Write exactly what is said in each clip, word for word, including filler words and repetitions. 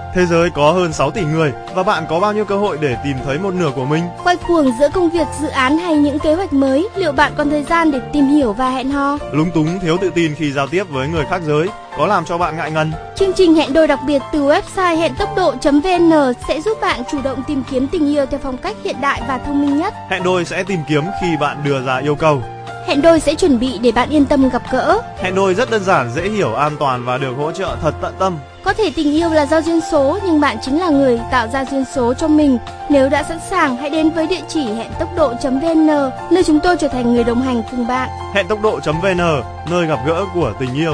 Thế giới có hơn sáu tỷ người và bạn có bao nhiêu cơ hội để tìm thấy một nửa của mình? Quay cuồng giữa công việc, dự án hay những kế hoạch mới, liệu bạn còn thời gian để tìm hiểu và hẹn hò? Lúng túng, thiếu tự tin khi giao tiếp với người khác giới có làm cho bạn ngại ngần? Chương trình hẹn đôi đặc biệt từ website hẹn tốc độ chấm vn sẽ giúp bạn chủ động tìm kiếm tình yêu theo phong cách hiện đại và thông minh nhất. Hẹn đôi sẽ tìm kiếm khi bạn đưa ra yêu cầu. Hẹn đôi sẽ chuẩn bị để bạn yên tâm gặp gỡ. Hẹn đôi rất đơn giản, dễ hiểu, an toàn và được hỗ trợ thật tận tâm. Có thể tình yêu là do duyên số, nhưng bạn chính là người tạo ra duyên số cho mình. Nếu đã sẵn sàng, hãy đến với địa chỉ hẹn tốc độ chấm vn, nơi chúng tôi trở thành người đồng hành cùng bạn. Hẹn tốc độ chấm vn, nơi gặp gỡ của tình yêu.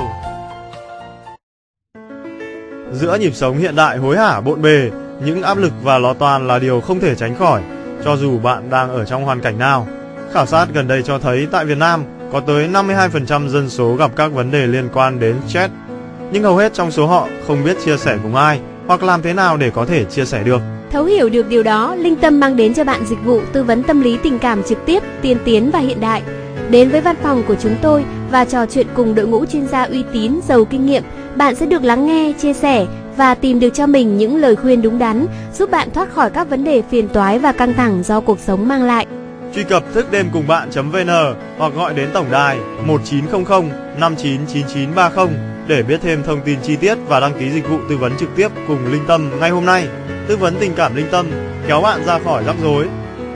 Giữa nhịp sống hiện đại hối hả bộn bề, những áp lực và lo toan là điều không thể tránh khỏi, cho dù bạn đang ở trong hoàn cảnh nào. Khảo sát gần đây cho thấy tại Việt Nam có tới năm mươi hai phần trăm dân số gặp các vấn đề liên quan đến stress, nhưng hầu hết trong số họ không biết chia sẻ cùng ai hoặc làm thế nào để có thể chia sẻ được. Thấu hiểu được điều đó, Linh Tâm mang đến cho bạn dịch vụ tư vấn tâm lý tình cảm trực tiếp, tiên tiến và hiện đại. Đến với văn phòng của chúng tôi và trò chuyện cùng đội ngũ chuyên gia uy tín, giàu kinh nghiệm, bạn sẽ được lắng nghe, chia sẻ và tìm được cho mình những lời khuyên đúng đắn, giúp bạn thoát khỏi các vấn đề phiền toái và căng thẳng do cuộc sống mang lại. Truy cập thức đêm cùng bạn chấm vn hoặc gọi đến tổng đài một chín không không năm chín chín chín ba không để biết thêm thông tin chi tiết và đăng ký dịch vụ tư vấn trực tiếp cùng Linh Tâm ngay hôm nay. Tư vấn tình cảm Linh Tâm, kéo bạn ra khỏi rắc rối.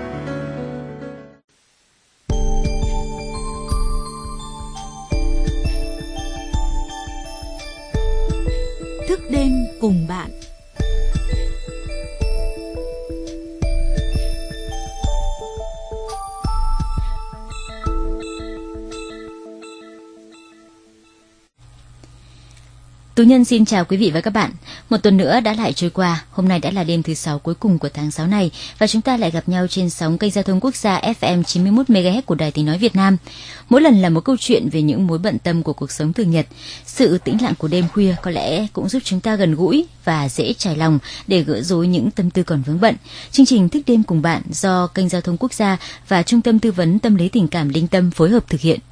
Thức đêm cùng bạn. Tú Nhân xin chào quý vị và các bạn. Một tuần nữa đã lại trôi qua, hôm nay đã là đêm thứ sáu cuối cùng của tháng sáu này và chúng ta lại gặp nhau trên sóng kênh giao thông quốc gia ép em chín mươi mốt mê ga héc của Đài Tiếng nói Việt Nam. Mỗi lần là một câu chuyện về những mối bận tâm của cuộc sống thường nhật. Sự tĩnh lặng của đêm khuya có lẽ cũng giúp chúng ta gần gũi và dễ trải lòng để gỡ rối những tâm tư còn vướng bận. Chương trình Thức đêm cùng bạn do kênh giao thông quốc gia và Trung tâm tư vấn tâm lý tình cảm Linh Tâm phối hợp thực hiện.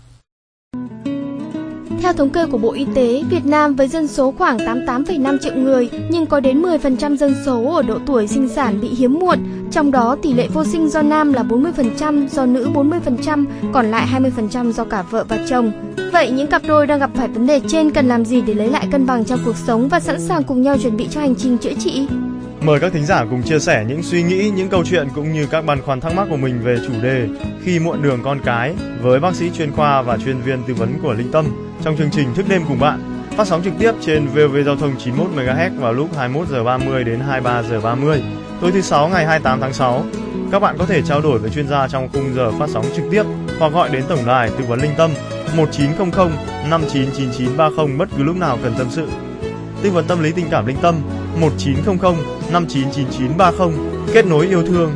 Theo thống kê của Bộ Y tế, Việt Nam với dân số khoảng tám mươi tám phẩy năm triệu người, nhưng có đến mười phần trăm dân số ở độ tuổi sinh sản bị hiếm muộn, trong đó tỷ lệ vô sinh do nam là bốn mươi phần trăm, do nữ bốn mươi phần trăm, còn lại hai mươi phần trăm do cả vợ và chồng. Vậy những cặp đôi đang gặp phải vấn đề trên cần làm gì để lấy lại cân bằng trong cuộc sống và sẵn sàng cùng nhau chuẩn bị cho hành trình chữa trị? Mời các thính giả cùng chia sẻ những suy nghĩ, những câu chuyện cũng như các băn khoăn thắc mắc của mình về chủ đề khi muộn đường con cái với bác sĩ chuyên khoa và chuyên viên tư vấn của Linh Tâm trong chương trình Thức đêm cùng bạn, phát sóng trực tiếp trên vê o vê Giao thông chín mươi mốt mê ga héc vào lúc hai mươi mốt giờ ba mươi đến hai mươi ba giờ ba mươi tối thứ sáu ngày hai mươi tám tháng sáu. Các bạn có thể trao đổi với chuyên gia trong khung giờ phát sóng trực tiếp hoặc gọi đến tổng đài tư vấn Linh Tâm một chín không không năm chín chín chín ba không bất cứ lúc nào cần tâm sự. Tư vấn tâm lý tình cảm Linh Tâm một chín không không năm chín chín chín ba không, kết nối yêu thương.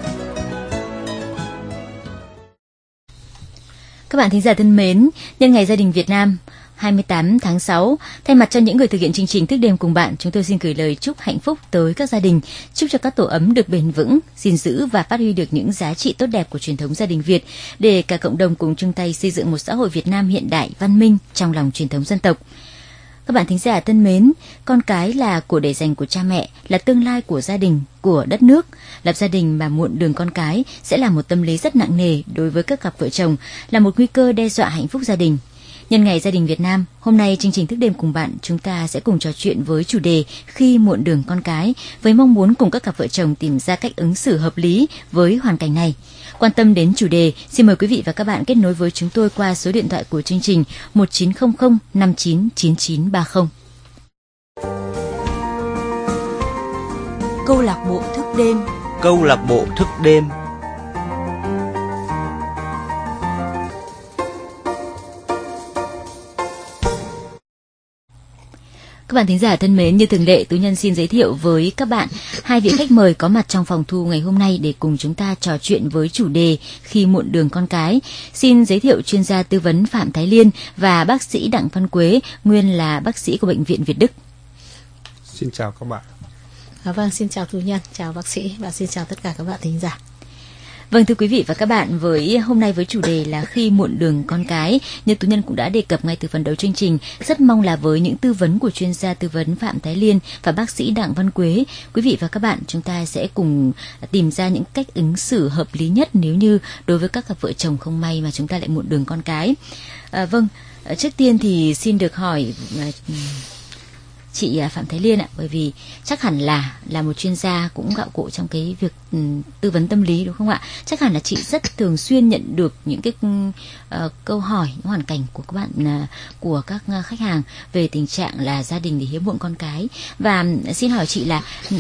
Các bạn thính giả thân mến, nhân ngày gia đình Việt Nam hai mươi tám tháng sáu, thay mặt cho những người thực hiện chương trình Thức đêm cùng bạn, chúng tôi xin gửi lời chúc hạnh phúc tới các gia đình, chúc cho các tổ ấm được bền vững, gìn giữ và phát huy được những giá trị tốt đẹp của truyền thống gia đình Việt để cả cộng đồng cùng chung tay xây dựng một xã hội Việt Nam hiện đại, văn minh trong lòng truyền thống dân tộc. Các bạn thính giả thân mến, con cái là của để dành của cha mẹ, là tương lai của gia đình, của đất nước. Lập gia đình mà muộn đường con cái sẽ là một tâm lý rất nặng nề đối với các cặp vợ chồng, là một nguy cơ đe dọa hạnh phúc gia đình. Nhân ngày gia đình Việt Nam, hôm nay chương trình Thức đêm cùng bạn chúng ta sẽ cùng trò chuyện với chủ đề khi muộn đường con cái, với mong muốn cùng các cặp vợ chồng tìm ra cách ứng xử hợp lý với hoàn cảnh này. Quan tâm đến chủ đề, xin mời quý vị và các bạn kết nối với chúng tôi qua số điện thoại của chương trình một chín không không năm chín chín chín ba không. Câu lạc bộ thức đêm. Câu lạc bộ thức đêm. Các bạn thính giả thân mến, như thường lệ, Tú Nhân xin giới thiệu với các bạn hai vị khách mời có mặt trong phòng thu ngày hôm nay để cùng chúng ta trò chuyện với chủ đề khi muộn đường con cái. Xin giới thiệu chuyên gia tư vấn Phạm Thái Liên và bác sĩ Đặng Văn Quế, nguyên là bác sĩ của Bệnh viện Việt Đức. Xin chào các bạn. À, vâng, xin chào Tú Nhân, chào bác sĩ và xin chào tất cả các bạn thính giả. Vâng, thưa quý vị và các bạn, với hôm nay với chủ đề là khi muộn đường con cái, như Tú Nhân cũng đã đề cập ngay từ phần đầu chương trình, rất mong là với những tư vấn của chuyên gia tư vấn Phạm Thái Liên và bác sĩ Đặng Văn Quế, quý vị và các bạn chúng ta sẽ cùng tìm ra những cách ứng xử hợp lý nhất nếu như đối với các cặp vợ chồng không may mà chúng ta lại muộn đường con cái. À, vâng, trước tiên thì xin được hỏi chị Phạm Thái Liên ạ, bởi vì chắc hẳn là là một chuyên gia cũng gạo cội trong cái việc um, tư vấn tâm lý, đúng không ạ? Chắc hẳn là chị rất thường xuyên nhận được những cái uh, câu hỏi, những hoàn cảnh của các bạn, uh, của các uh, khách hàng về tình trạng là gia đình thì hiếm muộn con cái. Và uh, xin hỏi chị là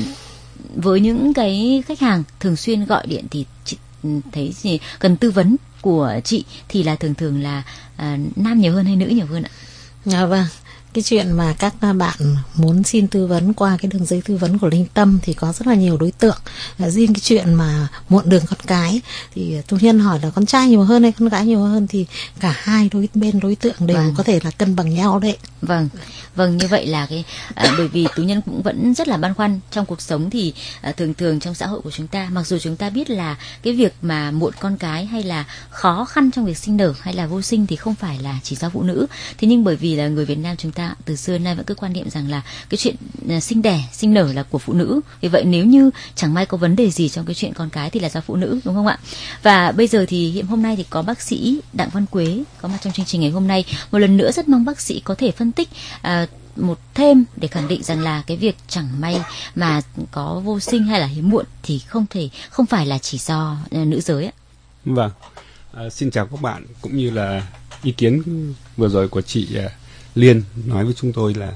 với những cái khách hàng thường xuyên gọi điện thì chị uh, thấy gì cần tư vấn của chị thì là thường thường là uh, nam nhiều hơn hay nữ nhiều hơn ạ? Dạ vâng. Cái chuyện mà các bạn muốn xin tư vấn qua cái đường dây tư vấn của Linh Tâm thì có rất là nhiều đối tượng. Riêng cái chuyện mà muộn đường con cái thì Tú Nhân hỏi là con trai nhiều hơn hay con gái nhiều hơn thì cả hai đối bên đối tượng đều vâng. có thể là cân bằng nhau đấy. Vâng, vâng như vậy là cái à, bởi vì Tú Nhân cũng vẫn rất là băn khoăn trong cuộc sống thì à, thường thường trong xã hội của chúng ta, mặc dù chúng ta biết là cái việc mà muộn con cái hay là khó khăn trong việc sinh nở hay là vô sinh thì không phải là chỉ do phụ nữ, thế nhưng bởi vì là người Việt Nam chúng ta từ xưa nay vẫn cứ quan niệm rằng là cái chuyện sinh đẻ, sinh nở là của phụ nữ. Vì vậy nếu như chẳng may có vấn đề gì trong cái chuyện con cái thì là do phụ nữ, đúng không ạ? Và bây giờ thì hiện hôm nay thì có bác sĩ Đặng Văn Quế có mặt trong chương trình ngày hôm nay. Một lần nữa rất mong bác sĩ có thể phân tích à, một thêm để khẳng định rằng là cái việc chẳng may mà có vô sinh hay là hiếm muộn thì không thể không phải là chỉ do uh, nữ giới ạ. Vâng, à, xin chào các bạn, cũng như là ý kiến vừa rồi của chị uh, Liên nói với chúng tôi là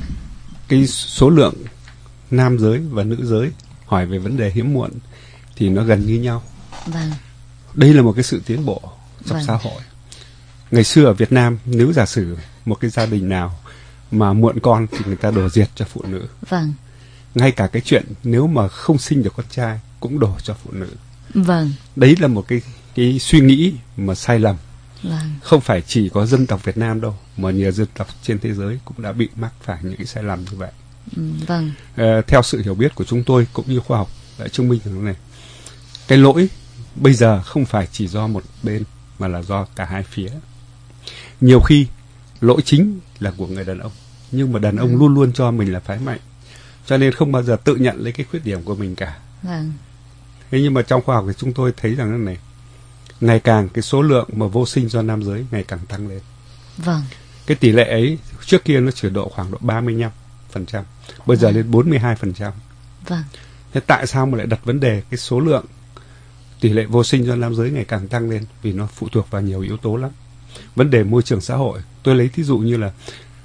cái số lượng nam giới và nữ giới hỏi về vấn đề hiếm muộn thì nó gần như nhau. Vâng. Đây là một cái sự tiến bộ trong vâng. xã hội. Ngày xưa ở Việt Nam, nếu giả sử một cái gia đình nào mà muộn con thì người ta đổ diệt cho phụ nữ. Vâng. Ngay cả cái chuyện nếu mà không sinh được con trai cũng đổ cho phụ nữ. Vâng. Đấy là một cái cái suy nghĩ mà sai lầm. Vâng. Không phải chỉ có dân tộc Việt Nam đâu, mà nhiều dân tộc trên thế giới cũng đã bị mắc phải những cái sai lầm như vậy. Ừ, vâng. À, theo sự hiểu biết của chúng tôi cũng như khoa học đã chứng minh rằng này, cái lỗi bây giờ không phải chỉ do một bên mà là do cả hai phía. Nhiều khi lỗi chính là của người đàn ông, nhưng mà đàn ông ừ. luôn luôn cho mình là phái mạnh, cho nên không bao giờ tự nhận lấy cái khuyết điểm của mình cả. Vâng. Thế nhưng mà trong khoa học thì chúng tôi thấy rằng là này, ngày càng cái số lượng mà vô sinh do nam giới ngày càng tăng lên. Vâng. Cái tỷ lệ ấy trước kia nó chỉ độ khoảng độ ba mươi lăm phần trăm, bây giờ vâng. lên bốn mươi hai phần trăm. Vâng. Thế tại sao mà lại đặt vấn đề cái số lượng tỷ lệ vô sinh do nam giới ngày càng tăng lên? Vì nó phụ thuộc vào nhiều yếu tố lắm. Vấn đề môi trường xã hội, tôi lấy thí dụ như là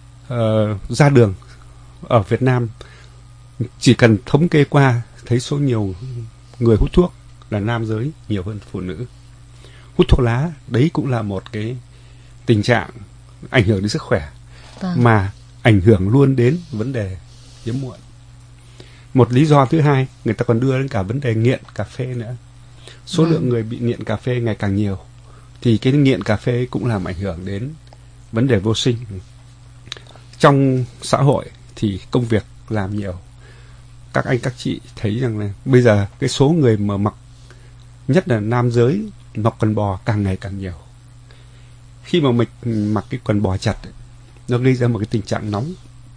uh, ra đường ở Việt Nam, chỉ cần thống kê qua thấy số nhiều người hút thuốc là nam giới nhiều hơn phụ nữ. Hút thuốc lá, đấy cũng là một cái tình trạng ảnh hưởng đến sức khỏe, vâng. mà ảnh hưởng luôn đến vấn đề hiếm muộn. Một lý do thứ hai, người ta còn đưa đến cả vấn đề nghiện cà phê nữa. Số vâng. lượng người bị nghiện cà phê ngày càng nhiều, thì cái nghiện cà phê cũng làm ảnh hưởng đến vấn đề vô sinh. Trong xã hội thì công việc làm nhiều. Các anh các chị thấy rằng là bây giờ cái số người mà mặc, nhất là nam giới, mặc quần bò càng ngày càng nhiều. Khi mà mình mặc cái quần bò chặt ấy, nó gây ra một cái tình trạng nóng.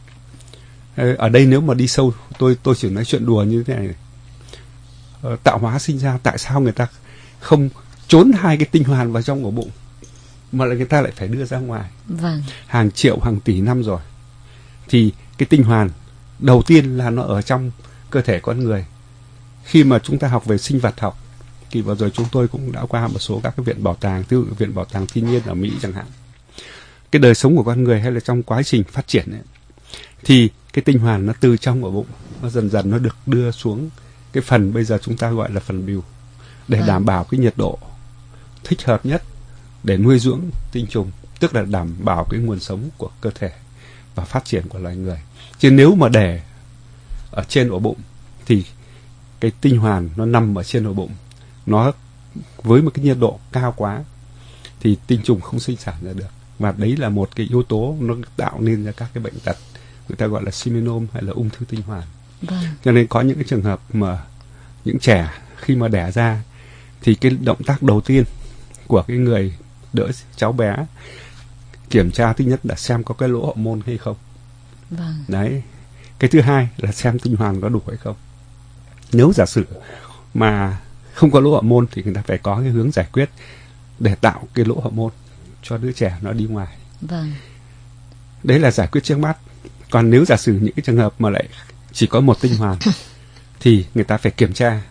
Ở đây nếu mà đi sâu, tôi tôi chỉ nói chuyện đùa như thế này, này. Ờ, tạo hóa sinh ra, tại sao người ta không trốn hai cái tinh hoàn vào trong ổ bụng mà lại người ta lại phải đưa ra ngoài? Vâng. Hàng triệu, hàng tỷ năm rồi. Thì cái tinh hoàn đầu tiên là nó ở trong cơ thể con người. Khi mà chúng ta học về sinh vật học, thì vừa rồi chúng tôi cũng đã qua một số các cái viện bảo tàng, ví dụ viện bảo tàng thiên nhiên ở Mỹ chẳng hạn. Cái đời sống của con người hay là trong quá trình phát triển ấy, thì cái tinh hoàn nó từ trong ổ bụng, nó dần dần nó được đưa xuống cái phần bây giờ chúng ta gọi là phần bìu, để à. đảm bảo cái nhiệt độ thích hợp nhất để nuôi dưỡng tinh trùng, tức là đảm bảo cái nguồn sống của cơ thể và phát triển của loài người. Chứ nếu mà để ở trên ổ bụng thì cái tinh hoàn nó nằm ở trên ổ bụng, nó với một cái nhiệt độ cao quá thì tinh trùng không sinh sản ra được, và đấy là một cái yếu tố nó tạo nên ra các cái bệnh tật người ta gọi là seminoma hay là ung thư tinh hoàn. Vâng. Cho nên có những cái trường hợp mà những trẻ khi mà đẻ ra thì cái động tác đầu tiên của cái người đỡ cháu bé kiểm tra thứ nhất là xem có cái lỗ hậu môn hay không. Vâng. Đấy. Cái thứ hai là xem tinh hoàn có đủ hay không. Nếu giả sử mà không có lỗ hậu môn thì người ta phải có cái hướng giải quyết để tạo cái lỗ hậu môn cho đứa trẻ nó đi ngoài. Vâng. Đấy là giải quyết trước mắt. Còn nếu giả sử những cái trường hợp mà lại chỉ có một tinh hoàn thì người ta phải kiểm tra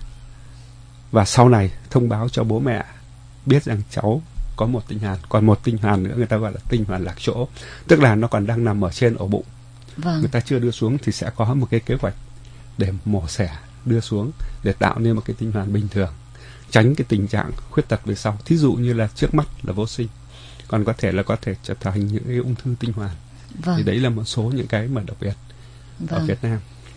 và sau này thông báo cho bố mẹ biết rằng cháu có một tinh hoàn. Còn một tinh hoàn nữa người ta gọi là tinh hoàn lạc chỗ, tức là nó còn đang nằm ở trên ổ bụng. Vâng. Người ta chưa đưa xuống thì sẽ có một cái kế hoạch để mổ xẻ đưa xuống để tạo nên một cái tinh hoàn bình thường, tránh cái tình trạng khuyết tật về sau. Thí dụ như là trước mắt là vô sinh, còn có thể là có thể trở thành những cái ung thư tinh hoàn. Vâng. Thì đấy là một số những cái mà đặc biệt vâng. ở Việt Nam.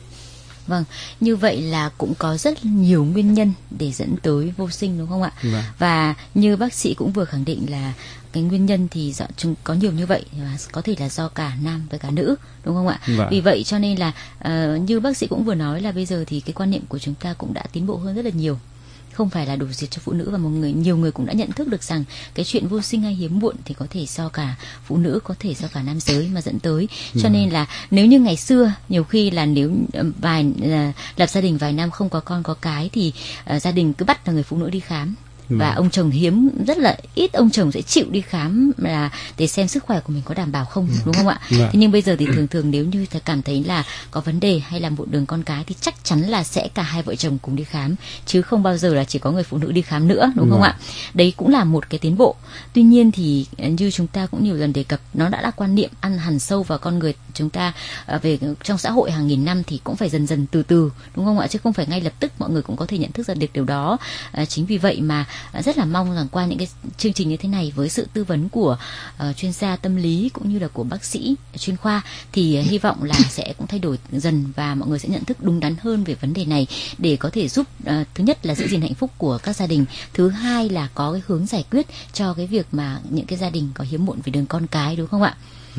Vâng, như vậy là cũng có rất nhiều nguyên nhân để dẫn tới vô sinh đúng không ạ? Vâng. Và như bác sĩ cũng vừa khẳng định là cái nguyên nhân thì do, chúng có nhiều như vậy, có thể là do cả nam với cả nữ đúng không ạ? Vâng. Vì vậy cho nên là uh, như bác sĩ cũng vừa nói là bây giờ thì cái quan niệm của chúng ta cũng đã tiến bộ hơn rất là nhiều. Không phải là đủ diệt cho phụ nữ, và một người nhiều người cũng đã nhận thức được rằng cái chuyện vô sinh hay hiếm muộn thì có thể do cả phụ nữ, có thể do cả nam giới mà dẫn tới. Cho nên là nếu như ngày xưa nhiều khi là nếu vài uh, lập gia đình vài năm không có con có cái thì uh, gia đình cứ bắt là người phụ nữ đi khám. Và ông chồng hiếm, rất là ít ông chồng sẽ chịu đi khám là để xem sức khỏe của mình có đảm bảo không, đúng không ạ? Thế nhưng bây giờ thì thường thường nếu như ta cảm thấy là có vấn đề hay là một đường con cái thì chắc chắn là sẽ cả hai vợ chồng cùng đi khám, chứ không bao giờ là chỉ có người phụ nữ đi khám nữa, đúng không ạ? Đấy cũng là một cái tiến bộ. Tuy nhiên thì như chúng ta cũng nhiều lần đề cập, nó đã là quan niệm ăn hẳn sâu vào con người chúng ta về trong xã hội hàng nghìn năm thì cũng phải dần dần từ từ, đúng không ạ? Chứ không phải ngay lập tức mọi người cũng có thể nhận thức ra được điều đó. À, chính vì vậy mà rất là mong rằng qua những cái chương trình như thế này với sự tư vấn của uh, chuyên gia tâm lý cũng như là của bác sĩ chuyên khoa thì uh, hy vọng là sẽ cũng thay đổi dần và mọi người sẽ nhận thức đúng đắn hơn về vấn đề này để có thể giúp uh, thứ nhất là giữ gìn hạnh phúc của các gia đình, thứ hai là có cái hướng giải quyết cho cái việc mà những cái gia đình có hiếm muộn về đường con cái, đúng không ạ?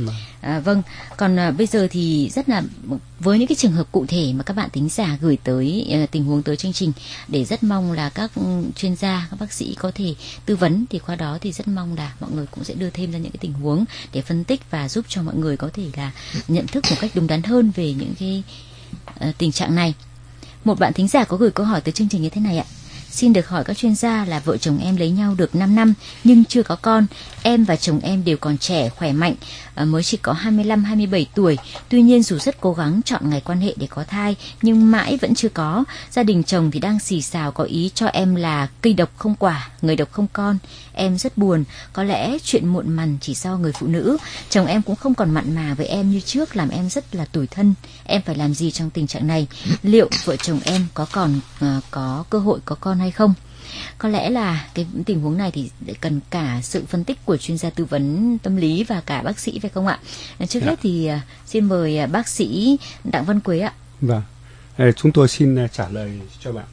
À, vâng, còn à, bây giờ thì rất là với những cái trường hợp cụ thể mà các bạn thính giả gửi tới à, tình huống tới chương trình để rất mong là các chuyên gia, các bác sĩ có thể tư vấn, thì qua đó thì rất mong là mọi người cũng sẽ đưa thêm ra những cái tình huống để phân tích và giúp cho mọi người có thể là nhận thức một cách đúng đắn hơn về những cái à, tình trạng này. Một bạn thính giả có gửi câu hỏi tới chương trình như thế này ạ: xin được hỏi các chuyên gia là vợ chồng em lấy nhau được năm năm nhưng chưa có con. Em và chồng em đều còn trẻ, khỏe mạnh, mới chỉ có hai mươi lăm hai mươi bảy tuổi. Tuy nhiên dù rất cố gắng chọn ngày quan hệ để có thai nhưng mãi vẫn chưa có. Gia đình chồng thì đang xì xào có ý cho em là cây độc không quả, người độc không con. Em rất buồn, có lẽ chuyện muộn mằn chỉ do người phụ nữ. Chồng em cũng không còn mặn mà với em như trước, làm em rất là tủi thân. Em phải làm gì trong tình trạng này? Liệu vợ chồng em có còn uh, có cơ hội có con hay không? Có lẽ là cái tình huống này thì cần cả sự phân tích của chuyên gia tư vấn tâm lý và cả bác sĩ, phải không ạ? Trước hết thì uh, xin mời uh, bác sĩ Đặng Văn Quế ạ. Vâng, chúng tôi xin uh, trả lời cho bạn.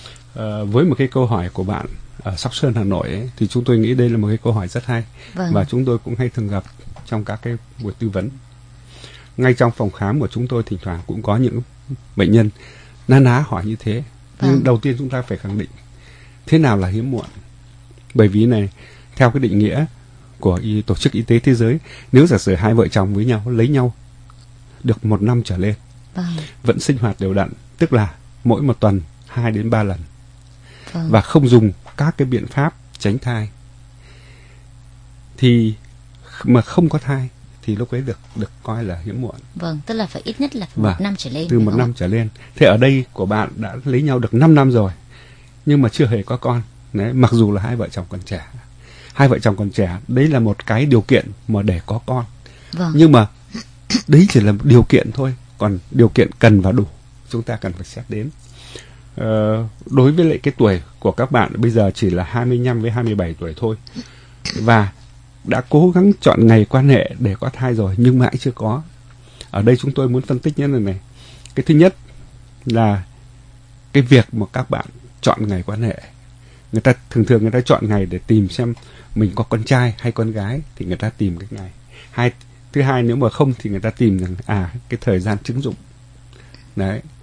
Uh, với một cái câu hỏi của bạn ở Sóc Sơn, Hà Nội ấy, thì chúng tôi nghĩ đây là một cái câu hỏi rất hay. Vâng. Và chúng tôi cũng hay thường gặp trong các cái buổi tư vấn. Ngay trong phòng khám của chúng tôi thỉnh thoảng cũng có những bệnh nhân na ná hỏi như thế. Vâng. Nhưng đầu tiên chúng ta phải khẳng định thế nào là hiếm muộn. Bởi vì này, theo cái định nghĩa của y, Tổ chức Y tế Thế giới, nếu giả sử hai vợ chồng với nhau lấy nhau được một năm trở lên, vâng, vẫn sinh hoạt đều đặn, tức là mỗi một tuần hai đến ba lần, vâng, và không dùng các cái biện pháp tránh thai, thì mà không có thai thì lúc ấy được được coi là hiếm muộn. Vâng, tức là phải ít nhất là phải và một năm trở lên. Từ một năm trở lên. Thế ở đây của bạn đã lấy nhau được năm năm rồi nhưng mà chưa hề có con. Đấy, mặc dù là hai vợ chồng còn trẻ. Hai vợ chồng còn trẻ, đấy là một cái điều kiện mà để có con. Vâng. Nhưng mà đấy chỉ là một điều kiện thôi. Còn điều kiện cần và đủ chúng ta cần phải xét đến. Ờ, đối với lại cái tuổi của các bạn bây giờ chỉ là hai mươi lăm với hai mươi bảy tuổi thôi. Và đã cố gắng chọn ngày quan hệ để có thai rồi nhưng mãi chưa có. Ở đây chúng tôi muốn phân tích như thế này. Cái thứ nhất là cái việc mà các bạn chọn ngày quan hệ, người ta thường thường người ta chọn ngày để tìm xem mình có con trai hay con gái thì người ta tìm cái ngày. Hai, thứ hai nếu mà không thì người ta tìm rằng à cái thời gian trứng dụng. Đấy.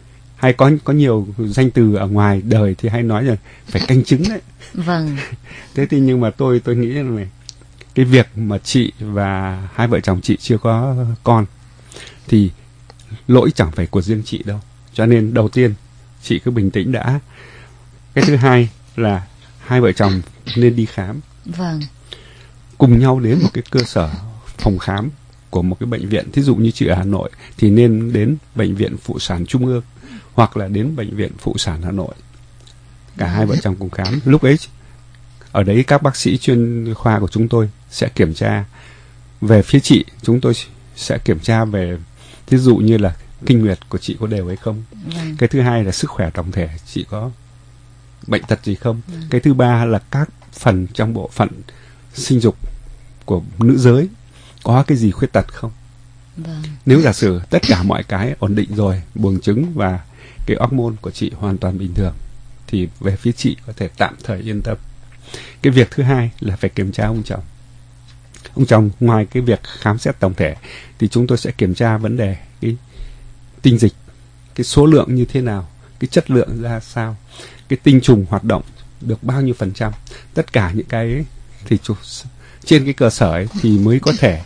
hay có có nhiều danh từ ở ngoài đời thì hay nói là phải canh chứng đấy. Vâng. Thế thì nhưng mà tôi tôi nghĩ là này, cái việc mà chị và hai vợ chồng chị chưa có con thì lỗi chẳng phải của riêng chị đâu. Cho nên đầu tiên chị cứ bình tĩnh đã. Cái thứ hai là hai vợ chồng nên đi khám. Vâng. Cùng nhau đến một cái cơ sở phòng khám của một cái bệnh viện. Thí dụ như chị ở Hà Nội thì nên đến Bệnh viện Phụ sản Trung ương hoặc là đến Bệnh viện Phụ sản Hà Nội. Cả hai vợ chồng cùng khám. Lúc ấy ở đấy các bác sĩ chuyên khoa của chúng tôi sẽ kiểm tra. Về phía chị, chúng tôi sẽ kiểm tra về thí dụ như là kinh nguyệt của chị có đều hay không. Vâng. Cái thứ hai là sức khỏe tổng thể chị có bệnh tật gì không. Vâng. Cái thứ ba là các phần trong bộ phận sinh dục của nữ giới có cái gì khuyết tật không. Vâng. Nếu giả sử tất cả mọi cái ổn định rồi, buồng trứng và cái hormone của chị hoàn toàn bình thường thì về phía chị có thể tạm thời yên tâm. Cái việc thứ hai là phải kiểm tra ông chồng. Ông chồng ngoài cái việc khám xét tổng thể thì chúng tôi sẽ kiểm tra vấn đề cái tinh dịch, cái số lượng như thế nào, cái chất lượng ra sao, cái tinh trùng hoạt động được bao nhiêu phần trăm. Tất cả những cái ấy, thì chủ, trên cái cơ sở ấy thì mới có thể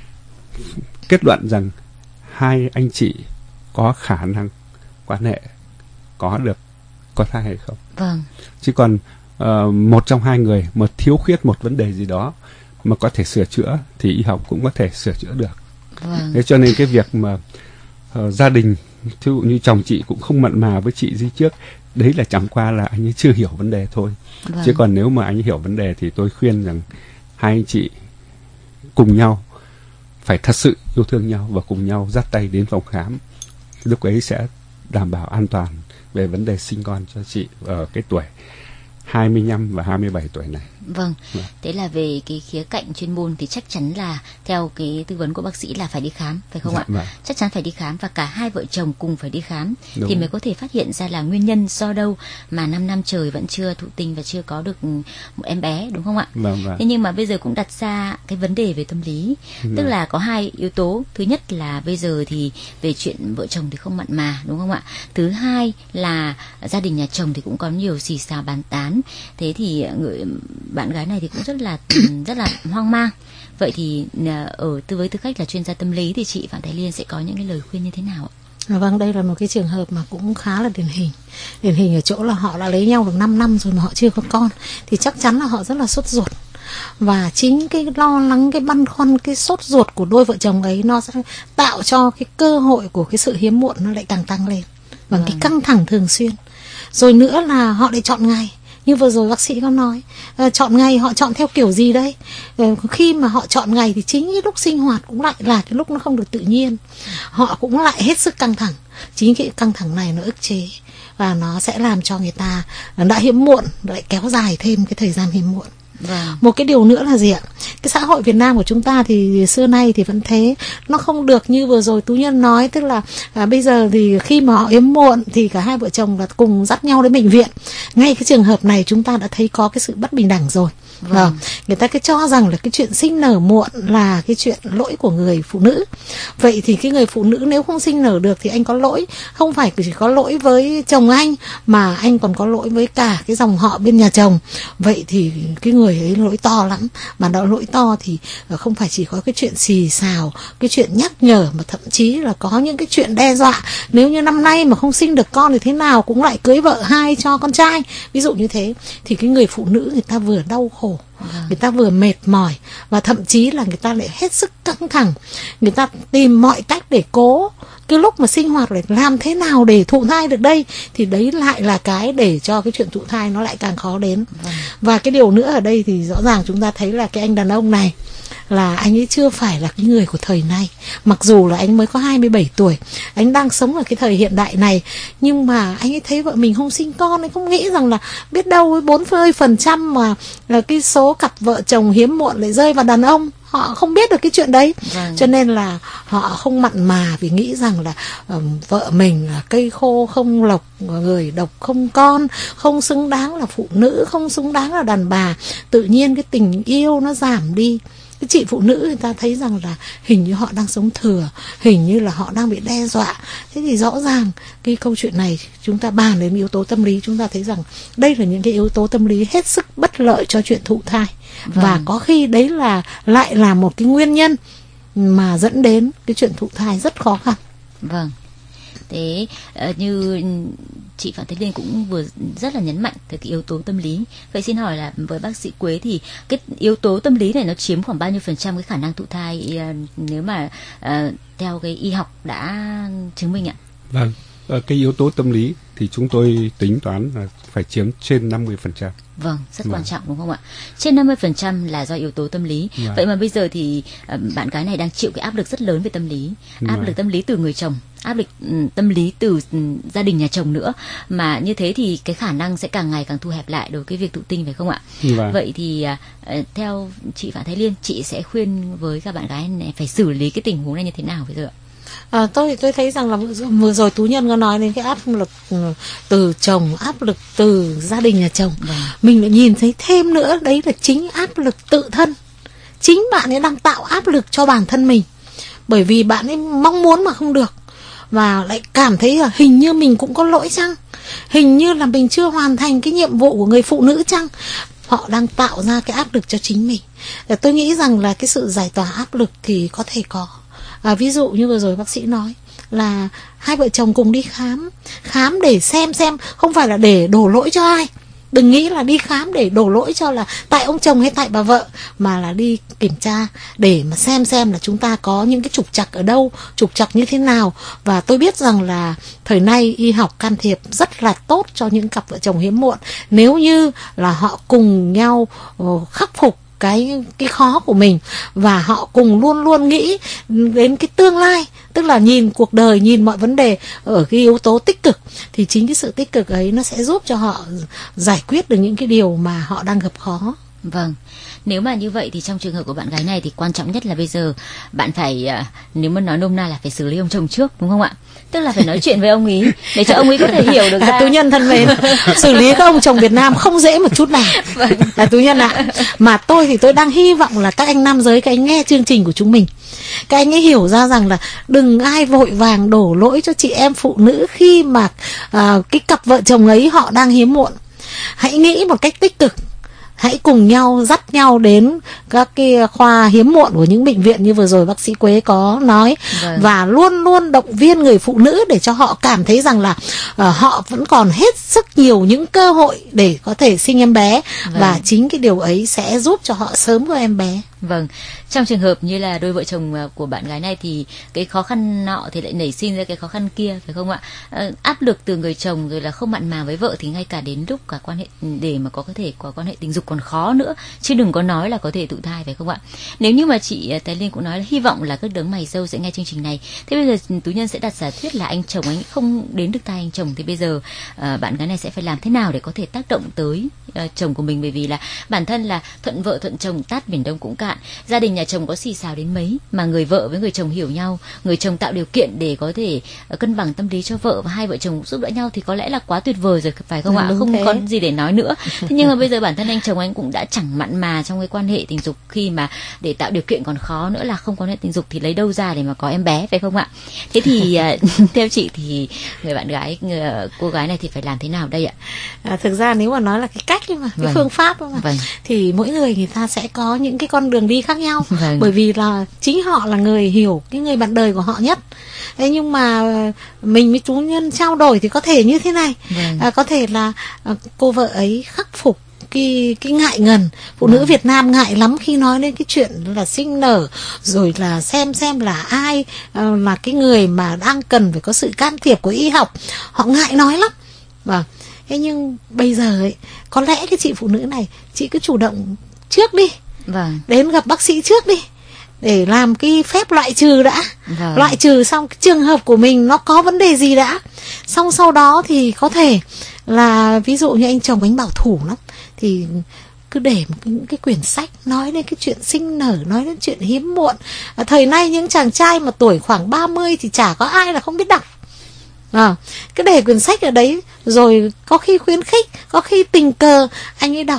kết luận rằng hai anh chị có khả năng quan hệ có được có thai hay không. Vâng. Chứ còn uh, một trong hai người mà thiếu khuyết một vấn đề gì đó mà có thể sửa chữa thì y học cũng có thể sửa chữa được. Vâng. Thế cho nên cái việc mà uh, gia đình, ví dụ như chồng chị cũng không mặn mà với chị gì trước, đấy là chẳng qua là anh ấy chưa hiểu vấn đề thôi. Vâng. Chứ còn nếu mà anh ấy hiểu vấn đề thì tôi khuyên rằng hai anh chị cùng nhau phải thật sự yêu thương nhau và cùng nhau dắt tay đến phòng khám. Lúc ấy sẽ đảm bảo an toàn về vấn đề sinh con cho chị ở cái tuổi hai mươi lăm và hai mươi bảy tuổi này. Vâng, thế là về cái khía cạnh chuyên môn thì chắc chắn là theo cái tư vấn của bác sĩ là phải đi khám, phải không Dạ, ạ? vâng. Chắc chắn phải đi khám và cả hai vợ chồng cùng phải đi khám. Đúng. Thì mới có thể phát hiện ra là nguyên nhân do đâu mà năm năm trời vẫn chưa thụ tinh và chưa có được một em bé, đúng không ạ? Vâng, vâng. Thế nhưng mà bây giờ cũng đặt ra cái vấn đề về tâm lý, Vâng. tức là có hai yếu tố. Thứ nhất là bây giờ thì về chuyện vợ chồng thì không mặn mà, đúng không ạ? Thứ hai là gia đình nhà chồng thì cũng có nhiều xì xào bàn tán. Thế thì người bạn gái này thì cũng rất là rất là hoang mang. Vậy thì ở tư với tư cách là chuyên gia tâm lý thì chị Phạm Thái Liên sẽ có những cái lời khuyên như thế nào ạ? Vâng, đây là một cái trường hợp mà cũng khá là điển hình. Điển hình ở chỗ là họ đã lấy nhau được năm năm rồi mà họ chưa có con, thì chắc chắn là họ rất là sốt ruột. Và chính cái lo lắng, cái băn khoăn, cái sốt ruột của đôi vợ chồng ấy nó sẽ tạo cho cái cơ hội của cái sự hiếm muộn nó lại càng tăng lên. Và vâng. cái căng thẳng thường xuyên. Rồi nữa là họ lại chọn ngày. Như vừa rồi bác sĩ có nói, uh, chọn ngày họ chọn theo kiểu gì đây? Uh, khi mà họ chọn ngày thì chính cái lúc sinh hoạt cũng lại là cái lúc nó không được tự nhiên. Họ cũng lại hết sức căng thẳng. Chính cái căng thẳng này nó ức chế và nó sẽ làm cho người ta đã hiếm muộn lại kéo dài thêm cái thời gian hiếm muộn. Vâng. Một cái điều nữa là gì ạ? Cái xã hội Việt Nam của chúng ta thì xưa nay thì vẫn thế, nó không được như vừa rồi Tú Nhân nói, tức là à, bây giờ thì khi mà họ hiếm muộn thì cả hai vợ chồng là cùng dắt nhau đến bệnh viện. Ngay cái trường hợp này chúng ta đã thấy có cái sự bất bình đẳng rồi. Vâng. Vâng. Người ta cứ cho rằng là cái chuyện sinh nở muộn là cái chuyện lỗi của người phụ nữ. Vậy thì cái người phụ nữ nếu không sinh nở được thì anh có lỗi. Không phải chỉ có lỗi với chồng anh mà anh còn có lỗi với cả cái dòng họ bên nhà chồng. Vậy thì cái người ấy lỗi to lắm. Mà đó lỗi to thì không phải chỉ có cái chuyện xì xào, cái chuyện nhắc nhở, mà thậm chí là có những cái chuyện đe dọa. Nếu như năm nay mà không sinh được con thì thế nào cũng lại cưới vợ hai cho con trai. Ví dụ như thế thì cái người phụ nữ người ta vừa đau khổ, người ta vừa mệt mỏi và thậm chí là người ta lại hết sức căng thẳng. Người ta tìm mọi cách để cố cái lúc mà sinh hoạt lại làm thế nào để thụ thai được đây, thì đấy lại là cái để cho cái chuyện thụ thai nó lại càng khó đến. Và cái điều nữa ở đây thì rõ ràng chúng ta thấy là cái anh đàn ông này là anh ấy chưa phải là cái người của thời nay. Mặc dù là anh mới có hai mươi bảy tuổi, anh đang sống ở cái thời hiện đại này, nhưng mà anh ấy thấy vợ mình không sinh con, anh không nghĩ rằng là biết đâu với bốn mươi phần trăm mà là cái số cặp vợ chồng hiếm muộn lại rơi vào đàn ông. Họ không biết được cái chuyện đấy. Vâng. Cho nên là họ không mặn mà vì nghĩ rằng là um, vợ mình là cây khô không lộc, người độc không con, không xứng đáng là phụ nữ, không xứng đáng là đàn bà. Tự nhiên cái tình yêu nó giảm đi. cái chị phụ nữ người ta thấy rằng là hình như họ đang sống thừa, hình như là họ đang bị đe dọa. Thế thì rõ ràng cái câu chuyện này chúng ta bàn đến yếu tố tâm lý, chúng ta thấy rằng đây là những cái yếu tố tâm lý hết sức bất lợi cho chuyện thụ thai. Vâng. Và có khi đấy là lại là một cái nguyên nhân mà dẫn đến cái chuyện thụ thai rất khó khăn. Vâng. Thế uh, như chị Phạm Thế Liên cũng vừa rất là nhấn mạnh tới cái yếu tố tâm lý. Vậy xin hỏi là với bác sĩ Quế thì cái yếu tố tâm lý này nó chiếm khoảng bao nhiêu phần trăm cái khả năng thụ thai uh, nếu mà uh, theo cái y học đã chứng minh ạ? Vâng, uh, cái yếu tố tâm lý thì chúng tôi tính toán là phải chiếm trên năm mươi phần trăm. Vâng, rất vâng. quan trọng đúng không ạ? Trên năm mươi phần trăm là do yếu tố tâm lý. Vâng. Vậy mà bây giờ thì uh, bạn gái này đang chịu cái áp lực rất lớn về tâm lý. Áp vâng. lực tâm lý từ người chồng, áp lực um, tâm lý từ um, gia đình nhà chồng nữa. Mà như thế thì cái khả năng sẽ càng ngày càng thu hẹp lại đối với cái việc thụ tinh, phải không ạ? Vâng. Vậy thì uh, theo chị Phạm Thái Liên, chị sẽ khuyên với các bạn gái này phải xử lý cái tình huống này như thế nào bây giờ ạ? À, tôi tôi thấy rằng là vừa rồi Tú Nhân có nói đến cái áp lực từ chồng, áp lực từ gia đình nhà chồng. Vâng. Mình lại nhìn thấy thêm nữa, đấy là chính áp lực tự thân. Chính bạn ấy đang tạo áp lực cho bản thân mình, bởi vì bạn ấy mong muốn mà không được, và lại cảm thấy là hình như mình cũng có lỗi chăng, hình như là mình chưa hoàn thành cái nhiệm vụ của người phụ nữ chăng. Họ đang tạo ra cái áp lực cho chính mình. Tôi nghĩ rằng là cái sự giải tỏa áp lực thì có thể có. À, ví dụ như vừa rồi bác sĩ nói là hai vợ chồng cùng đi khám, khám để xem xem, không phải là để đổ lỗi cho ai. Đừng nghĩ là đi khám để đổ lỗi cho là tại ông chồng hay tại bà vợ, mà là đi kiểm tra để mà xem xem là chúng ta có những cái trục trặc ở đâu, trục trặc như thế nào. Và tôi biết rằng là thời nay y học can thiệp rất là tốt cho những cặp vợ chồng hiếm muộn, nếu như là họ cùng nhau uh, khắc phục cái cái khó của mình, và họ cùng luôn luôn nghĩ đến cái tương lai, tức là nhìn cuộc đời, nhìn mọi vấn đề ở cái yếu tố tích cực, thì chính cái sự tích cực ấy nó sẽ giúp cho họ giải quyết được những cái điều mà họ đang gặp khó. Vâng. Nếu mà như vậy thì trong trường hợp của bạn gái này thì quan trọng nhất là bây giờ bạn phải, nếu mà nói nôm na là phải xử lý ông chồng trước, đúng không ạ? Tức là phải nói chuyện với ông ý để cho ông ấy có thể hiểu được ra. À, Tú Nhân thân mến, xử lý các ông chồng Việt Nam không dễ một chút nào. Vâng. À, Tú Nhân ạ, à. Mà tôi thì tôi đang hy vọng là các anh nam giới, các anh nghe chương trình của chúng mình, các anh ấy hiểu ra rằng là đừng ai vội vàng đổ lỗi cho chị em phụ nữ khi mà à, cái cặp vợ chồng ấy họ đang hiếm muộn. Hãy nghĩ một cách tích cực. Hãy cùng nhau dắt nhau đến các cái khoa hiếm muộn của những bệnh viện như vừa rồi bác sĩ Quế có nói. Vâng. Và luôn luôn động viên người phụ nữ để cho họ cảm thấy rằng là uh, họ vẫn còn hết sức nhiều những cơ hội để có thể sinh em bé. Vâng. Và chính cái điều ấy sẽ giúp cho họ sớm có em bé. Vâng, trong trường hợp như là đôi vợ chồng của bạn gái này thì cái khó khăn nọ thì lại nảy sinh ra cái khó khăn kia, phải không ạ? À, áp lực từ người chồng rồi là không mặn mà với vợ thì ngay cả đến lúc cả quan hệ để mà có thể có quan hệ tình dục còn khó nữa, chứ đừng có nói là có thể thụ thai, phải không ạ? Nếu như mà chị Tài Liên cũng nói là hy vọng là các đấng mày râu sẽ nghe chương trình này, thế bây giờ Tú Nhân sẽ đặt giả thuyết là anh chồng anh không đến được tai anh chồng, thì bây giờ à, bạn gái này sẽ phải làm thế nào để có thể tác động tới à, chồng của mình, bởi vì là bản thân là thuận vợ thuận chồng tát biển Đông cũng cạn. Gia đình nhà chồng có xì xào đến mấy mà người vợ với người chồng hiểu nhau, người chồng tạo điều kiện để có thể cân bằng tâm lý cho vợ và hai vợ chồng giúp đỡ nhau thì có lẽ là quá tuyệt vời rồi, phải không ạ? Không thế. Có gì để nói nữa. Thế nhưng mà bây giờ bản thân anh chồng anh cũng đã chẳng mặn mà trong cái quan hệ tình dục, khi mà để tạo điều kiện còn khó nữa là không có quan hệ tình dục thì lấy đâu ra để mà có em bé, phải không ạ? Thế thì theo chị thì người bạn gái, người, cô gái này thì phải làm thế nào đây ạ? À, thực ra nếu mà nói là cái cách mà cái vâng. phương pháp mà vâng. thì mỗi người người ta sẽ có những cái con đường đi khác nhau. Vâng. Bởi vì là chính họ là người hiểu cái người bạn đời của họ nhất. Thế nhưng mà mình với Tú Nhân trao đổi thì có thể như thế này. Vâng. À, có thể là à, cô vợ ấy khắc phục cái cái ngại ngần. Phụ nữ Việt Nam ngại lắm khi nói đến cái chuyện là sinh nở, rồi là xem xem là ai uh, là cái người mà đang cần phải có sự can thiệp của y học. Họ ngại nói lắm. Vâng. Thế nhưng bây giờ ấy, có lẽ cái chị phụ nữ này, chị cứ chủ động trước đi. Vâng. Đến gặp bác sĩ trước đi, để làm cái phép loại trừ đã. Vâng. Loại trừ xong cái trường hợp của mình nó có vấn đề gì đã. Xong sau đó thì có thể là ví dụ như anh chồng anh bảo thủ lắm, thì cứ để một cái, những cái quyển sách nói đến cái chuyện sinh nở, nói đến chuyện hiếm muộn. À, thời nay những chàng trai mà tuổi khoảng ba mươi thì chả có ai là không biết đọc. À, cứ để quyển sách ở đấy, rồi có khi khuyến khích, có khi tình cờ anh ấy đọc.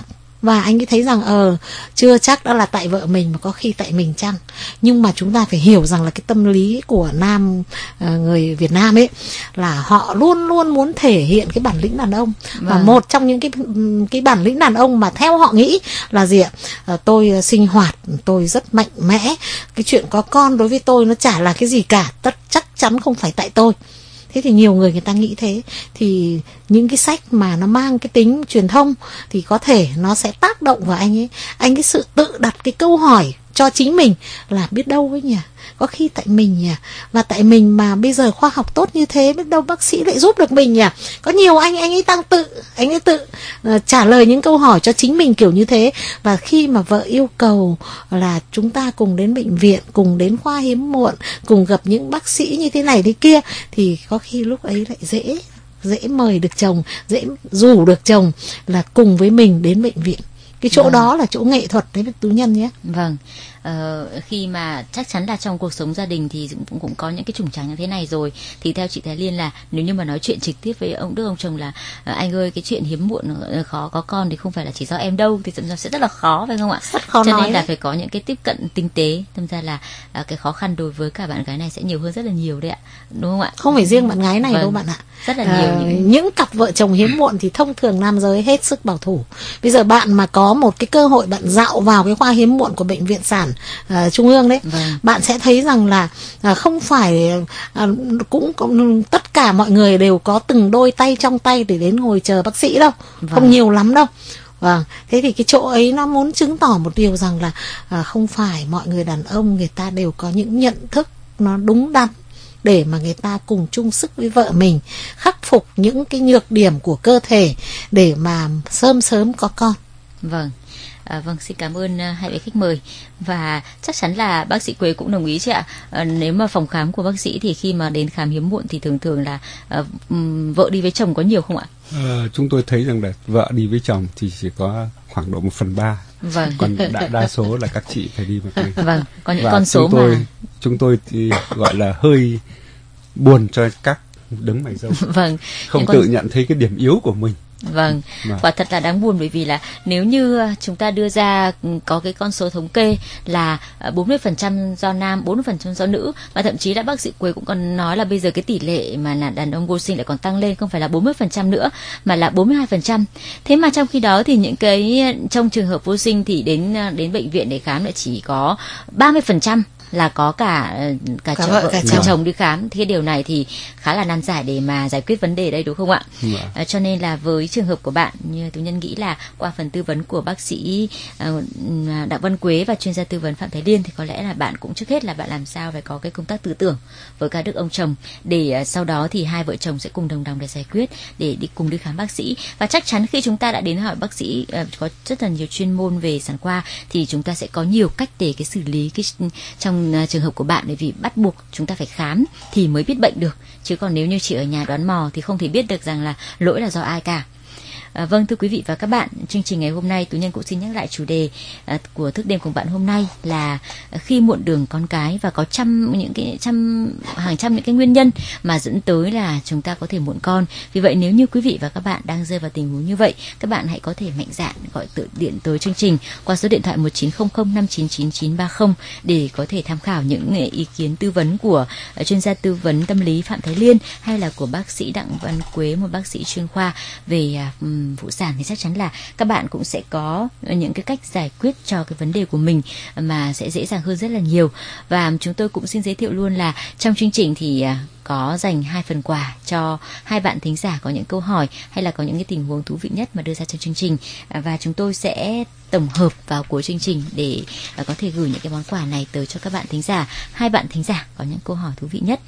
và anh ấy thấy rằng ờ chưa chắc đã là tại vợ mình mà có khi tại mình chăng. Nhưng mà chúng ta phải hiểu rằng là cái tâm lý của nam uh, người Việt Nam ấy là họ luôn luôn muốn thể hiện cái bản lĩnh đàn ông. Vâng. Và một trong những cái cái bản lĩnh đàn ông mà theo họ nghĩ là gì ạ? Uh, tôi uh, sinh hoạt, tôi rất mạnh mẽ, cái chuyện có con đối với tôi nó chả là cái gì cả, tất chắc chắn không phải tại tôi. Thế thì nhiều người người ta nghĩ thế. Thì những cái sách mà nó mang cái tính truyền thông thì có thể nó sẽ tác động vào anh ấy. Anh ấy sự tự đặt cái câu hỏi cho chính mình là biết đâu ấy nhỉ, có khi tại mình nhỉ, và tại mình mà bây giờ khoa học tốt như thế, biết đâu bác sĩ lại giúp được mình nhỉ. Có nhiều anh anh ấy đang tự anh ấy tự uh, trả lời những câu hỏi cho chính mình kiểu như thế. Và khi mà vợ yêu cầu là chúng ta cùng đến bệnh viện, cùng đến khoa hiếm muộn, cùng gặp những bác sĩ như thế này thế kia, thì có khi lúc ấy lại dễ dễ mời được chồng, dễ rủ được chồng là cùng với mình đến bệnh viện. Cái chỗ vâng. đó là chỗ nghệ thuật đấy Tú Nhân nhé. Vâng. Ờ, khi mà chắc chắn là trong cuộc sống gia đình thì cũng, cũng có những cái trùng trắng như thế này rồi, thì theo chị Thái Liên là nếu như mà nói chuyện trực tiếp với ông Đức ông chồng là anh ơi cái chuyện hiếm muộn khó có con thì không phải là chỉ do em đâu, thì sẽ rất là khó phải không ạ? Rất khó. Cho nên nói là đấy. Phải có những cái tiếp cận tinh tế. Thật ra là cái khó khăn đối với cả bạn gái này sẽ nhiều hơn rất là nhiều đấy ạ, đúng không ạ? Không phải riêng bạn gái này vâng. đâu bạn ạ. Rất là nhiều. À, những... những cặp vợ chồng hiếm muộn thì thông thường nam giới hết sức bảo thủ. Bây giờ bạn mà có một cái cơ hội bạn dạo vào cái khoa hiếm muộn của bệnh viện sản uh, Trung ương đấy, vâng. bạn sẽ thấy rằng là uh, không phải uh, cũng, cũng tất cả mọi người đều có từng đôi tay trong tay để đến ngồi chờ bác sĩ đâu, vâng. không nhiều lắm đâu. Vâng, thế thì cái chỗ ấy nó muốn chứng tỏ một điều rằng là uh, không phải mọi người đàn ông người ta đều có những nhận thức nó đúng đắn để mà người ta cùng chung sức với vợ mình khắc phục những cái nhược điểm của cơ thể để mà sớm sớm có con. Vâng. À, vâng, xin cảm ơn uh, hai vị khách mời. Và chắc chắn là bác sĩ Quế cũng đồng ý chứ ạ. À, nếu mà phòng khám của bác sĩ thì khi mà đến khám hiếm muộn thì thường thường là uh, um, vợ đi với chồng có nhiều không ạ? À, chúng tôi thấy rằng là vợ đi với chồng thì chỉ có khoảng độ một phần ba. Vâng. Còn đa, đa số là các chị phải đi một mình. Vâng, có những và con số chúng tôi, mà chúng tôi thì gọi là hơi buồn cho các đấng mày râu. Vâng. Không con... tự nhận thấy cái điểm yếu của mình. Vâng, mà. Quả thật là đáng buồn, bởi vì là nếu như chúng ta đưa ra có cái con số thống kê là bốn mươi phần trăm do nam, bốn mươi phần trăm do nữ, và thậm chí là bác sĩ Quế cũng còn nói là bây giờ cái tỷ lệ mà là đàn ông vô sinh lại còn tăng lên, không phải là bốn mươi phần trăm nữa mà là bốn mươi hai phần trăm. Thế mà trong khi đó thì những cái trong trường hợp vô sinh thì đến đến bệnh viện để khám lại chỉ có ba mươi phần trăm là có cả cả, cả, vợ, cả chồng. chồng đi khám. Thì cái điều này thì khá là nan giải để mà giải quyết vấn đề đây, đúng không ạ? À, cho nên là với trường hợp của bạn, như Tú Nhân nghĩ là qua phần tư vấn của bác sĩ uh, Đặng Văn Quế và chuyên gia tư vấn Phạm Thái Liên thì có lẽ là bạn cũng trước hết là bạn làm sao phải có cái công tác tư tưởng với cả Đức ông chồng, để uh, sau đó thì hai vợ chồng sẽ cùng đồng lòng để giải quyết, để đi cùng đi khám bác sĩ. Và chắc chắn khi chúng ta đã đến hỏi bác sĩ uh, có rất là nhiều chuyên môn về sản khoa thì chúng ta sẽ có nhiều cách để cái xử lý cái trong trường hợp của bạn, bởi vì bắt buộc chúng ta phải khám thì mới biết bệnh được, chứ còn nếu như chỉ ở nhà đoán mò thì không thể biết được rằng là lỗi là do ai cả. À, vâng, thưa quý vị và các bạn, chương trình ngày hôm nay Tú Nhân cũng xin nhắc lại chủ đề à, của thức đêm cùng bạn hôm nay là khi muộn đường con cái, và có trăm những cái trăm hàng trăm những cái nguyên nhân mà dẫn tới là chúng ta có thể muộn con. Vì vậy nếu như quý vị và các bạn đang rơi vào tình huống như vậy, các bạn hãy có thể mạnh dạn gọi tự điện tới chương trình qua số điện thoại một chín không không năm chín chín chín ba không để có thể tham khảo những ý kiến tư vấn của chuyên gia tư vấn tâm lý Phạm Thái Liên hay là của bác sĩ Đặng Văn Quế, một bác sĩ chuyên khoa về um, phụ sản, thì chắc chắn là các bạn cũng sẽ có những cái cách giải quyết cho cái vấn đề của mình mà sẽ dễ dàng hơn rất là nhiều. Và chúng tôi cũng xin giới thiệu luôn là trong chương trình thì có dành hai phần quà cho hai bạn thính giả có những câu hỏi hay là có những cái tình huống thú vị nhất mà đưa ra trong chương trình, và chúng tôi sẽ tổng hợp vào cuối chương trình để có thể gửi những cái món quà này tới cho các bạn thính giả, hai bạn thính giả có những câu hỏi thú vị nhất.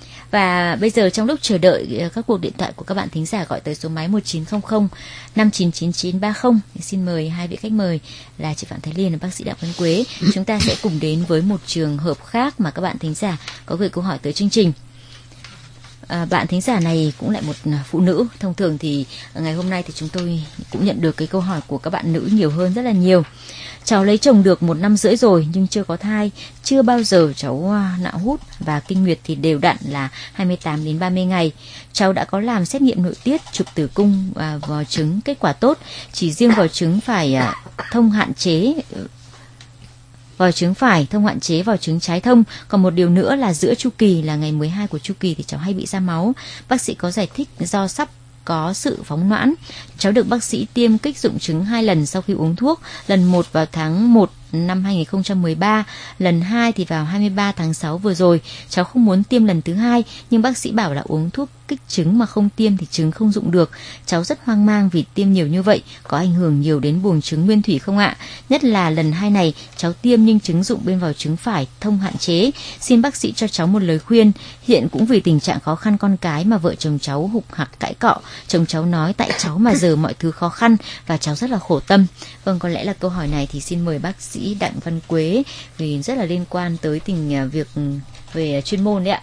Và bây giờ trong lúc chờ đợi các cuộc điện thoại của các bạn thính giả gọi tới số máy một chín không không năm chín chín chín ba không, thì xin mời hai vị khách mời là chị Phạm Thái Liên và bác sĩ Đặng Văn Quế. Chúng ta sẽ cùng đến với một trường hợp khác mà các bạn thính giả có gửi câu hỏi tới chương trình. À, bạn thính giả này cũng lại một phụ nữ. Thông thường thì ngày hôm nay thì chúng tôi cũng nhận được cái câu hỏi của các bạn nữ nhiều hơn rất là nhiều. Cháu lấy chồng được một năm rưỡi rồi nhưng chưa có thai, chưa bao giờ cháu nạo hút và kinh nguyệt thì đều đặn là hai mươi tám đến ba mươi ngày. Cháu đã có làm xét nghiệm nội tiết, chụp tử cung và vò trứng, kết quả tốt, chỉ riêng vò trứng phải thông hạn chế vòi trứng phải thông hạn chế, vòi trứng trái thông. Còn một điều nữa là giữa chu kỳ là ngày mười hai của chu kỳ thì cháu hay bị ra máu. Bác sĩ có giải thích do sắp có sự phóng noãn. Cháu được bác sĩ tiêm kích dụng trứng hai lần sau khi uống thuốc, lần một vào tháng một năm hai nghìn không trăm mười ba, lần hai thì vào hai mươi ba tháng sáu vừa rồi. Cháu không muốn tiêm lần thứ hai nhưng bác sĩ bảo là uống thuốc kích trứng mà không tiêm thì trứng không dụng được. Cháu rất hoang mang vì tiêm nhiều như vậy có ảnh hưởng nhiều đến buồng trứng nguyên thủy không ạ? Nhất là lần hai này cháu tiêm nhưng trứng dụng bên vào trứng phải thông hạn chế. Xin bác sĩ cho cháu một lời khuyên. Hiện cũng vì tình trạng khó khăn con cái mà vợ chồng cháu hục hặc cãi cọ. Chồng cháu nói tại cháu mà giờ mọi thứ khó khăn và cháu rất là khổ tâm. Vâng, có lẽ là câu hỏi này thì xin mời bác sĩ Đặng Văn Quế vì rất là liên quan tới tình việc về chuyên môn đấy ạ.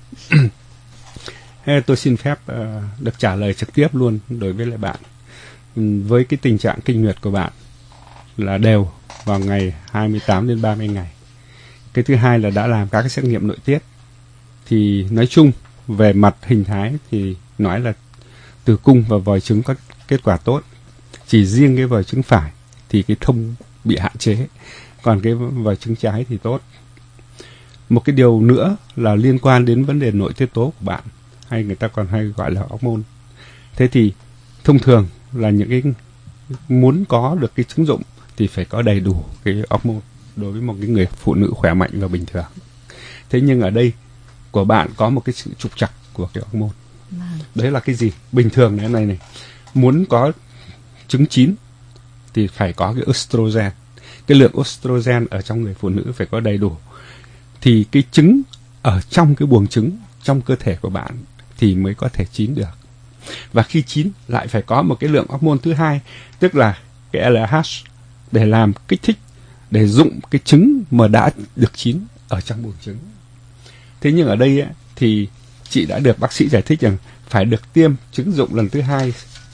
Tôi xin phép uh, được trả lời trực tiếp luôn đối với lại bạn. Với cái tình trạng kinh nguyệt của bạn là đều vào ngày hai mươi tám đến ba mươi ngày. Cái thứ hai là đã làm các cái xét nghiệm nội tiết. Thì nói chung về mặt hình thái thì nói là tử cung và vòi trứng có kết quả tốt. Chỉ riêng cái vòi trứng phải thì cái thông bị hạn chế, còn cái vòi trứng trái thì tốt. Một cái điều nữa là liên quan đến vấn đề nội tiết tố của bạn, hay người ta còn hay gọi là hormone. Thế thì thông thường là những cái muốn có được cái trứng dụng thì phải có đầy đủ cái hormone đối với một cái người phụ nữ khỏe mạnh và bình thường. Thế nhưng ở đây của bạn có một cái sự trục trặc của cái hormone. Đấy là cái gì? Bình thường này này này, muốn có trứng chín thì phải có cái estrogen. Cái lượng estrogen ở trong người phụ nữ phải có đầy đủ. Thì cái trứng ở trong cái buồng trứng, trong cơ thể của bạn thì mới có thể chín được. Và khi chín lại phải có một cái lượng hormone thứ hai, tức là cái lờ hát để làm kích thích, để dụng cái trứng mà đã được chín ở trong buồng trứng. Thế nhưng ở đây ấy, thì chị đã được bác sĩ giải thích rằng phải được tiêm trứng dụng lần thứ hai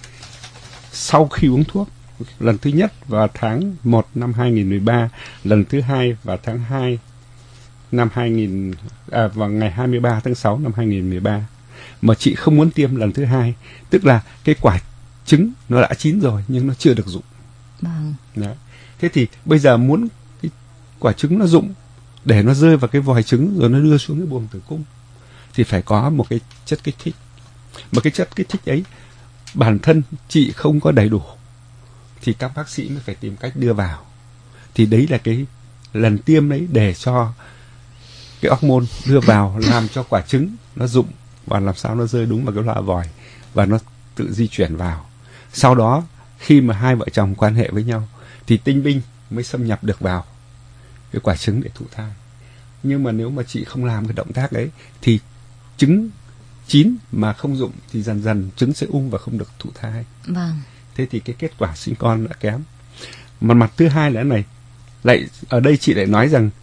sau khi uống thuốc. Lần thứ nhất vào tháng một năm hai nghìn không trăm mười ba, lần thứ hai vào tháng hai năm hai nghìn, à, vào ngày hai mươi ba tháng sáu năm hai nghìn không trăm mười ba. Mà chị không muốn tiêm lần thứ hai, tức là cái quả trứng nó đã chín rồi nhưng nó chưa được dụng. Vâng. Đấy. Thế thì bây giờ muốn cái quả trứng nó dụng để nó rơi vào cái vòi trứng rồi nó đưa xuống cái buồng tử cung thì phải có một cái chất kích thích. Mà cái chất kích thích ấy bản thân chị không có đầy đủ thì các bác sĩ mới phải tìm cách đưa vào. Thì đấy là cái lần tiêm đấy để cho cái hormone đưa vào làm cho quả trứng nó dụng và làm sao nó rơi đúng vào cái loa vòi và nó tự di chuyển vào. Sau đó khi mà hai vợ chồng quan hệ với nhau thì tinh binh mới xâm nhập được vào cái quả trứng để thụ thai. Nhưng mà nếu mà chị không làm cái động tác đấy thì trứng chín mà không dụng thì dần dần trứng sẽ ung và không được thụ thai. Vâng. Thế thì cái kết quả sinh con đã kém. Mà mặt thứ hai là cái này, lại ở đây chị lại nói rằng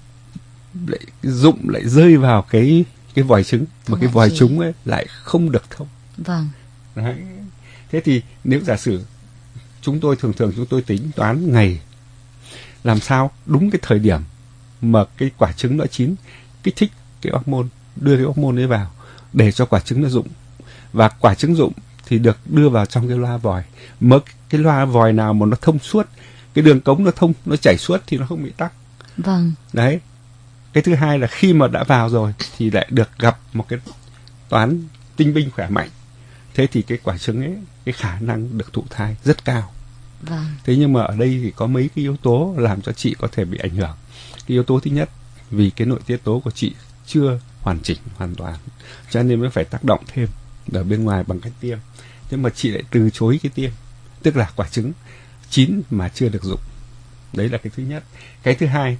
lại dụng lại rơi vào cái cái vòi trứng, mà cái vòi trứng ấy lại không được thông. Vâng. Đấy. Thế thì nếu giả sử chúng tôi thường thường chúng tôi tính toán ngày làm sao đúng cái thời điểm mà cái quả trứng nó chín, kích thích cái hormone, đưa cái hormone ấy vào để cho quả trứng nó dụng. Và quả trứng dụng thì được đưa vào trong cái loa vòi. Mà cái loa vòi nào mà nó thông suốt, cái đường cống nó thông, nó chảy suốt thì nó không bị tắc. Vâng. Đấy. Cái thứ hai là khi mà đã vào rồi thì lại được gặp một cái toán tinh binh khỏe mạnh. Thế thì cái quả trứng ấy, cái khả năng được thụ thai rất cao. Vâng. Thế nhưng mà ở đây thì có mấy cái yếu tố làm cho chị có thể bị ảnh hưởng. Cái yếu tố thứ nhất, vì cái nội tiết tố của chị chưa hoàn chỉnh hoàn toàn, cho nên mới phải tác động thêm ở bên ngoài bằng cách tiêm. Thế mà chị lại từ chối cái tiêm, tức là quả trứng chín mà chưa được dụng. Đấy là cái thứ nhất. Cái thứ hai,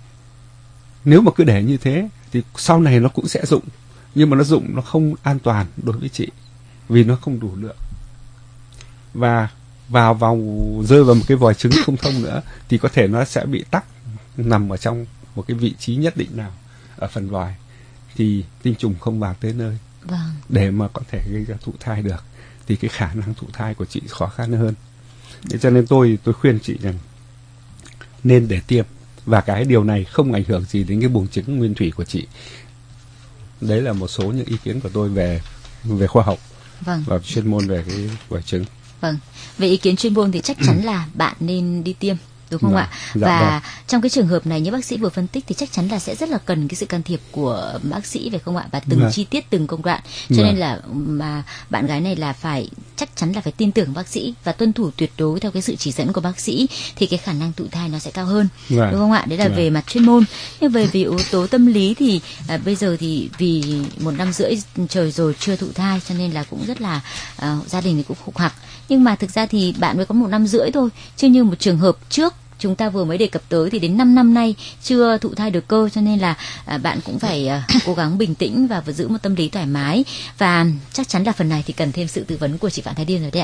nếu mà cứ để như thế thì sau này nó cũng sẽ dụng, nhưng mà nó dụng nó không an toàn đối với chị vì nó không đủ lượng. Và vào vào rơi vào một cái vòi trứng không thông nữa thì có thể nó sẽ bị tắc nằm ở trong một cái vị trí nhất định nào ở phần vòi thì tinh trùng không vào tới nơi Vâng. để mà có thể gây ra thụ thai được, thì cái khả năng thụ thai của chị khó khăn hơn. Thế cho nên tôi tôi khuyên chị rằng nên để tiêm, và cái điều này không ảnh hưởng gì đến cái buồng trứng nguyên thủy của chị. Đấy là một số những ý kiến của tôi về về khoa học Vâng. và chuyên môn về cái quả trứng. Vâng. Về ý kiến chuyên môn thì chắc chắn là bạn nên đi tiêm, đúng không Dạ, ạ? dạ Và vâng. trong cái trường hợp này như bác sĩ vừa phân tích thì chắc chắn là sẽ rất là cần cái sự can thiệp của bác sĩ, phải không ạ? Và từng Vâng. chi tiết, từng công đoạn. Cho Vâng. nên là mà bạn gái này là phải chắc chắn là phải tin tưởng bác sĩ và tuân thủ tuyệt đối theo cái sự chỉ dẫn của bác sĩ, thì cái khả năng thụ thai nó sẽ cao hơn, Vâng. đúng không ạ? Đấy là Vâng. về mặt chuyên môn. Nhưng về vì yếu tố tâm lý thì à, bây giờ thì vì một năm rưỡi trời rồi chưa thụ thai, cho nên là cũng rất là à, gia đình thì cũng khủng hoảng. Nhưng mà thực ra thì bạn mới có một năm rưỡi thôi, chứ như một trường hợp trước chúng ta vừa mới đề cập tới thì đến năm năm nay chưa thụ thai được cơ, cho nên là à, bạn cũng phải à, cố gắng bình tĩnh và giữ một tâm lý thoải mái, và chắc chắn là phần này thì cần thêm sự tư vấn của chị Phạm Thái Điên rồi đấy ạ.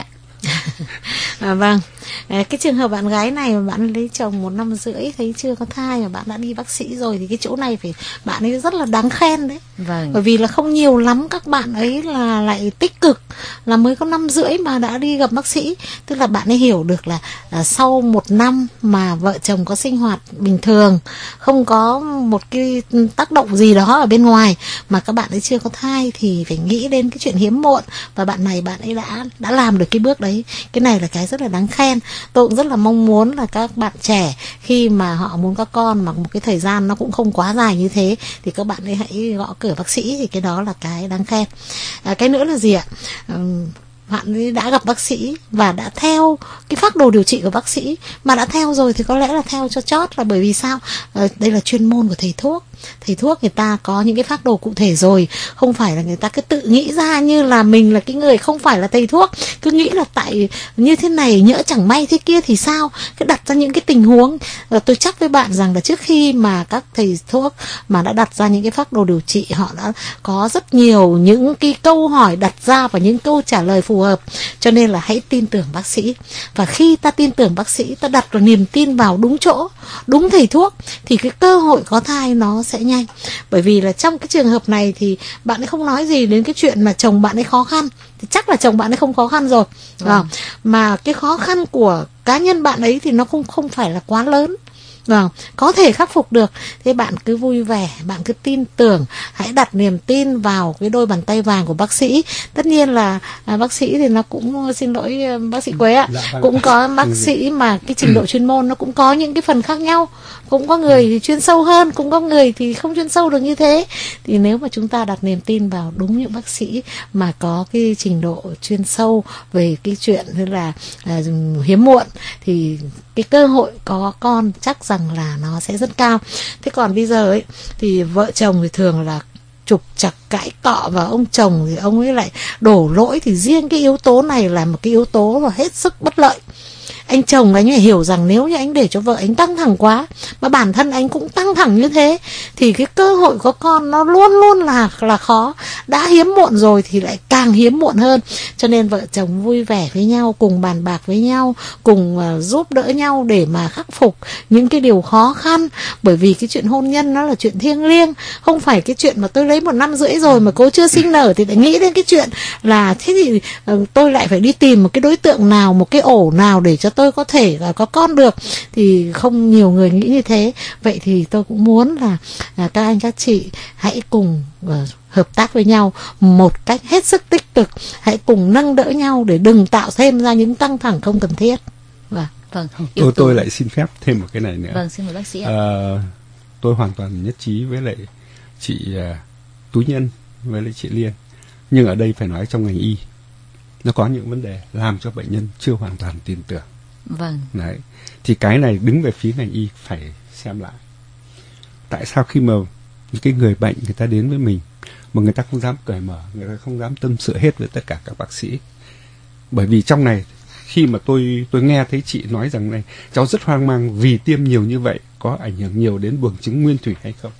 À, vâng, à, cái trường hợp bạn gái này mà bạn lấy chồng một năm rưỡi thấy chưa có thai mà bạn đã đi bác sĩ rồi, thì cái chỗ này phải bạn ấy rất là đáng khen đấy. Vâng. Bởi vì là không nhiều lắm các bạn ấy là lại tích cực là mới có năm rưỡi mà đã đi gặp bác sĩ. Tức là bạn ấy hiểu được là, là sau một năm mà vợ chồng có sinh hoạt bình thường, không có một cái tác động gì đó ở bên ngoài mà các bạn ấy chưa có thai, thì phải nghĩ đến cái chuyện hiếm muộn, và bạn này bạn ấy đã đã làm được cái bước đấy. Cái này là cái rất là đáng khen. Tôi cũng rất là mong muốn là các bạn trẻ khi mà họ muốn có con mà một cái thời gian nó cũng không quá dài như thế, thì các bạn ấy hãy gõ cửa bác sĩ, thì cái đó là cái đáng khen. À, cái nữa là gì ạ? Uhm, bạn ấy đã gặp bác sĩ và đã theo cái phác đồ điều trị của bác sĩ, mà đã theo rồi thì có lẽ là theo cho chót, là bởi vì sao? À, đây là chuyên môn của thầy thuốc. Thầy thuốc người ta có những cái phác đồ cụ thể rồi, không phải là người ta cứ tự nghĩ ra như là mình là cái người không phải là thầy thuốc, cứ nghĩ là tại như thế này nhỡ chẳng may thế kia thì sao, cứ đặt ra những cái tình huống. Và tôi chắc với bạn rằng là trước khi mà các thầy thuốc mà đã đặt ra những cái phác đồ điều trị, họ đã có rất nhiều những cái câu hỏi đặt ra và những câu trả lời phù hợp. Cho nên là hãy tin tưởng bác sĩ, và khi ta tin tưởng bác sĩ, ta đặt được niềm tin vào đúng chỗ, đúng thầy thuốc, thì cái cơ hội có thai nó sẽ nhanh. Bởi vì là trong cái trường hợp này thì bạn ấy không nói gì đến cái chuyện mà chồng bạn ấy khó khăn, thì chắc là chồng bạn ấy không khó khăn rồi. Ừ. À, mà cái khó khăn của cá nhân bạn ấy thì nó không không phải là quá lớn. Vâng, có thể khắc phục được. Thế bạn cứ vui vẻ, bạn cứ tin tưởng, hãy đặt niềm tin vào cái đôi bàn tay vàng của bác sĩ. Tất nhiên là à, bác sĩ thì nó cũng, xin lỗi bác sĩ Quế ạ, dạ, cũng có bác sĩ mà cái trình độ chuyên môn nó cũng có những cái phần khác nhau. Cũng có người thì chuyên sâu hơn, cũng có người thì không chuyên sâu được như thế. Thì nếu mà chúng ta đặt niềm tin vào đúng những bác sĩ mà có cái trình độ chuyên sâu về cái chuyện như là à, hiếm muộn, thì cái cơ hội có con chắc rằng là nó sẽ rất cao. Thế còn bây giờ ấy thì vợ chồng thì thường là trục trặc cãi cọ, và ông chồng thì ông ấy lại đổ lỗi, thì riêng cái yếu tố này là một cái yếu tố là hết sức bất lợi. Anh chồng anh phải hiểu rằng nếu như anh để cho vợ anh căng thẳng quá, mà bản thân anh cũng căng thẳng như thế, thì cái cơ hội có con nó luôn luôn là là khó. Đã hiếm muộn rồi thì lại càng hiếm muộn hơn. Cho nên vợ chồng vui vẻ với nhau, cùng bàn bạc với nhau, cùng uh, giúp đỡ nhau để mà khắc phục những cái điều khó khăn. Bởi vì cái chuyện hôn nhân nó là chuyện thiêng liêng, không phải cái chuyện mà tôi lấy một năm rưỡi rồi mà cô chưa sinh nở thì lại nghĩ đến cái chuyện là thế thì uh, tôi lại phải đi tìm một cái đối tượng nào, một cái ổ nào để cho tôi có thể là có con được. Thì không nhiều người nghĩ như thế. Vậy thì tôi cũng muốn là, là các anh các chị hãy cùng uh, hợp tác với nhau một cách hết sức tích cực, hãy cùng nâng đỡ nhau để đừng tạo thêm ra những căng thẳng không cần thiết. Và vâng, tôi tôi lại xin phép thêm một cái này nữa. Vâng, xin mời bác sĩ ạ. À, tôi hoàn toàn nhất trí với lại chị uh, Tú Nhân với lại chị Liên, nhưng ở đây phải nói trong ngành y nó có những vấn đề làm cho bệnh nhân chưa hoàn toàn tin tưởng. Vâng. Đấy, thì cái này đứng về phía ngành y phải xem lại. Tại sao khi mà những cái người bệnh người ta đến với mình mà người ta không dám cởi mở, người ta không dám tâm sự hết với tất cả các bác sĩ? Bởi vì trong này khi mà tôi tôi nghe thấy chị nói rằng này, cháu rất hoang mang vì tiêm nhiều như vậy có ảnh hưởng nhiều đến buồng trứng nguyên thủy hay không?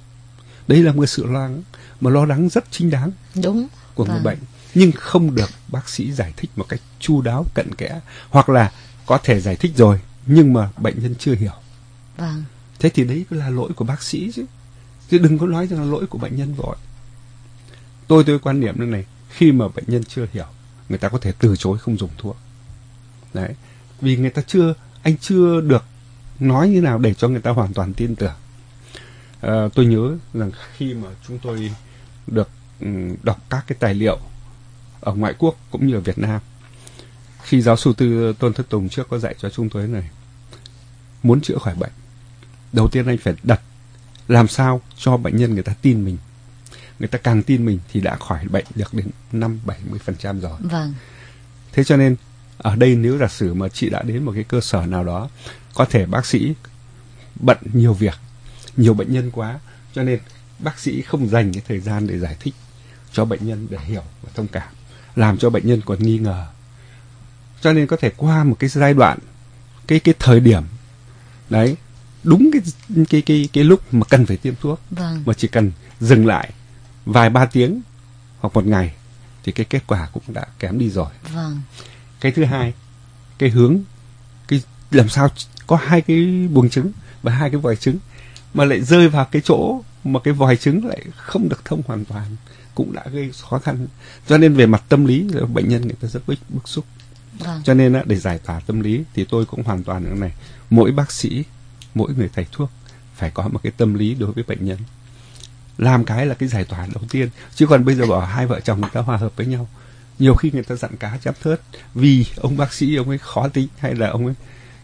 Đây là một sự lo lắng mà lo lắng rất chính đáng đúng của vâng. người bệnh, nhưng không được bác sĩ giải thích một cách chu đáo cặn kẽ, hoặc là có thể giải thích rồi nhưng mà bệnh nhân chưa hiểu. Vâng. Thế thì đấy là lỗi của bác sĩ chứ, chứ đừng có nói rằng là lỗi của bệnh nhân vội. tôi tôi quan niệm như này, khi mà bệnh nhân chưa hiểu, người ta có thể từ chối không dùng thuốc. Đấy, vì người ta chưa, anh chưa được nói như nào để cho người ta hoàn toàn tin tưởng. À, tôi nhớ rằng khi mà chúng tôi được um, đọc các cái tài liệu ở ngoại quốc cũng như ở Việt Nam, khi giáo sư tư Tôn Thất Tùng trước có dạy cho chúng tôi này, muốn chữa khỏi bệnh, đầu tiên anh phải đặt làm sao cho bệnh nhân người ta tin mình. Người ta càng tin mình thì đã khỏi bệnh được đến năm bảy mươi phần trăm rồi. Vâng. Thế cho nên ở đây nếu giả sử mà chị đã đến một cái cơ sở nào đó, có thể bác sĩ bận nhiều việc, nhiều bệnh nhân quá, cho nên bác sĩ không dành cái thời gian để giải thích cho bệnh nhân để hiểu và thông cảm, làm cho bệnh nhân còn nghi ngờ. Cho nên có thể qua một cái giai đoạn, cái cái thời điểm đấy, đúng cái cái cái cái lúc mà cần phải tiêm thuốc, vâng. mà chỉ cần dừng lại vài ba tiếng hoặc một ngày thì cái kết quả cũng đã kém đi rồi. Vâng. Cái thứ hai, cái hướng, cái làm sao có hai cái buồng trứng và hai cái vòi trứng mà lại rơi vào cái chỗ mà cái vòi trứng lại không được thông hoàn toàn, cũng đã gây khó khăn. Cho nên về mặt tâm lý, bệnh nhân người ta rất bức, bức xúc. Vâng. Cho nên để giải tỏa tâm lý thì tôi cũng hoàn toàn như này, mỗi bác sĩ, mỗi người thầy thuốc phải có một cái tâm lý đối với bệnh nhân, làm cái là cái giải tỏa đầu tiên. Chứ còn bây giờ bảo hai vợ chồng người ta hòa hợp với nhau, nhiều khi người ta dặn cá chép thớt vì ông bác sĩ ông ấy khó tính, hay là ông ấy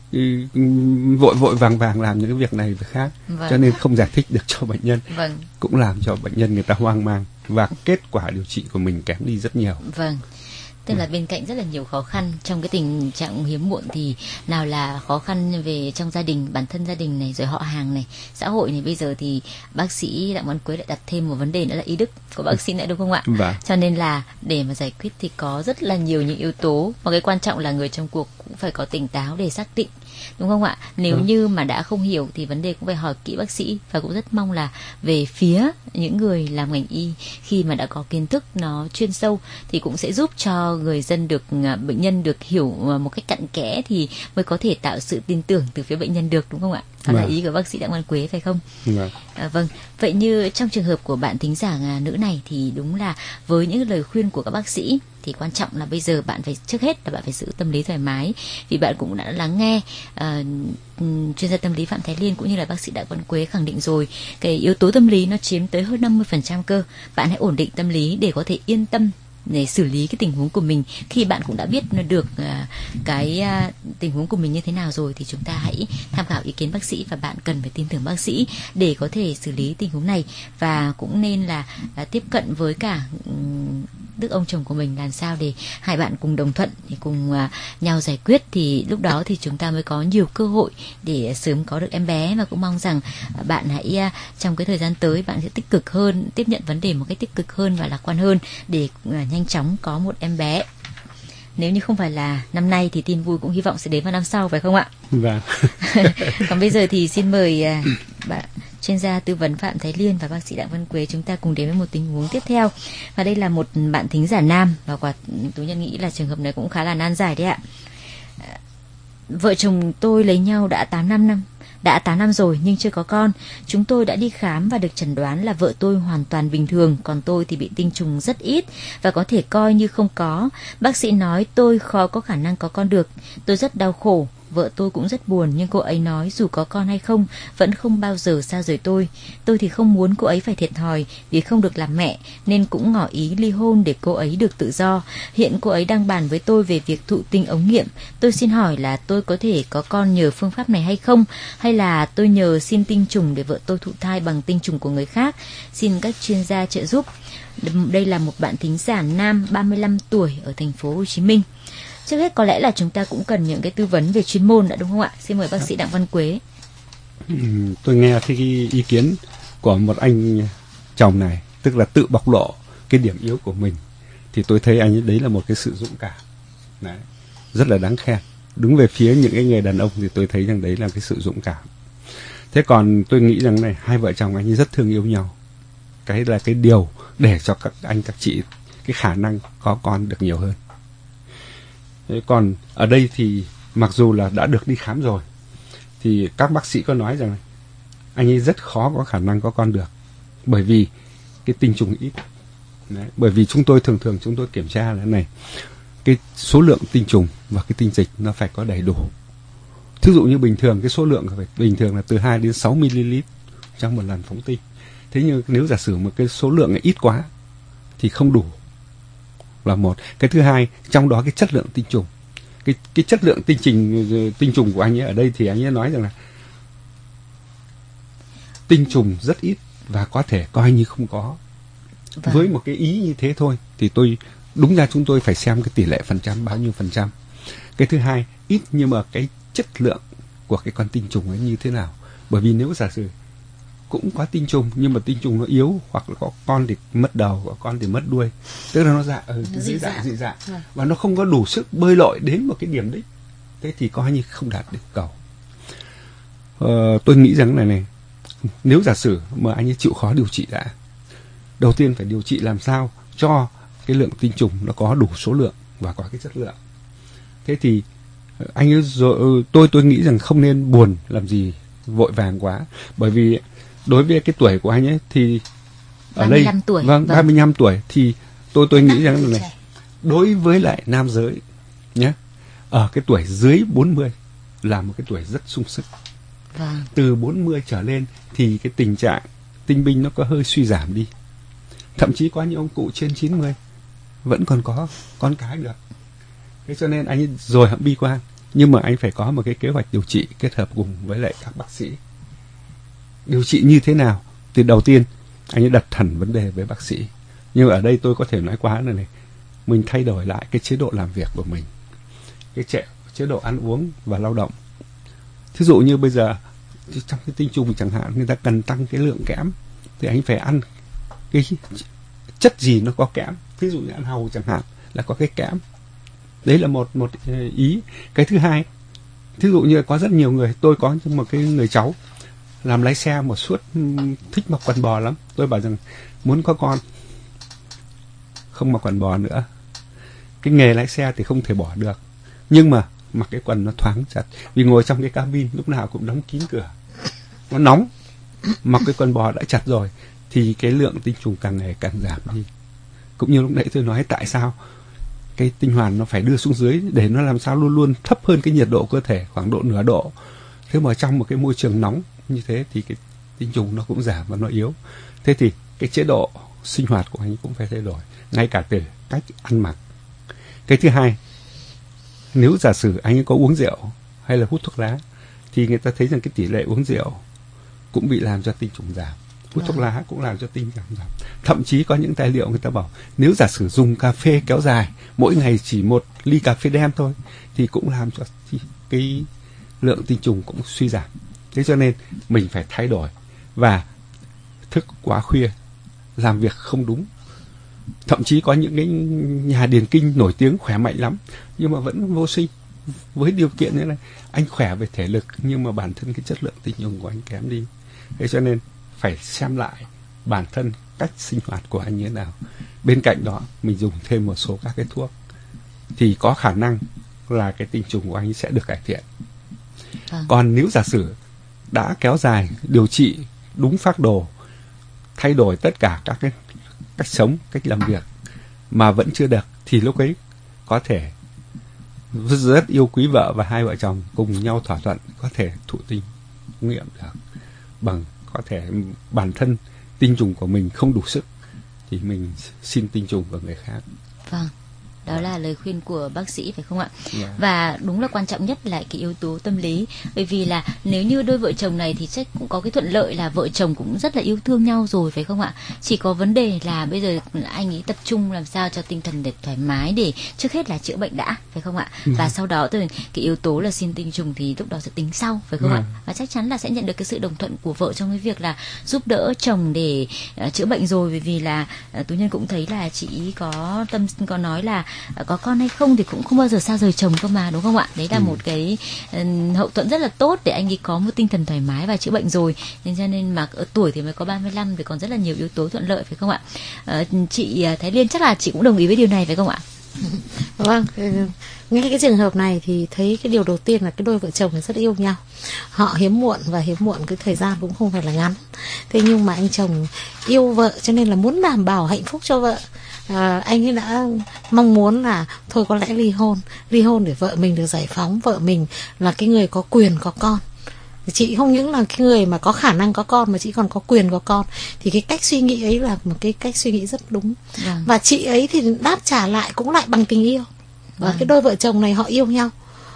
vội vội vàng vàng làm những cái việc này việc khác, vâng. Cho nên không giải thích được cho bệnh nhân, vâng. Cũng làm cho bệnh nhân người ta hoang mang và kết quả điều trị của mình kém đi rất nhiều. Vâng. Tức là bên cạnh rất là nhiều khó khăn trong cái tình trạng hiếm muộn, thì nào là khó khăn về trong gia đình, bản thân gia đình này, rồi họ hàng này, xã hội này, bây giờ thì bác sĩ Đặng Văn Quế lại đặt thêm một vấn đề nữa là ý đức của bác sĩ nữa, đúng không ạ? Vâng. Cho nên là để mà giải quyết thì có rất là nhiều những yếu tố, và cái quan trọng là người trong cuộc cũng phải có tỉnh táo để xác định, đúng không ạ? Nếu ừ. như mà đã không hiểu thì vấn đề cũng phải hỏi kỹ bác sĩ, và cũng rất mong là về phía những người làm ngành y khi mà đã có kiến thức nó chuyên sâu thì cũng sẽ giúp cho người dân được, bệnh nhân được hiểu một cách cặn kẽ thì mới có thể tạo sự tin tưởng từ phía bệnh nhân được, đúng không ạ? Đó là ý của bác sĩ Đặng Văn Quế, phải không? Vâng. À, vâng. Vậy như trong trường hợp của bạn thính giả nữ này thì đúng là với những lời khuyên của các bác sĩ thì quan trọng là bây giờ bạn phải, trước hết là bạn phải giữ tâm lý thoải mái, vì bạn cũng đã lắng nghe uh, chuyên gia tâm lý Phạm Thái Liên cũng như là bác sĩ Đặng Văn Quế khẳng định rồi, cái yếu tố tâm lý nó chiếm tới hơn năm mươi phần trăm cơ. Bạn hãy ổn định tâm lý để có thể yên tâm để xử lý cái tình huống của mình. Khi bạn cũng đã biết được uh, cái uh, tình huống của mình như thế nào rồi thì chúng ta hãy tham khảo ý kiến bác sĩ, và bạn cần phải tin tưởng bác sĩ để có thể xử lý tình huống này, và cũng nên là uh, tiếp cận với cả um, đức ông chồng của mình, làm sao để hai bạn cùng đồng thuận để cùng uh, nhau giải quyết, thì lúc đó thì chúng ta mới có nhiều cơ hội để sớm có được em bé. Và cũng mong rằng uh, bạn hãy uh, trong cái thời gian tới bạn sẽ tích cực hơn, tiếp nhận vấn đề một cách tích cực hơn và lạc quan hơn để uh, nhanh chóng có một em bé. Nếu như không phải là năm nay thì tin vui cũng hy vọng sẽ đến vào năm sau, phải không ạ? Vâng. Còn bây giờ thì xin mời uh, bạn chuyên gia tư vấn Phạm Thái Liên và bác sĩ Đặng Văn Quế chúng ta cùng đến với một tình huống tiếp theo. Và đây là một bạn thính giả nam, và quả Tú Nhân nghĩ là trường hợp này cũng khá là nan giải đấy ạ. Vợ chồng tôi lấy nhau đã tám năm đã tám năm rồi nhưng chưa có con. Chúng tôi đã đi khám và được chẩn đoán là vợ tôi hoàn toàn bình thường, còn tôi thì bị tinh trùng rất ít và có thể coi như không có. Bác sĩ nói tôi khó có khả năng có con được. Tôi rất đau khổ. Vợ tôi cũng rất buồn, nhưng cô ấy nói dù có con hay không vẫn không bao giờ xa rời tôi. Tôi thì không muốn cô ấy phải thiệt thòi vì không được làm mẹ, nên cũng ngỏ ý ly hôn để cô ấy được tự do. Hiện cô ấy đang bàn với tôi về việc thụ tinh ống nghiệm. Tôi xin hỏi là tôi có thể có con nhờ phương pháp này hay không, hay là tôi nhờ xin tinh trùng để vợ tôi thụ thai bằng tinh trùng của người khác? Xin các chuyên gia trợ giúp. Đây là một bạn thính giả nam ba mươi lăm tuổi ở thành phố Hồ Chí Minh. Trước hết có lẽ là chúng ta cũng cần những cái tư vấn về chuyên môn đã, đúng không ạ? Xin mời bác sĩ Đặng Văn Quế. Ừ, tôi nghe cái ý kiến của một anh chồng này, tức là tự bộc lộ cái điểm yếu của mình, thì tôi thấy anh ấy đấy là một cái sự dũng cảm, đấy, rất là đáng khen. Đứng về phía những cái người đàn ông thì tôi thấy rằng đấy là cái sự dũng cảm. Thế còn tôi nghĩ rằng này, hai vợ chồng anh ấy rất thương yêu nhau. Cái là cái điều để cho các anh các chị cái khả năng có con được nhiều hơn. Thế còn ở đây thì mặc dù là đã được đi khám rồi, thì các bác sĩ có nói rằng anh ấy rất khó có khả năng có con được, bởi vì cái tinh trùng ít. Đấy, bởi vì chúng tôi thường thường chúng tôi kiểm tra là này, cái số lượng tinh trùng và cái tinh dịch nó phải có đầy đủ. Thí dụ như bình thường cái số lượng phải bình thường là từ hai đến sáu mi-li-lít trong một lần phóng tinh. Thế nhưng nếu giả sử một cái số lượng này ít quá thì không đủ là một. Cái thứ hai, trong đó cái chất lượng tinh trùng, cái cái chất lượng tinh trình tinh trùng của anh ấy ở đây thì anh ấy nói rằng là tinh trùng rất ít và có thể coi như không có. Vâng. Với một cái ý như thế thôi thì tôi đúng ra chúng tôi phải xem cái tỷ lệ phần trăm bao nhiêu phần trăm. Cái thứ hai, ít nhưng mà cái chất lượng của cái con tinh trùng ấy như thế nào. Bởi vì nếu giả sử cũng có tinh trùng nhưng mà tinh trùng nó yếu, hoặc là có con thì mất đầu, có con thì mất đuôi, tức là nó dạ ừ, nó dị dạng dị dạng ừ. và nó không có đủ sức bơi lội đến một cái điểm đích, thế thì coi như không đạt được cầu. Ờ, tôi nghĩ rằng này này, nếu giả sử mà anh ấy chịu khó điều trị đã, đầu tiên phải điều trị làm sao cho cái lượng tinh trùng nó có đủ số lượng và có cái chất lượng. Thế thì anh ấy rồi, tôi tôi nghĩ rằng không nên buồn làm gì vội vàng quá, bởi vì đối với cái tuổi của anh ấy thì ở đây tuổi. Vâng, vâng, ba mươi lăm tuổi thì tôi tôi nghĩ rằng này, đối với lại nam giới nhé, ở cái tuổi dưới bốn mươi là một cái tuổi rất sung sức. Vâng. Từ bốn mươi trở lên thì cái tình trạng tinh binh nó có hơi suy giảm đi. Thậm chí có những ông cụ trên chín mươi vẫn còn có con cái được. Thế cho nên anh ấy rồi hãng bi quan, nhưng mà anh phải có một cái kế hoạch điều trị kết hợp cùng với lại các bác sĩ. Điều trị như thế nào? Thì đầu tiên anh ấy đặt hẳn vấn đề với bác sĩ. Nhưng ở đây tôi có thể nói quá là này, mình thay đổi lại cái chế độ làm việc của mình, cái chế, chế độ ăn uống và lao động. Thí dụ như bây giờ trong cái tinh trùng chẳng hạn, người ta cần tăng cái lượng kẽm thì anh phải ăn cái chất gì nó có kẽm. Ví dụ như ăn hàu chẳng hạn là có cái kẽm. Đấy là một một ý. Cái thứ hai, thí dụ như có rất nhiều người, tôi có một cái người cháu làm lái xe một suốt, thích mặc quần bò lắm. Tôi bảo rằng muốn có con không mặc quần bò nữa. Cái nghề lái xe thì không thể bỏ được, nhưng mà mặc cái quần nó thoáng chặt, vì ngồi trong cái cabin lúc nào cũng đóng kín cửa, nó nóng. Mặc cái quần bò đã chặt rồi thì cái lượng tinh trùng càng ngày càng giảm đi. Cũng như lúc nãy tôi nói, tại sao cái tinh hoàn nó phải đưa xuống dưới để nó làm sao luôn luôn thấp hơn cái nhiệt độ cơ thể khoảng độ nửa độ. Thế mà trong một cái môi trường nóng như thế thì cái tinh trùng nó cũng giảm và nó yếu. Thế thì cái chế độ sinh hoạt của anh cũng phải thay đổi, ngay cả từ cách ăn mặc. Cái thứ hai, nếu giả sử anh ấy có uống rượu hay là hút thuốc lá thì người ta thấy rằng cái tỷ lệ uống rượu cũng bị làm cho tinh trùng giảm, hút thuốc lá cũng làm cho tinh trùng giảm. Thậm chí có những tài liệu người ta bảo nếu giả sử dùng cà phê kéo dài, mỗi ngày chỉ một ly cà phê đen thôi thì cũng làm cho cái lượng tinh trùng cũng suy giảm. Thế cho nên mình phải thay đổi, và thức quá khuya, làm việc không đúng. Thậm chí có những cái nhà điền kinh nổi tiếng khỏe mạnh lắm nhưng mà vẫn vô sinh, với điều kiện như này, anh khỏe về thể lực nhưng mà bản thân cái chất lượng tinh trùng của anh kém đi. Thế cho nên phải xem lại bản thân cách sinh hoạt của anh như thế nào. Bên cạnh đó mình dùng thêm một số các cái thuốc thì có khả năng là cái tinh trùng của anh sẽ được cải thiện. À. Còn nếu giả sử đã kéo dài, điều trị đúng phác đồ, thay đổi tất cả các cái cách sống, cách làm việc mà vẫn chưa được, thì lúc ấy có thể rất yêu quý vợ và hai vợ chồng cùng nhau thỏa thuận có thể thụ tinh nghiệm được, bằng có thể bản thân tinh trùng của mình không đủ sức thì mình xin tinh trùng của người khác. Vâng, đó là lời khuyên của bác sĩ phải không ạ? Yeah. Và đúng là quan trọng nhất là cái yếu tố tâm lý, bởi vì là nếu như đôi vợ chồng này thì chắc cũng có cái thuận lợi là vợ chồng cũng rất là yêu thương nhau rồi phải không ạ? Chỉ có vấn đề là bây giờ anh ấy tập trung làm sao cho tinh thần để thoải mái, để trước hết là chữa bệnh đã phải không ạ? Yeah. Và sau đó từ cái yếu tố là xin tinh trùng thì lúc đó sẽ tính sau phải không yeah. ạ? Và chắc chắn là sẽ nhận được cái sự đồng thuận của vợ trong cái việc là giúp đỡ chồng để uh, chữa bệnh rồi, bởi vì là uh, Tú Nhân cũng thấy là chị có tâm có nói là có con hay không thì cũng không bao giờ xa rời chồng cơ mà, đúng không ạ? Đấy là ừ. một cái uh, hậu thuẫn rất là tốt để anh ấy có một tinh thần thoải mái và chữa bệnh rồi. Nên cho nên mà ở tuổi thì mới có ba mươi lăm thì còn rất là nhiều yếu tố thuận lợi phải không ạ? Uh, chị Thái Liên chắc là chị cũng đồng ý với điều này phải không ạ? Vâng, ngay cái trường hợp này thì thấy cái điều đầu tiên là cái đôi vợ chồng này rất yêu nhau. Họ hiếm muộn và hiếm muộn cái thời gian cũng không phải là ngắn. Thế nhưng mà anh chồng yêu vợ cho nên là muốn đảm bảo hạnh phúc cho vợ. À, anh ấy đã mong muốn là thôi có lẽ ly hôn, ly hôn để vợ mình được giải phóng, vợ mình là cái người có quyền có con. Chị không những là cái người mà có khả năng có con mà chị còn có quyền có con. Thì cái cách suy nghĩ ấy là một cái cách suy nghĩ rất đúng. Vâng. Và chị ấy thì đáp trả lại cũng lại bằng tình yêu. Và vâng. cái đôi vợ chồng này họ yêu nhau.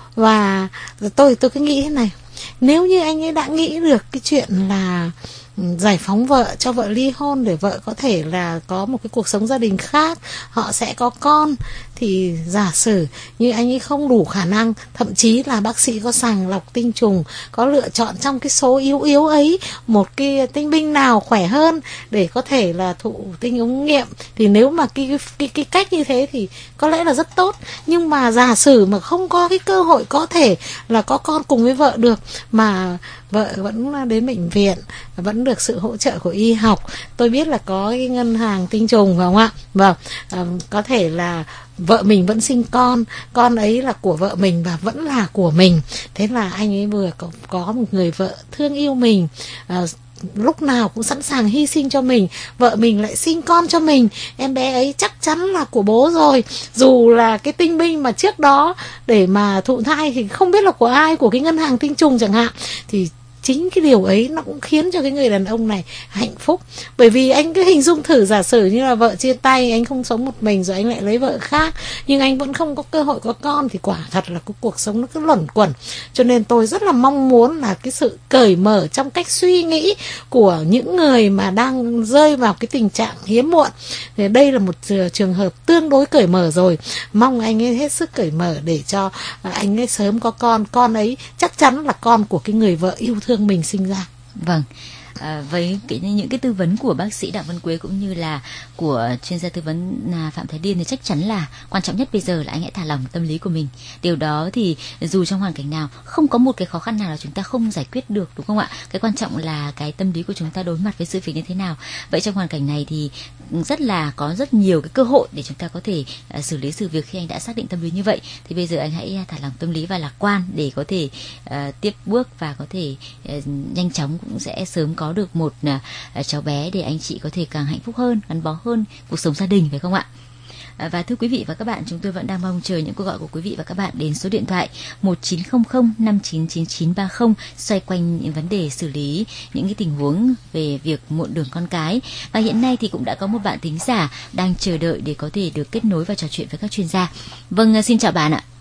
Và tôi tôi cứ nghĩ thế này, nếu như anh ấy đã nghĩ được cái chuyện là giải phóng vợ, cho vợ ly hôn để vợ có thể là có một cái cuộc sống gia đình khác, họ sẽ có con, thì giả sử như anh ấy không đủ khả năng, thậm chí là bác sĩ có sàng lọc tinh trùng, có lựa chọn trong cái số yếu yếu ấy một cái tinh binh nào khỏe hơn để có thể là thụ tinh ống nghiệm, thì nếu mà cái, cái, cái cách như thế thì có lẽ là rất tốt. Nhưng mà giả sử mà không có cái cơ hội có thể là có con cùng với vợ được, mà vợ vẫn đến bệnh viện, vẫn được sự hỗ trợ của y học. Tôi biết là có cái ngân hàng tinh trùng phải không ạ? Vâng, à, có thể là vợ mình vẫn sinh con, con ấy là của vợ mình và vẫn là của mình. Thế là anh ấy vừa có, có một người vợ thương yêu mình, à, lúc nào cũng sẵn sàng hy sinh cho mình. Vợ mình lại sinh con cho mình, em bé ấy chắc chắn là của bố rồi. Dù là cái tinh binh mà trước đó để mà thụ thai thì không biết là của ai, của cái ngân hàng tinh trùng chẳng hạn, thì chính cái điều ấy nó cũng khiến cho cái người đàn ông này hạnh phúc. Bởi vì anh cứ hình dung thử, giả sử như là vợ chia tay, anh không sống một mình rồi anh lại lấy vợ khác, nhưng anh vẫn không có cơ hội có con, thì quả thật là cái cuộc sống nó cứ luẩn quẩn. Cho nên tôi rất là mong muốn là cái sự cởi mở trong cách suy nghĩ của những người mà đang rơi vào cái tình trạng hiếm muộn. Thì đây là một trường hợp tương đối cởi mở rồi. Mong anh ấy hết sức cởi mở để cho anh ấy sớm có con. Con ấy chắc chắn là con của cái người vợ yêu thương mình sinh ra. Vâng. À, với cái, những cái tư vấn của bác sĩ Đặng Văn Quế cũng như là của chuyên gia tư vấn là Phạm Thái Điên thì chắc chắn là quan trọng nhất bây giờ là anh hãy thả lỏng tâm lý của mình. Điều đó thì dù trong hoàn cảnh nào, không có một cái khó khăn nào là chúng ta không giải quyết được, đúng không ạ? Cái quan trọng là cái tâm lý của chúng ta đối mặt với sự việc như thế nào. Vậy trong hoàn cảnh này thì rất là có rất nhiều cái cơ hội để chúng ta có thể uh, xử lý sự việc khi anh đã xác định tâm lý như vậy. Thì bây giờ anh hãy thả lỏng tâm lý và lạc quan để có thể uh, tiếp bước và có thể uh, nhanh chóng cũng sẽ sớm có được một uh, cháu bé để anh chị có thể càng hạnh phúc hơn, gắn bó hơn cuộc sống gia đình, phải không ạ? Uh, và thưa quý vị và các bạn, chúng tôi vẫn đang mong chờ những cuộc gọi của quý vị và các bạn đến số điện thoại một chín không không năm chín chín chín ba không xoay quanh những vấn đề xử lý những cái tình huống về việc muộn đường con cái. Và hiện nay thì cũng đã có một bạn thính giả đang chờ đợi để có thể được kết nối và trò chuyện với các chuyên gia. Vâng, uh, xin chào bạn ạ.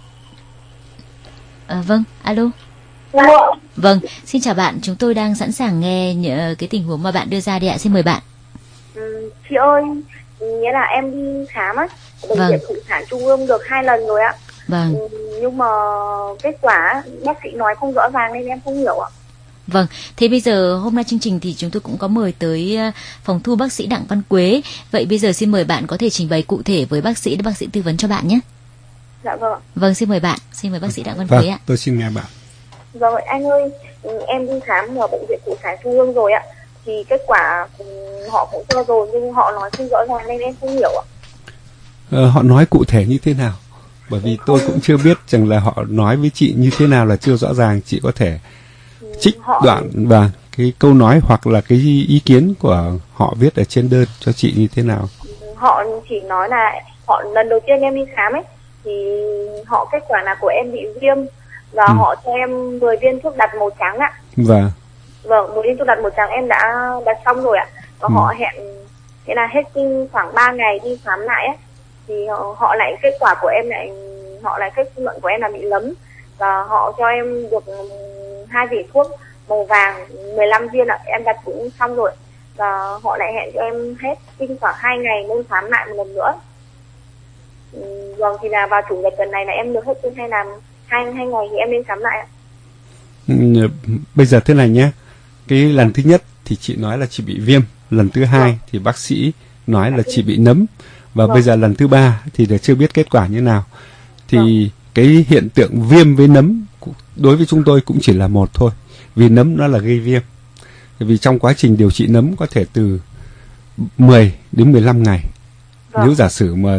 Uh, vâng, alo. Vâng, xin chào bạn, chúng tôi đang sẵn sàng nghe những cái tình huống mà bạn đưa ra đi ạ, xin mời bạn. Ừ, chị ơi, nghĩa là em đi khám á, bệnh viện Phụ sản Trung ương được hai lần rồi ạ. Vâng. Ừ, nhưng mà kết quả bác sĩ nói không rõ ràng nên em không hiểu ạ. Vâng, thế bây giờ hôm nay chương trình thì chúng tôi cũng có mời tới phòng thu bác sĩ Đặng Văn Quế. Vậy bây giờ xin mời bạn có thể trình bày cụ thể với bác sĩ để bác sĩ tư vấn cho bạn nhé. Dạ vâng. Vâng, xin mời bạn, xin mời bác sĩ Đặng Văn vâng, Quế ạ. Tôi xin nghe bạn. Vâng, anh ơi, em đi khám ở bệnh viện Phụ sản Trung ương rồi ạ. Thì kết quả họ cũng cho rồi nhưng họ nói không rõ ràng nên em không hiểu ạ. Ờ, họ nói cụ thể như thế nào? Bởi vì tôi cũng chưa biết rằng là họ nói với chị như thế nào là chưa rõ ràng. Chị có thể trích họ... đoạn và cái câu nói hoặc là cái ý kiến của họ viết ở trên đơn cho chị như thế nào? Họ chỉ nói là họ lần đầu tiên em đi khám ấy thì họ kết quả là của em bị viêm và ừ. họ cho em mười viên thuốc đặt màu trắng ạ. Và vâng, mười viên thuốc đặt màu trắng em đã đặt xong rồi ạ. Và ừ. họ hẹn thế là hết khoảng ba ngày đi khám lại ấy, thì họ, họ lại kết quả của em lại họ lại kết luận của em là bị lấm và họ cho em được hai vỉ thuốc màu vàng mười lăm viên ạ. Em đặt cũng xong rồi và họ lại hẹn cho em hết kinh khoảng hai ngày nên khám lại một lần nữa. Ừ, vâng, thì là vào chủ nhật tuần này là em được hết kinh hay là hai hai ngày thì em nên khám lại ạ. Ừ, bây giờ thế này nhé, cái lần thứ nhất thì chị nói là chị bị viêm, lần thứ hai vâng. thì bác sĩ nói là chị bị nấm và vâng. bây giờ lần thứ ba thì để chưa biết kết quả như nào. Thì vâng. cái hiện tượng viêm với nấm đối với chúng tôi cũng chỉ là một thôi, vì nấm nó là gây viêm. Vì trong quá trình điều trị nấm có thể từ mười đến mười lăm ngày. Vâng. Nếu giả sử mà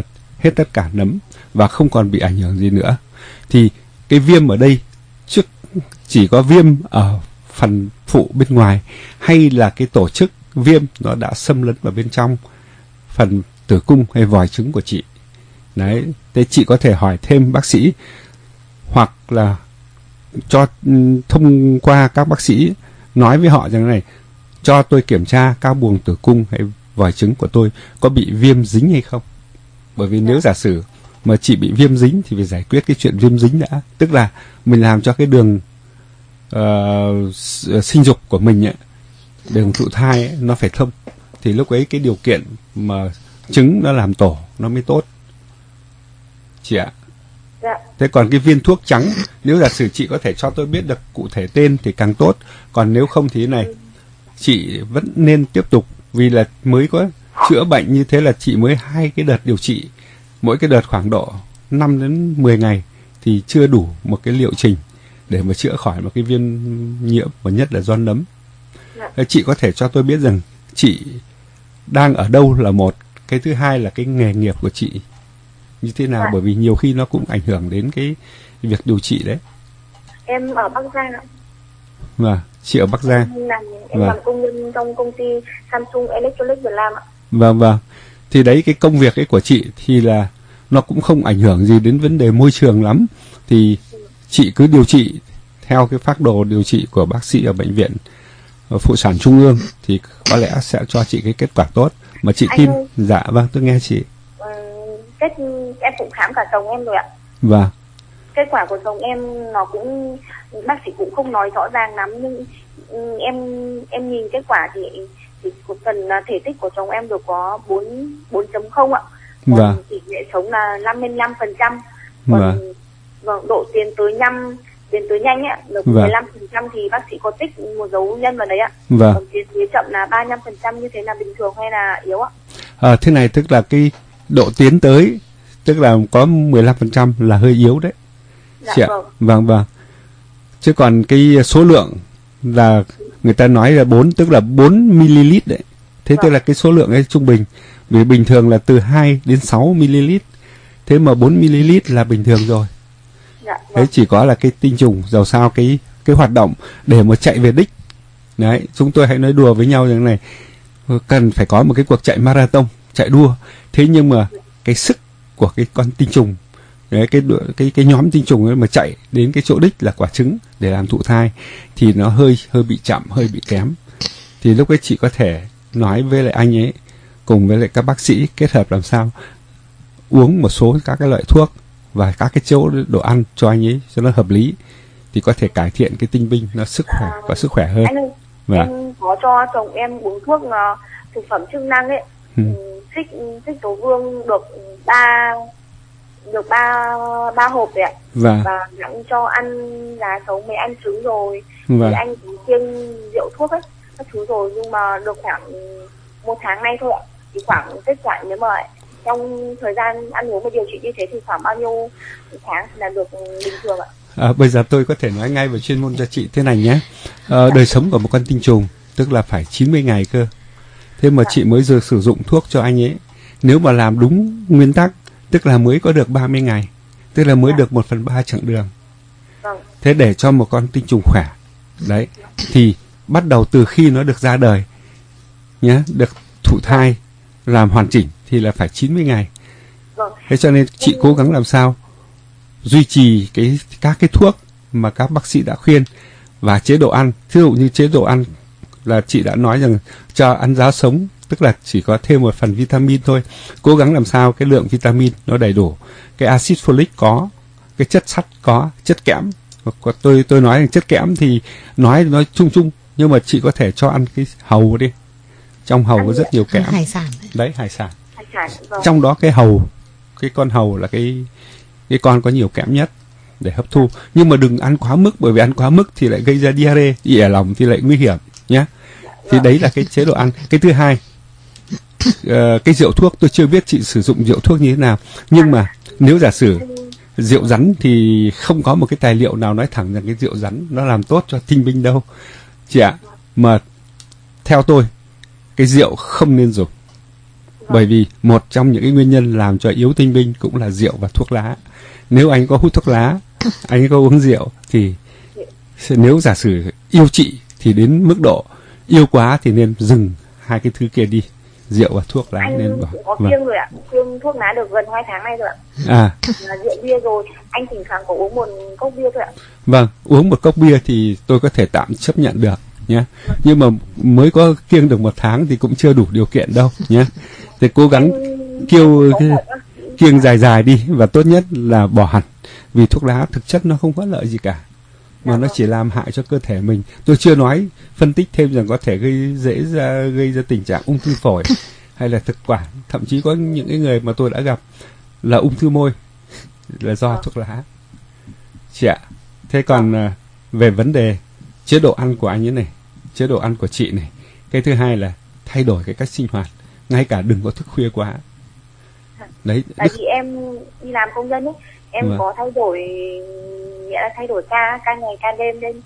hết tất cả nấm và không còn bị ảnh hưởng gì nữa. Thì cái viêm ở đây trước chỉ có viêm ở phần phụ bên ngoài, hay là cái tổ chức viêm nó đã xâm lấn vào bên trong phần tử cung hay vòi trứng của chị. Đấy, thế chị có thể hỏi thêm bác sĩ, hoặc là cho thông qua các bác sĩ nói với họ rằng này, cho tôi kiểm tra các buồng tử cung hay vòi trứng của tôi có bị viêm dính hay không. Bởi vì nếu giả sử mà chị bị viêm dính thì phải giải quyết cái chuyện viêm dính đã, tức là mình làm cho cái đường uh, sinh dục của mình ấy, đường thụ thai ấy, nó phải thông, thì lúc ấy cái điều kiện mà trứng nó làm tổ nó mới tốt chị ạ. Dạ. Thế còn cái viên thuốc trắng, nếu giả sử chị có thể cho tôi biết được cụ thể tên thì càng tốt, còn nếu không thì thế này, chị vẫn nên tiếp tục, vì là mới có chữa bệnh như thế là chị mới hai cái đợt điều trị, mỗi cái đợt khoảng độ năm đến mười ngày thì chưa đủ một cái liệu trình để mà chữa khỏi một cái viêm nhiễm, và nhất là do nấm. Dạ. Chị có thể cho tôi biết rằng chị đang ở đâu là một, cái thứ hai là cái nghề nghiệp của chị như thế nào, dạ. Bởi vì nhiều khi nó cũng ảnh hưởng đến cái việc điều trị đấy. Em ở Bắc Giang ạ. Vâng, chị ở Bắc Giang. Em làm, em vâng. làm công nhân trong công ty Samsung Electronics Việt Nam ạ. Vâng vâng. Thì đấy, cái công việc ấy của chị thì là nó cũng không ảnh hưởng gì đến vấn đề môi trường lắm. Thì chị cứ điều trị theo cái phác đồ điều trị của bác sĩ ở bệnh viện ở Phụ sản Trung ương thì có lẽ sẽ cho chị cái kết quả tốt. Mà chị tin. Anh... Dạ vâng, tôi nghe chị. Ừ, kết em cũng khám cả chồng em rồi ạ. Vâng. Kết quả của chồng em nó cũng, bác sĩ cũng không nói rõ ràng lắm, nhưng em em nhìn kết quả thì thì phần thể tích của chồng em được có bốn bốn chấm không ạ. Còn vâng. tỷ lệ sống là năm mươi lăm phần trăm. Còn vâng. Vâng, độ tiến tới nhanh tiến tới nhanh ạ, được vâng. mười lăm phần trăm thì bác sĩ có tích một dấu nhân vào đấy ạ. Vâng. Còn tiến tới chậm là ba mươi lăm phần trăm, như thế là bình thường hay là yếu ạ? À, thế này tức là cái độ tiến tới tức là có mười lăm phần trăm là hơi yếu đấy. Dạ, vâng. Vâng vâng. Chứ còn cái số lượng là người ta nói là bốn, tức là bốn mi-li-lít đấy. Thế vâng. Tức là cái số lượng ấy trung bình. Vì bình thường là từ hai đến sáu mi-li-lít. Thế mà bốn mi-li-lít là bình thường rồi. Dạ, vâng. Thế chỉ có là cái tinh trùng dầu sao cái cái hoạt động để mà chạy về đích. Đấy, chúng tôi hãy nói đùa với nhau rằng này, cần phải có một cái cuộc chạy marathon, chạy đua. Thế nhưng mà cái sức của cái con tinh trùng, đấy, cái cái cái nhóm tinh trùng ấy mà chạy đến cái chỗ đích là quả trứng để làm thụ thai thì nó hơi hơi bị chậm, hơi bị kém. Thì lúc ấy chị có thể nói với lại anh ấy cùng với lại các bác sĩ kết hợp làm sao uống một số các cái loại thuốc và các cái chỗ đồ ăn cho anh ấy cho nó hợp lý thì có thể cải thiện cái tinh binh, nó sức khỏe và sức khỏe hơn. Anh ơi, và em có cho chồng em uống thuốc uh, thực phẩm chức năng ấy, ừ. xích xích tố vương được ba được ba ba hộp đấy ạ. Và, và anh cho ăn lá sống mấy ăn trứng rồi. Và. Thì anh cũng kiêng rượu thuốc ấy các thứ rồi, nhưng mà được khoảng một tháng nay thôi ạ. Thì khoảng kết quả nếu mà trong thời gian ăn uống và điều trị như thế thì khoảng bao nhiêu tháng là được bình thường ạ? À, bây giờ tôi có thể nói ngay về chuyên môn cho chị thế này nhé. À, đời sống của một con tinh trùng tức là phải chín mươi ngày cơ. Thế mà chị mới giờ sử dụng thuốc cho anh ấy, nếu mà làm đúng nguyên tắc tức là mới có được ba mươi ngày, tức là mới được một phần ba chặng đường. Thế để cho một con tinh trùng khỏe đấy thì bắt đầu từ khi nó được ra đời nhé, được thụ thai làm hoàn chỉnh thì là phải chín mươi ngày. Thế cho nên chị cố gắng làm sao duy trì cái các cái thuốc mà các bác sĩ đã khuyên và chế độ ăn. Ví dụ như chế độ ăn là chị đã nói rằng cho ăn giá sống, tức là chỉ có thêm một phần vitamin thôi. Cố gắng làm sao cái lượng vitamin nó đầy đủ, cái axit folic có, cái chất sắt có, chất kẽm. Tôi tôi nói rằng chất kẽm thì nói nói chung chung, nhưng mà chị có thể cho ăn cái hàu đi. Trong hàu có rất nhiều kẽm. Hải sản. Đấy, hải sản. Hải sản vâng. Trong đó cái hàu, cái con hàu là cái cái con có nhiều kẽm nhất để hấp thu. Nhưng mà đừng ăn quá mức, bởi vì ăn quá mức thì lại gây ra diarrhea, ỉa lòng thì lại nguy hiểm nhé. Thì đấy là cái chế độ ăn. Cái thứ hai, uh, cái rượu thuốc tôi chưa biết chị sử dụng rượu thuốc như thế nào, nhưng mà nếu giả sử rượu rắn thì không có một cái tài liệu nào nói thẳng rằng cái rượu rắn nó làm tốt cho tinh binh đâu chị ạ. Mà theo tôi cái rượu không nên dùng. Bởi vì một trong những cái nguyên nhân làm cho yếu tinh binh cũng là rượu và thuốc lá. Nếu anh có hút thuốc lá, anh có uống rượu thì nếu giả sử yêu chị thì đến mức độ yêu quá thì nên dừng hai cái thứ kia đi, rượu và thuốc lá anh nên bỏ. Anh có Vâng. kiêng rồi ạ, kiêng thuốc lá được gần hai tháng nay rồi ạ. À. Là rượu bia rồi, anh thỉnh thoảng có uống một cốc bia thôi ạ. Vâng, uống một cốc bia thì tôi có thể tạm chấp nhận được nhé. Nhưng mà mới có kiêng được một tháng thì cũng chưa đủ điều kiện đâu nhé. Thì cố gắng kêu kiêng dài dài đi, và tốt nhất là bỏ hẳn, vì thuốc lá thực chất nó không có lợi gì cả, mà nó chỉ làm hại cho cơ thể mình. Tôi chưa nói phân tích thêm rằng có thể gây dễ ra gây ra tình trạng ung thư phổi hay là thực quản, thậm chí có những cái người mà tôi đã gặp là ung thư môi là do thuốc lá. Chị ạ. Thế còn về vấn đề chế độ ăn của anh ấy này, chế độ ăn của chị này, cái thứ hai là thay đổi cái cách sinh hoạt, ngay cả đừng có thức khuya quá. Đấy. Tại vì em đi làm công nhân ấy, em vâng. có thay đổi, nghĩa là thay đổi ca, ca ngày, ca đêm nên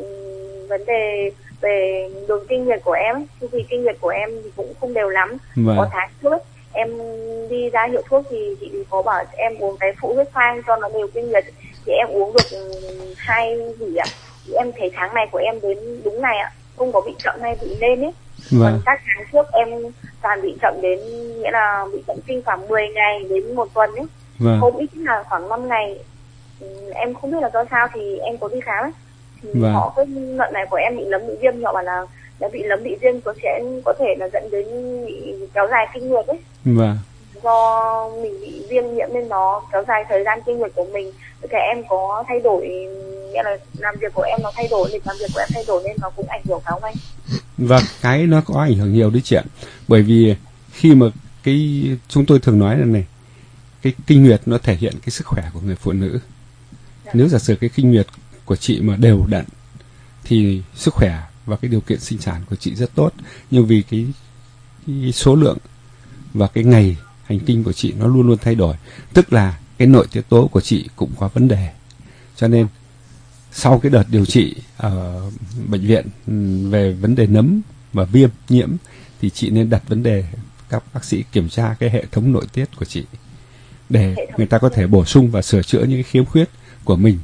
vấn đề về đường kinh nguyệt của em, chu kỳ kinh nguyệt của em thì cũng không đều lắm. Vâng. Có tháng trước ấy, em đi ra hiệu thuốc thì chị có bảo em uống cái phụ huyết phang cho nó đều kinh nguyệt, thì em uống được hai gì ạ. Thì em thấy tháng này của em đến đúng này ạ, không có bị chậm hay bị lên ấy. Vâng. Còn các tháng trước em toàn bị chậm đến, nghĩa là bị chậm kinh khoảng mười ngày đến một tuần ấy. Vâng. Hôm ít là khoảng năm ngày. Em không biết là do sao thì em có đi khám ấy. Thì vâng. họ cái luận này của em bị lấm bị viêm, họ bảo là đã bị lấm bị viêm có sẽ có thể là dẫn đến bị kéo dài kinh nguyệt ấy. Vâng. Do mình bị viêm nhiễm nên nó kéo dài thời gian kinh nguyệt của mình. Cái em có thay đổi, nghĩa là làm việc của em nó thay đổi, lịch làm việc của em thay đổi nên nó cũng ảnh hưởng không anh? Vâng, cái nó có ảnh hưởng nhiều đấy chị ạ. Bởi vì khi mà cái chúng tôi thường nói là này, cái kinh nguyệt nó thể hiện cái sức khỏe của người phụ nữ. Dạ. Nếu giả sử cái kinh nguyệt của chị mà đều đặn thì sức khỏe và cái điều kiện sinh sản của chị rất tốt. Nhưng vì cái, cái số lượng và cái ngày hành kinh của chị nó luôn luôn thay đổi, tức là cái nội tiết tố của chị cũng có vấn đề. Cho nên sau cái đợt điều trị ở bệnh viện về vấn đề nấm và viêm nhiễm thì chị nên đặt vấn đề các bác sĩ kiểm tra cái hệ thống nội tiết của chị để người ta có thể bổ sung và sửa chữa những cái khiếm khuyết của mình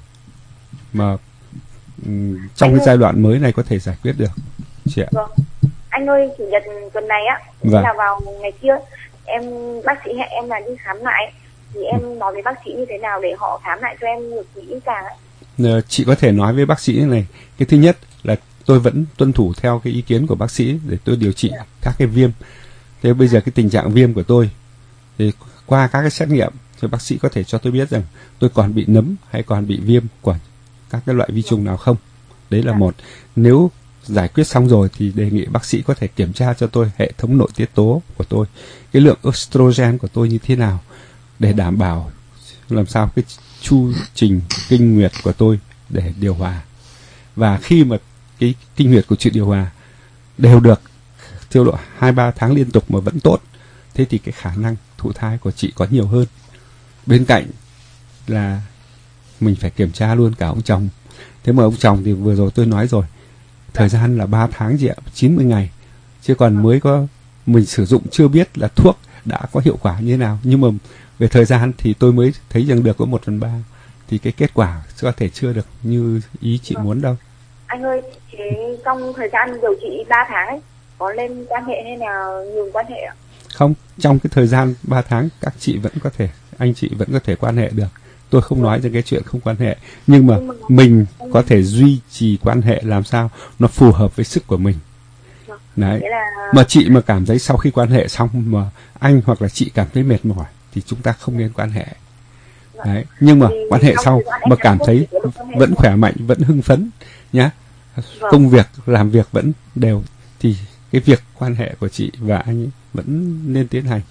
mà um, trong cái giai đoạn mới này có thể giải quyết được chị ạ. Vâng. Anh ơi, chủ nhật tuần này á, vâng. là vào ngày kia em bác sĩ hẹn em là đi khám lại, thì em ừ. nói với bác sĩ như thế nào để họ khám lại cho em được kỹ càng ấy? Chị có thể nói với bác sĩ này, cái thứ nhất là tôi vẫn tuân thủ theo cái ý kiến của bác sĩ để tôi điều trị yeah. các cái viêm. Thế bây giờ cái tình trạng viêm của tôi thì qua các cái xét nghiệm thì bác sĩ có thể cho tôi biết rằng tôi còn bị nấm hay còn bị viêm của các cái loại vi trùng nào không. Đấy là yeah. một. Nếu giải quyết xong rồi thì đề nghị bác sĩ có thể kiểm tra cho tôi hệ thống nội tiết tố của tôi, cái lượng estrogen của tôi như thế nào, để đảm bảo làm sao cái chu trình kinh nguyệt của tôi để điều hòa. Và khi mà cái kinh nguyệt của chị điều hòa đều được tiêu độ hai ba tháng liên tục mà vẫn tốt, thế thì cái khả năng thụ thai của chị có nhiều hơn. Bên cạnh là mình phải kiểm tra luôn cả ông chồng. Thế mà ông chồng thì vừa rồi tôi nói rồi, thời gian là ba tháng chị ạ, chín mươi ngày. Chứ còn mới có mình sử dụng chưa biết là thuốc đã có hiệu quả như thế nào. Nhưng mà về thời gian thì tôi mới thấy rằng được có một phần ba. Thì cái kết quả có thể chưa được như ý chị muốn đâu. Anh ơi, thế trong thời gian điều trị ba tháng ấy, có lên quan hệ hay là ngừng quan hệ ạ? Không, trong cái thời gian ba tháng các chị vẫn có thể, anh chị vẫn có thể quan hệ được. Tôi không nói ra cái chuyện không quan hệ, nhưng mà mình có thể duy trì quan hệ làm sao nó phù hợp với sức của mình. Đấy. Mà chị mà cảm thấy sau khi quan hệ xong mà anh hoặc là chị cảm thấy mệt mỏi thì chúng ta không nên quan hệ. Đấy. Nhưng mà quan hệ sau mà cảm thấy vẫn khỏe mạnh, vẫn hưng phấn nhá, công việc làm việc vẫn đều, thì cái việc quan hệ của chị và anh ấy vẫn nên tiến hành.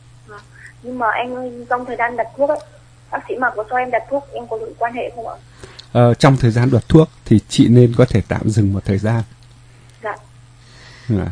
Nhưng mà anh ơi, trong thời gian đặt thuốc ấy, bác sĩ mà có cho em đặt thuốc, em có được quan hệ không ạ? Ờ, trong thời gian đặt thuốc thì chị nên có thể tạm dừng một thời gian. Dạ. À.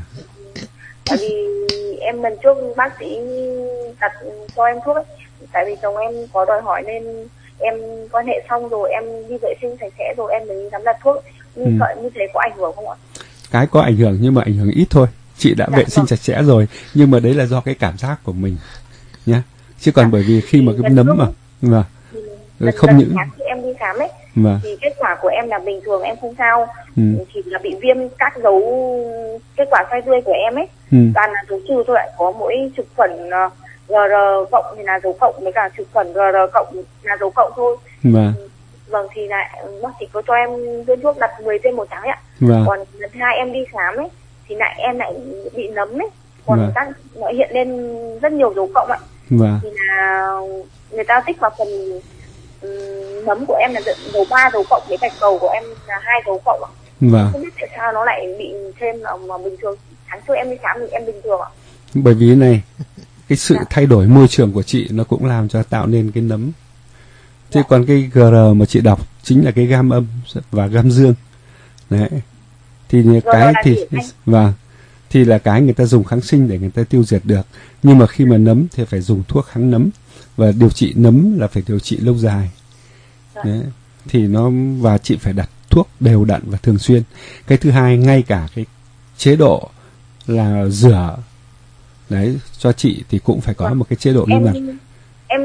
Tại vì em lần trước bác sĩ đặt cho em thuốc ấy, tại vì chồng em có đòi hỏi nên em quan hệ xong rồi em đi vệ sinh sạch sẽ rồi em mới dám đặt thuốc. Nhưng ừ. sợ như thế có ảnh hưởng không ạ? Cái có ảnh hưởng nhưng mà ảnh hưởng ít thôi, chị đã vệ sinh sạch sẽ rồi, nhưng mà đấy là do cái cảm giác của mình nhé, chứ còn bởi vì khi mà cái nấm mà mà lần, không lần những khi em đi khám ấy mà thì kết quả của em là bình thường, em không sao, ừ. chỉ là bị viêm các dấu kết quả xoay tươi của em ấy, ừ. toàn là dấu trừ thôi, có mỗi trực khuẩn giê rờ cộng thì là dấu cộng, với cả trực khuẩn giê rờ cộng là dấu cộng thôi. Mà. Vâng, thì lại bác sĩ có cho em viên thuốc đặt mười trên một tháng ấy ạ. Mà. Còn lần hai em đi khám ấy thì lại em lại bị nấm ấy, còn Mà. các nó hiện lên rất nhiều dấu cộng ạ. Mà. Thì là người ta tích vào phần um, nấm của em là dấu ba dấu cộng, với bạch cầu của em là hai dấu cộng ạ. Mà. Không biết tại sao nó lại bị thêm mà, mà bình thường tháng trước em đi khám thì em bình thường ạ. Bởi vì này, cái sự dạ. thay đổi môi trường của chị nó cũng làm cho tạo nên cái nấm. Thế dạ. còn cái giê rờ mà chị đọc chính là cái gam âm và gam dương. Đấy. Thì cái thì và thì là cái người ta dùng kháng sinh để người ta tiêu diệt được. Nhưng mà khi mà nấm thì phải dùng thuốc kháng nấm, và điều trị nấm là phải điều trị lâu dài. Dạ. Đấy. Thì nó và chị phải đặt thuốc đều đặn và thường xuyên. Cái thứ hai, ngay cả cái chế độ là rửa đấy cho chị thì cũng phải có vâng. một cái chế độ nghiêm ngặt. Em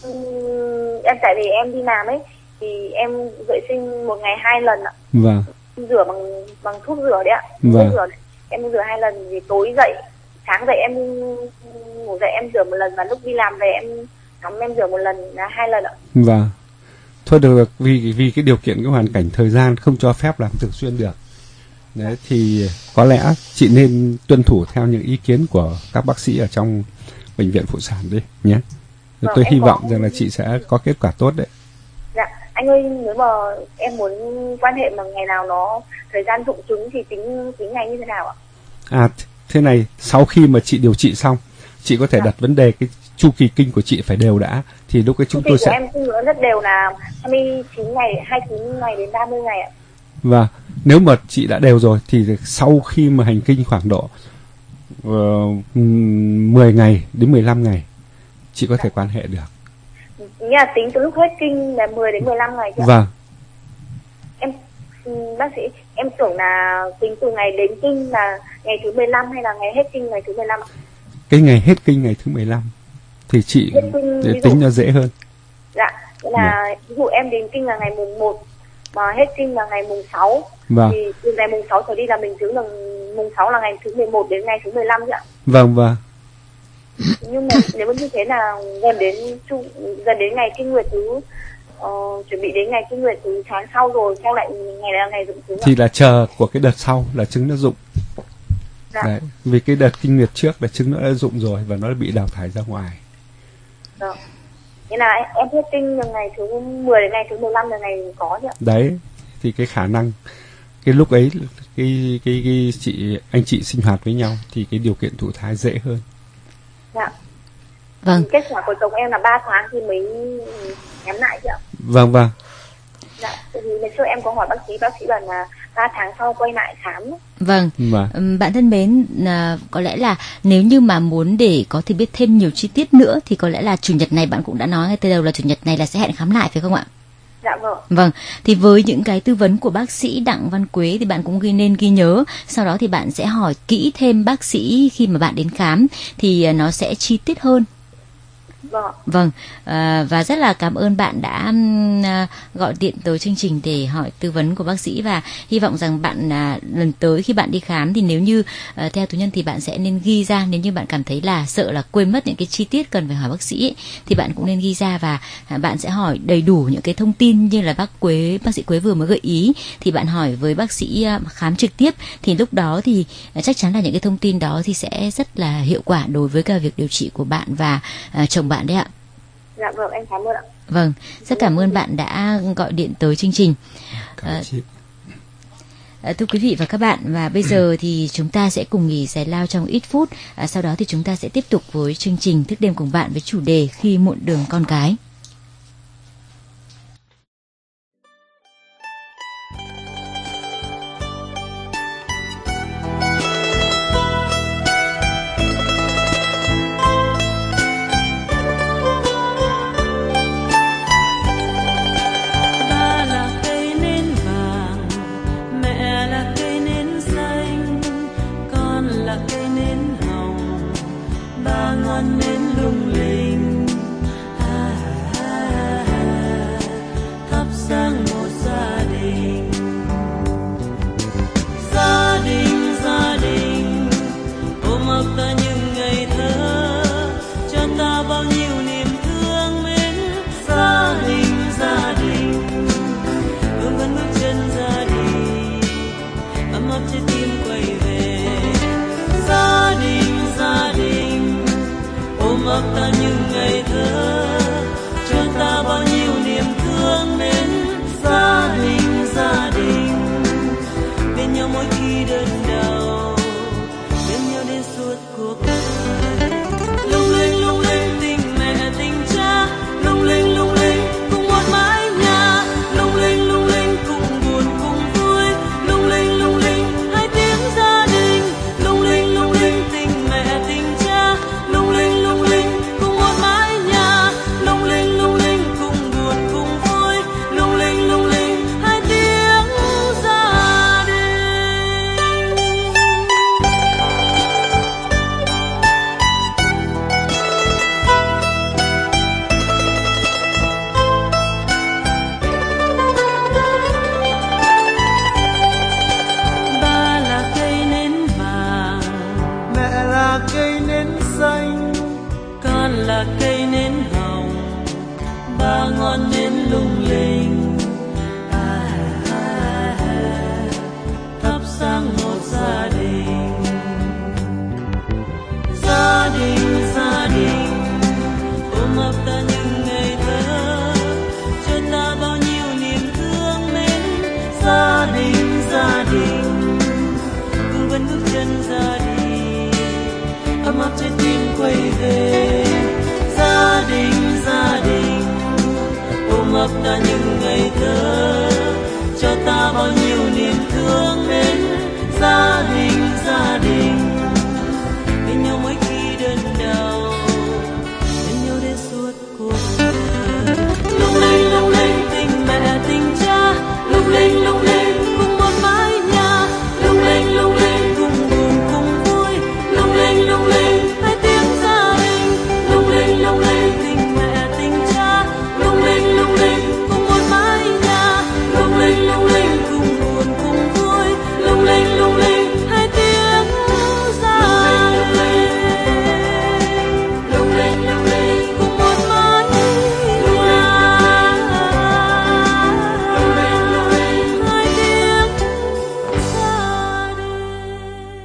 em tại vì em đi làm ấy thì em vệ sinh một ngày hai lần ạ. Vâng. Rửa bằng bằng thuốc rửa đấy ạ. Vâng. Rửa đấy. Em rửa hai lần, vì tối dậy, sáng dậy em ngủ dậy em rửa một lần, và lúc đi làm về em tắm em rửa một lần, là hai lần ạ. Vâng. Thôi được, vì vì cái điều kiện, cái hoàn cảnh thời gian không cho phép làm thường xuyên được. Đấy thì có lẽ chị nên tuân thủ theo những ý kiến của các bác sĩ ở trong bệnh viện phụ sản đi nhé. Vâng, tôi hy vọng có... rằng là chị sẽ có kết quả tốt đấy. Dạ, anh ơi, nếu mà em muốn quan hệ mà ngày nào nó thời gian rụng trứng thì tính tính ngày như thế nào ạ? À, thế này, sau khi mà chị điều trị xong, chị có thể dạ. đặt vấn đề cái chu kỳ kinh của chị phải đều đã, thì lúc ấy chúng tôi sẽ. Chu kỳ của em rất đều là hai mươi chín ngày, hai mươi chín ngày đến ba mươi ngày ạ. Và nếu mà chị đã đều rồi thì sau khi mà hành kinh khoảng độ uh, mười ngày đến mười lăm ngày chị có thể quan hệ được. Nghĩa là tính từ lúc hết kinh là mười đến mười lăm ngày chứ? Vâng. Em bác sĩ, em tưởng là tính từ ngày đến kinh là ngày thứ mười lăm hay là ngày hết kinh ngày thứ mười lăm? Cái ngày hết kinh ngày thứ mười lăm thì chị kinh, để tính nó dễ hơn. Dạ, nghĩa là dạ. ví dụ em đến kinh là ngày mùng một mà hết kinh là ngày mùng sáu, vâng. thì từ ngày mùng sáu trở đi là mình tính là mùng sáu là ngày thứ mười một đến ngày thứ mười lăm chứ ạ? Vâng vâng. Nhưng mà nếu như thế là gần đến gần đến ngày kinh nguyệt thứ uh, chuẩn bị đến ngày kinh nguyệt thứ tháng sau rồi, sau lại ngày là ngày rụng trứng thì là chờ của cái đợt sau là trứng nó rụng. Dạ. Đấy, vì cái đợt kinh nguyệt trước là trứng nó đã rụng rồi và nó đã bị đào thải ra ngoài. Dạ. Nghĩa là em hết kinh từ ngày thứ mười đến ngày thứ mười lăm là ngày có chứ ạ? Đấy, thì cái khả năng cái lúc ấy cái cái cái chị anh chị sinh hoạt với nhau thì cái điều kiện thụ thai dễ hơn. Dạ. Vâng. Kết quả của chồng em là ba tháng thì mới nhắm lại chứ ạ? Vâng vâng. Dạ, thì ngày xưa em có hỏi bác sĩ, bác sĩ bảo là ba tháng sau quay lại khám. Vâng. Vâng. Bạn thân mến, à, có lẽ là nếu như mà muốn để có thể biết thêm nhiều chi tiết nữa thì có lẽ là chủ nhật này bạn cũng đã nói ngay từ đầu là chủ nhật này là sẽ hẹn khám lại phải không ạ? Dạ vâng. Vâng, thì với những cái tư vấn của bác sĩ Đặng Văn Quế thì bạn cũng ghi nên ghi nhớ, sau đó thì bạn sẽ hỏi kỹ thêm bác sĩ khi mà bạn đến khám thì nó sẽ chi tiết hơn. Vâng. Vâng, à, và rất là cảm ơn bạn đã à, gọi điện tới chương trình để hỏi tư vấn của bác sĩ, và hy vọng rằng bạn à, lần tới khi bạn đi khám thì nếu như à, theo Tú Nhân thì bạn sẽ nên ghi ra, nếu như bạn cảm thấy là sợ là quên mất những cái chi tiết cần phải hỏi bác sĩ ấy, thì bạn cũng nên ghi ra, và à, bạn sẽ hỏi đầy đủ những cái thông tin như là bác Quế, bác sĩ Quế vừa mới gợi ý, thì bạn hỏi với bác sĩ à, khám trực tiếp, thì lúc đó thì à, chắc chắn là những cái thông tin đó thì sẽ rất là hiệu quả đối với cả việc điều trị của bạn và à, chồng bạn đấy ạ. Dạ vâng, em cảm ơn ạ. Vâng, rất cảm ơn bạn đã gọi điện tới chương trình. À, à, thưa quý vị và các bạn, và bây giờ thì chúng ta sẽ cùng nghỉ giải lao trong ít phút. À, sau đó thì chúng ta sẽ tiếp tục với chương trình Thức đêm cùng bạn với chủ đề Khi muộn đường con cái. Cây vẫn bước chân ra đi, ấm áp trái tim quay về. Gia đình, gia đình ôm ấp ta những ngày thơ, cho ta bao nhiêu niềm thương mến. Gia đình, gia đình bên nhau mỗi khi đơn đau, bên nhau đến suốt cuộc đời. Lung linh lung linh tình mẹ tình cha, lung linh lung linh cùng một mái nhà, lung linh lung linh cùng buồn cùng vui, lung linh lung linh hai tiếng gia đình, lung linh lung linh tình mẹ tình cha, lung linh lung linh cùng một mái nhà, lung linh lung linh cùng buồn cùng vui, lung linh lung linh hai tiếng gia đình, lung linh lung linh cùng một mái nhà, lung linh lung linh hai tiếng gia đình.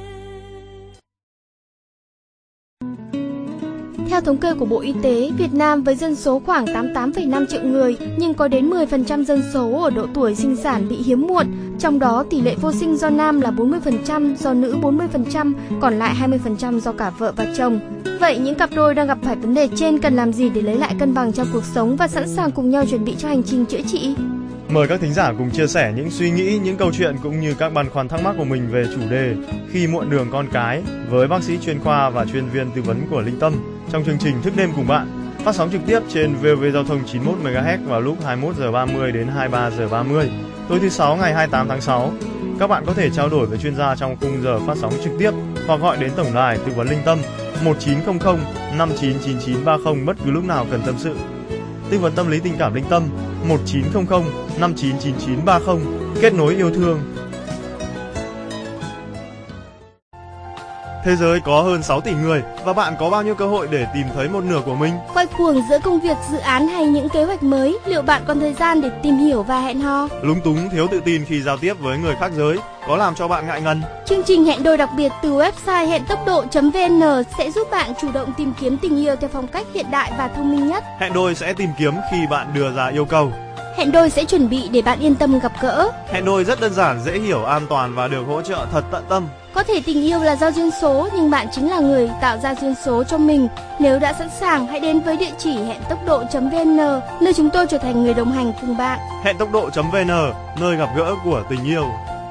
Theo thống kê của Bộ Y tế, Việt Nam với dân số khoảng tám mươi tám phẩy năm triệu người, nhưng có đến mười phần trăm dân số ở độ tuổi sinh sản bị hiếm muộn, trong đó tỷ lệ vô sinh do nam là bốn mươi phần trăm, do nữ bốn mươi phần trăm, còn lại hai mươi phần trăm do cả vợ và chồng. Vậy những cặp đôi đang gặp phải vấn đề trên cần làm gì để lấy lại cân bằng trong cuộc sống và sẵn sàng cùng nhau chuẩn bị cho hành trình chữa trị? Mời các thính giả cùng chia sẻ những suy nghĩ, những câu chuyện cũng như các băn khoăn thắc mắc của mình về chủ đề Khi muộn đường con cái với bác sĩ chuyên khoa và chuyên viên tư vấn của Linh Tâm trong chương trình Thức đêm cùng bạn, phát sóng trực tiếp trên vê o vê Giao thông chín mươi mốt mê ga héc vào lúc hai mươi mốt giờ ba mươi đến hai mươi ba giờ ba mươi tối thứ sáu ngày hai mươi tám tháng sáu. Các bạn có thể trao đổi với chuyên gia trong khung giờ phát sóng trực tiếp hoặc gọi đến tổng đài tư vấn Linh Tâm một chín không không năm chín chín chín ba không bất cứ lúc nào cần tâm sự. Tư vấn tâm lý tình cảm Linh Tâm một chín không không năm chín chín chín ba không, kết nối yêu thương. Thế giới có hơn sáu tỷ người và bạn có bao nhiêu cơ hội để tìm thấy một nửa của mình? Quay cuồng giữa công việc, dự án hay những kế hoạch mới, liệu bạn còn thời gian để tìm hiểu và hẹn hò? Lúng túng, thiếu tự tin khi giao tiếp với người khác giới có làm cho bạn ngại ngần? Chương trình hẹn đôi đặc biệt từ website hẹn tốc độ chấm vn sẽ giúp bạn chủ động tìm kiếm tình yêu theo phong cách hiện đại và thông minh nhất. Hẹn đôi sẽ tìm kiếm khi bạn đưa ra yêu cầu. Hẹn đôi sẽ chuẩn bị để bạn yên tâm gặp gỡ. Hẹn đôi rất đơn giản, dễ hiểu, an toàn và được hỗ trợ thật tận tâm. Có thể tình yêu là do duyên số, nhưng bạn chính là người tạo ra duyên số cho mình. Nếu đã sẵn sàng, hãy đến với địa chỉ hẹn tốc độ chấm vn, nơi chúng tôi trở thành người đồng hành cùng bạn. Hẹn tốc độ chấm vn, nơi gặp gỡ của tình yêu.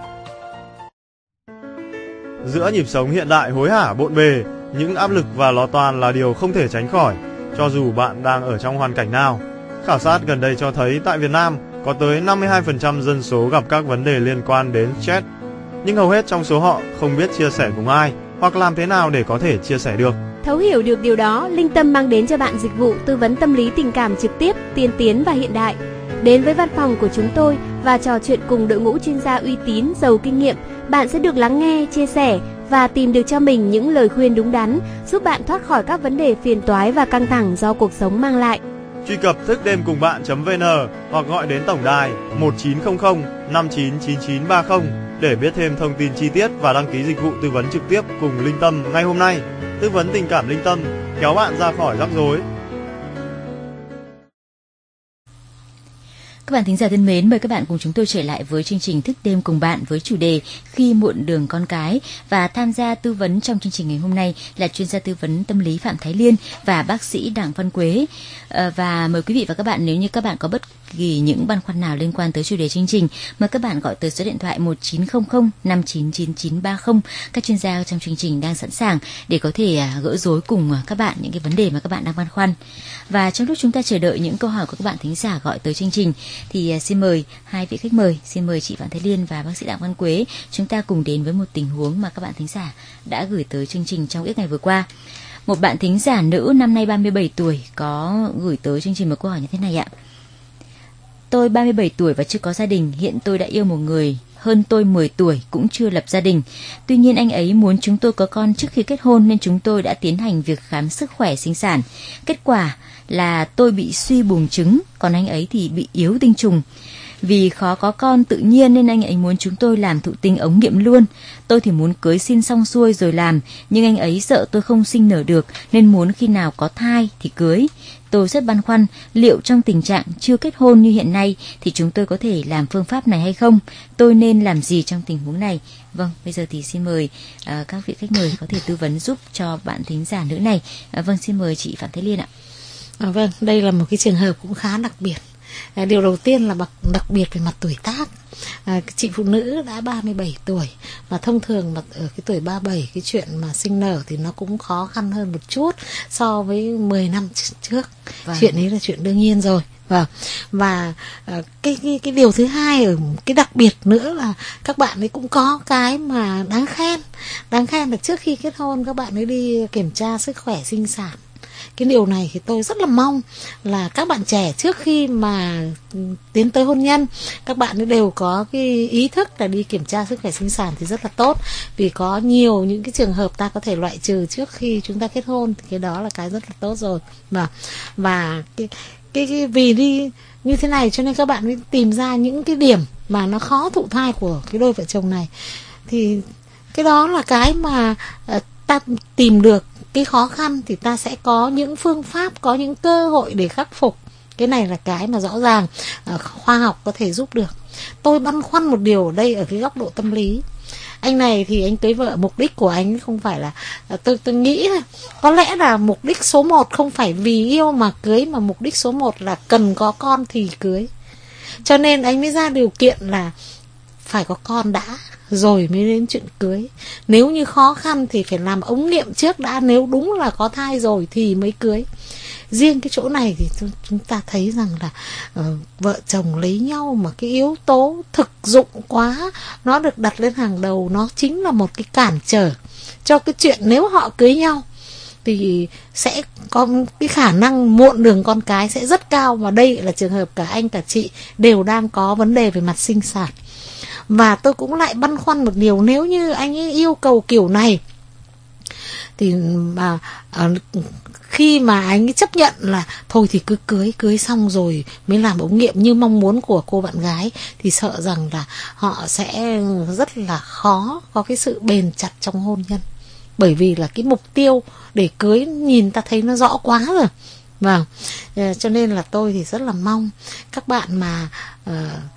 Giữa nhịp sống hiện đại hối hả bộn bề, những áp lực và lo toan là điều không thể tránh khỏi, cho dù bạn đang ở trong hoàn cảnh nào. Khảo sát gần đây cho thấy tại Việt Nam có tới năm mươi hai phần trăm dân số gặp các vấn đề liên quan đến stress, nhưng hầu hết trong số họ không biết chia sẻ cùng ai hoặc làm thế nào để có thể chia sẻ được. Thấu hiểu được điều đó, Linh Tâm mang đến cho bạn dịch vụ tư vấn tâm lý tình cảm trực tiếp, tiên tiến và hiện đại. Đến với văn phòng của chúng tôi và trò chuyện cùng đội ngũ chuyên gia uy tín, giàu kinh nghiệm, bạn sẽ được lắng nghe, chia sẻ và tìm được cho mình những lời khuyên đúng đắn, giúp bạn thoát khỏi các vấn đề phiền toái và căng thẳng do cuộc sống mang lại. Truy cập thức đêm cùng bạn chấm vn hoặc gọi đến tổng đài một chín không không năm chín chín chín ba không để biết thêm thông tin chi tiết và đăng ký dịch vụ tư vấn trực tiếp cùng Linh Tâm ngay hôm nay. Tư vấn tình cảm Linh Tâm, kéo bạn ra khỏi rắc rối. Các bạn thính giả thân mến, mời các bạn cùng chúng tôi trở lại với chương trình Thức đêm cùng bạn với chủ đề Khi muộn đường con cái, và tham gia tư vấn trong chương trình ngày hôm nay là chuyên gia tư vấn tâm lý Phạm Thái Liên và bác sĩ Đặng Văn Quế. À, và mời quý vị và các bạn, nếu như các bạn có bất kỳ những băn khoăn nào liên quan tới chủ đề chương trình, mời các bạn gọi tới số điện thoại một chín không không năm chín chín chín ba không. Các chuyên gia trong chương trình đang sẵn sàng để có thể à, gỡ rối cùng các bạn những cái vấn đề mà các bạn đang băn khoăn. Và trong lúc chúng ta chờ đợi những câu hỏi của các bạn thính giả gọi tới chương trình, thì xin mời hai vị khách mời, xin mời chị Phạm Thái Liên và bác sĩ Đặng Văn Quế, chúng ta cùng đến với một tình huống mà các bạn thính giả đã gửi tới chương trình trong ít ngày vừa qua. Một bạn thính giả nữ năm nay ba mươi bảy tuổi có gửi tới chương trình một câu hỏi như thế này ạ. Tôi ba mươi bảy tuổi và chưa có gia đình, hiện tôi đã yêu một người hơn tôi mười tuổi cũng chưa lập gia đình. Tuy nhiên anh ấy muốn chúng tôi có con trước khi kết hôn nên chúng tôi đã tiến hành việc khám sức khỏe sinh sản. Kết quả là tôi bị suy buồng trứng, còn anh ấy thì bị yếu tinh trùng. Vì khó có con tự nhiên nên anh ấy muốn chúng tôi làm thụ tinh ống nghiệm luôn. Tôi thì muốn cưới xin xong xuôi rồi làm, nhưng anh ấy sợ tôi không sinh nở được nên muốn khi nào có thai thì cưới. Tôi rất băn khoăn liệu trong tình trạng chưa kết hôn như hiện nay thì chúng tôi có thể làm phương pháp này hay không? Tôi nên làm gì trong tình huống này? Vâng, bây giờ thì xin mời uh, các vị khách mời có thể tư vấn giúp cho bạn thính giả nữ này. Uh, vâng, xin mời chị Phạm Thế Liên ạ. À, vâng, đây là một cái trường hợp cũng khá đặc biệt. À, điều đầu tiên là đặc biệt về mặt tuổi tác. À, chị phụ nữ đã ba mươi bảy tuổi, mà thông thường mà ở cái tuổi ba mươi bảy cái chuyện mà sinh nở thì nó cũng khó khăn hơn một chút so với mười năm trước. Vâng. Chuyện ấy là chuyện đương nhiên rồi. Vâng. Và uh, cái, cái cái điều thứ hai ở cái đặc biệt nữa là các bạn ấy cũng có cái mà đáng khen. Đáng khen là trước khi kết hôn các bạn ấy đi kiểm tra sức khỏe sinh sản. Cái điều này thì tôi rất là mong là các bạn trẻ trước khi mà tiến tới hôn nhân, các bạn ấy đều có cái ý thức là đi kiểm tra sức khỏe sinh sản thì rất là tốt. Vì có nhiều những cái trường hợp ta có thể loại trừ trước khi chúng ta kết hôn, thì cái đó là cái rất là tốt rồi. Và, và cái, cái, cái vì đi như thế này cho nên các bạn mới tìm ra những cái điểm mà nó khó thụ thai của cái đôi vợ chồng này. Thì cái đó là cái mà uh, ta tìm được cái khó khăn thì ta sẽ có những phương pháp, có những cơ hội để khắc phục. Cái này là cái mà rõ ràng uh, khoa học có thể giúp được. Tôi băn khoăn một điều ở đây ở cái góc độ tâm lý. Anh này thì anh cưới vợ, mục đích của anh không phải là uh, tôi tôi nghĩ là có lẽ là mục đích số một không phải vì yêu mà cưới, mà mục đích số một là cần có con thì cưới. Cho nên anh mới ra điều kiện là phải có con đã rồi mới đến chuyện cưới. Nếu như khó khăn thì phải làm ống nghiệm trước đã, nếu đúng là có thai rồi thì mới cưới. Riêng cái chỗ này thì chúng ta thấy rằng là uh, vợ chồng lấy nhau mà cái yếu tố thực dụng quá nó được đặt lên hàng đầu, nó chính là một cái cản trở cho cái chuyện nếu họ cưới nhau thì sẽ có cái khả năng muộn đường con cái sẽ rất cao. Và đây là trường hợp cả anh cả chị đều đang có vấn đề về mặt sinh sản. Và tôi cũng lại băn khoăn một điều, nếu như anh ấy yêu cầu kiểu này thì mà à, khi mà anh ấy chấp nhận là thôi thì cứ cưới, cưới xong rồi mới làm ống nghiệm như mong muốn của cô bạn gái, thì sợ rằng là họ sẽ rất là khó có cái sự bền chặt trong hôn nhân. Bởi vì là cái mục tiêu để cưới nhìn ta thấy nó rõ quá rồi. Vâng, cho nên là tôi thì rất là mong các bạn mà uh,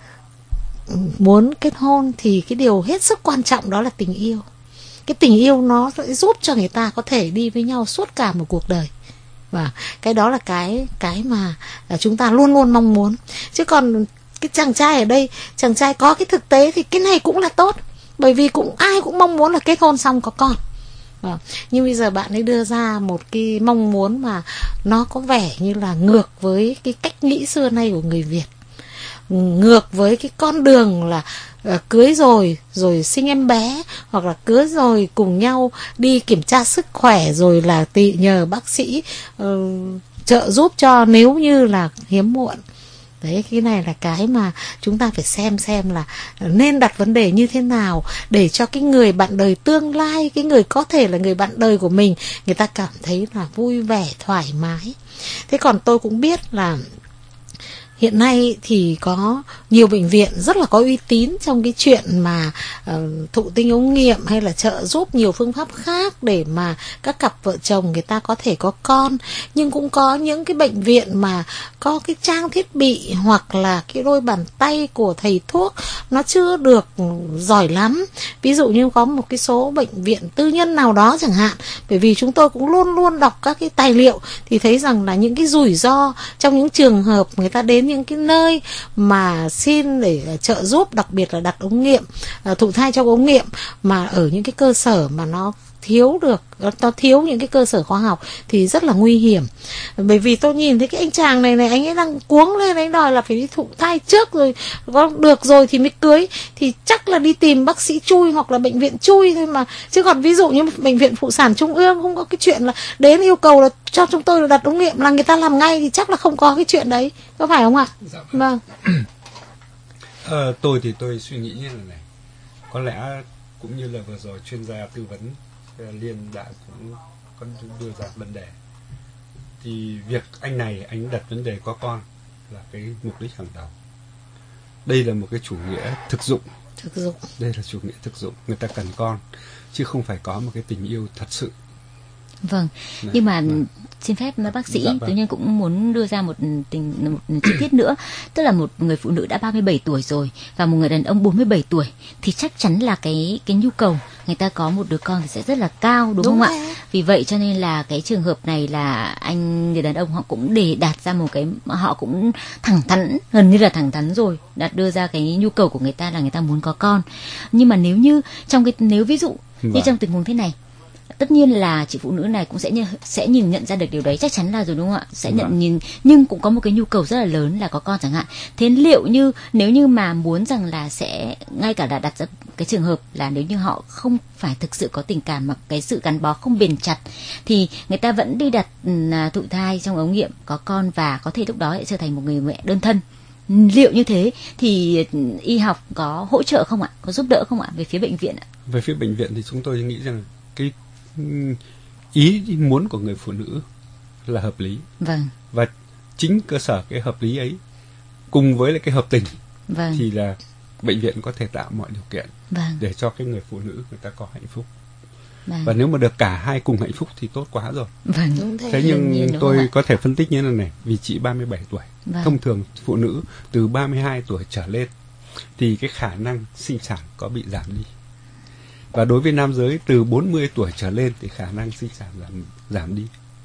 muốn kết hôn thì cái điều hết sức quan trọng đó là tình yêu. Cái tình yêu nó sẽ giúp cho người ta có thể đi với nhau suốt cả một cuộc đời. Và cái đó là cái cái mà chúng ta luôn luôn mong muốn. Chứ còn cái chàng trai ở đây, chàng trai có cái thực tế thì cái này cũng là tốt. Bởi vì cũng ai cũng mong muốn là kết hôn xong có con. Và, nhưng bây giờ bạn ấy đưa ra một cái mong muốn mà nó có vẻ như là ngược với cái cách nghĩ xưa nay của người Việt, ngược với cái con đường là uh, cưới rồi rồi sinh em bé, hoặc là cưới rồi cùng nhau đi kiểm tra sức khỏe, rồi là tị nhờ bác sĩ uh, trợ giúp cho nếu như là hiếm muộn. Đấy, cái này là cái mà chúng ta phải xem xem là nên đặt vấn đề như thế nào để cho cái người bạn đời tương lai, cái người có thể là người bạn đời của mình, người ta cảm thấy là vui vẻ, thoải mái. Thế còn tôi cũng biết là hiện nay thì có nhiều bệnh viện rất là có uy tín trong cái chuyện mà uh, thụ tinh ống nghiệm hay là trợ giúp nhiều phương pháp khác để mà các cặp vợ chồng người ta có thể có con. Nhưng cũng có những cái bệnh viện mà có cái trang thiết bị hoặc là cái đôi bàn tay của thầy thuốc nó chưa được giỏi lắm. Ví dụ như có một cái số bệnh viện tư nhân nào đó chẳng hạn. Bởi vì chúng tôi cũng luôn luôn đọc các cái tài liệu thì thấy rằng là những cái rủi ro trong những trường hợp người ta đến những cái nơi mà xin để trợ giúp, đặc biệt là đặt ống nghiệm, thụ thai trong ống nghiệm, mà ở những cái cơ sở mà nó thiếu được, nó thiếu những cái cơ sở khoa học thì rất là nguy hiểm. Bởi vì tôi nhìn thấy cái anh chàng này này, anh ấy đang cuống lên, anh đòi là phải đi thụ thai trước rồi, có được rồi thì mới cưới, thì chắc là đi tìm bác sĩ chui hoặc là bệnh viện chui thôi mà. Chứ còn ví dụ như bệnh viện phụ sản trung ương không có cái chuyện là đến yêu cầu là cho chúng tôi là đặt ống nghiệm là người ta làm ngay, thì chắc là không có cái chuyện đấy, có phải không ạ? Dạ. Vâng. Ờ, tôi thì tôi suy nghĩ như là này, có lẽ cũng như là vừa rồi chuyên gia tư vấn Liên đã cũng có đưa ra vấn đề, thì việc anh này anh đặt vấn đề có con là cái mục đích hàng đầu. đây là một cái chủ nghĩa thực dụng. Thực dụng. Đây là chủ nghĩa thực dụng, người ta cần con chứ không phải có một cái tình yêu thật sự. Vâng, Đấy, nhưng mà vâng. xin phép bác sĩ, Dạ, vâng. tự nhiên cũng muốn đưa ra một tình một chi tiết nữa, tức là một người phụ nữ đã ba mươi bảy tuổi rồi và một người đàn ông bốn mươi bảy tuổi thì chắc chắn là cái cái nhu cầu người ta có một đứa con thì sẽ rất là cao, đúng, Đúng không rồi. ạ? Vì vậy cho nên là cái trường hợp này là anh người đàn ông họ cũng để đạt ra một cái, họ cũng thẳng thắn, gần như là thẳng thắn rồi, đặt đưa ra cái nhu cầu của người ta là người ta muốn có con. Nhưng mà nếu như trong cái nếu ví dụ như Vâng. trong tình huống thế này, tất nhiên là chị phụ nữ này cũng sẽ như, sẽ nhìn nhận ra được điều đấy, chắc chắn là rồi, đúng không ạ? Sẽ nhận Vâng. nhìn, nhưng cũng có một cái nhu cầu rất là lớn là có con chẳng hạn. Thế liệu như nếu như mà muốn rằng là sẽ ngay cả là đặt ra cái trường hợp là nếu như họ không phải thực sự có tình cảm mà cái sự gắn bó không bền chặt thì người ta vẫn đi đặt ừ, thụ thai trong ống nghiệm có con và có thể lúc đó lại trở thành một người mẹ đơn thân. Liệu như thế thì ừ, y học có hỗ trợ không ạ? Có giúp đỡ không ạ về phía bệnh viện ạ? Về phía bệnh viện thì chúng tôi nghĩ rằng cái ừm, ý muốn của người phụ nữ là hợp lý, Vâng, và chính cơ sở cái hợp lý ấy cùng với lại cái hợp tình vâng, thì là bệnh viện có thể tạo mọi điều kiện vâng, để cho cái người phụ nữ người ta có hạnh phúc. vâng. Và nếu mà được cả hai cùng hạnh phúc thì tốt quá rồi. Vâng. Đúng thế. Thế Đương nhưng nhiên, đúng không tôi ạ? có thể phân tích như thế này, vì chị ba mươi bảy tuổi. Vâng. Thông thường phụ nữ từ ba mươi hai tuổi trở lên thì cái khả năng sinh sản có bị giảm đi. Và đối với nam giới từ bốn mươi tuổi trở lên thì khả năng sinh sản giảm, giảm đi.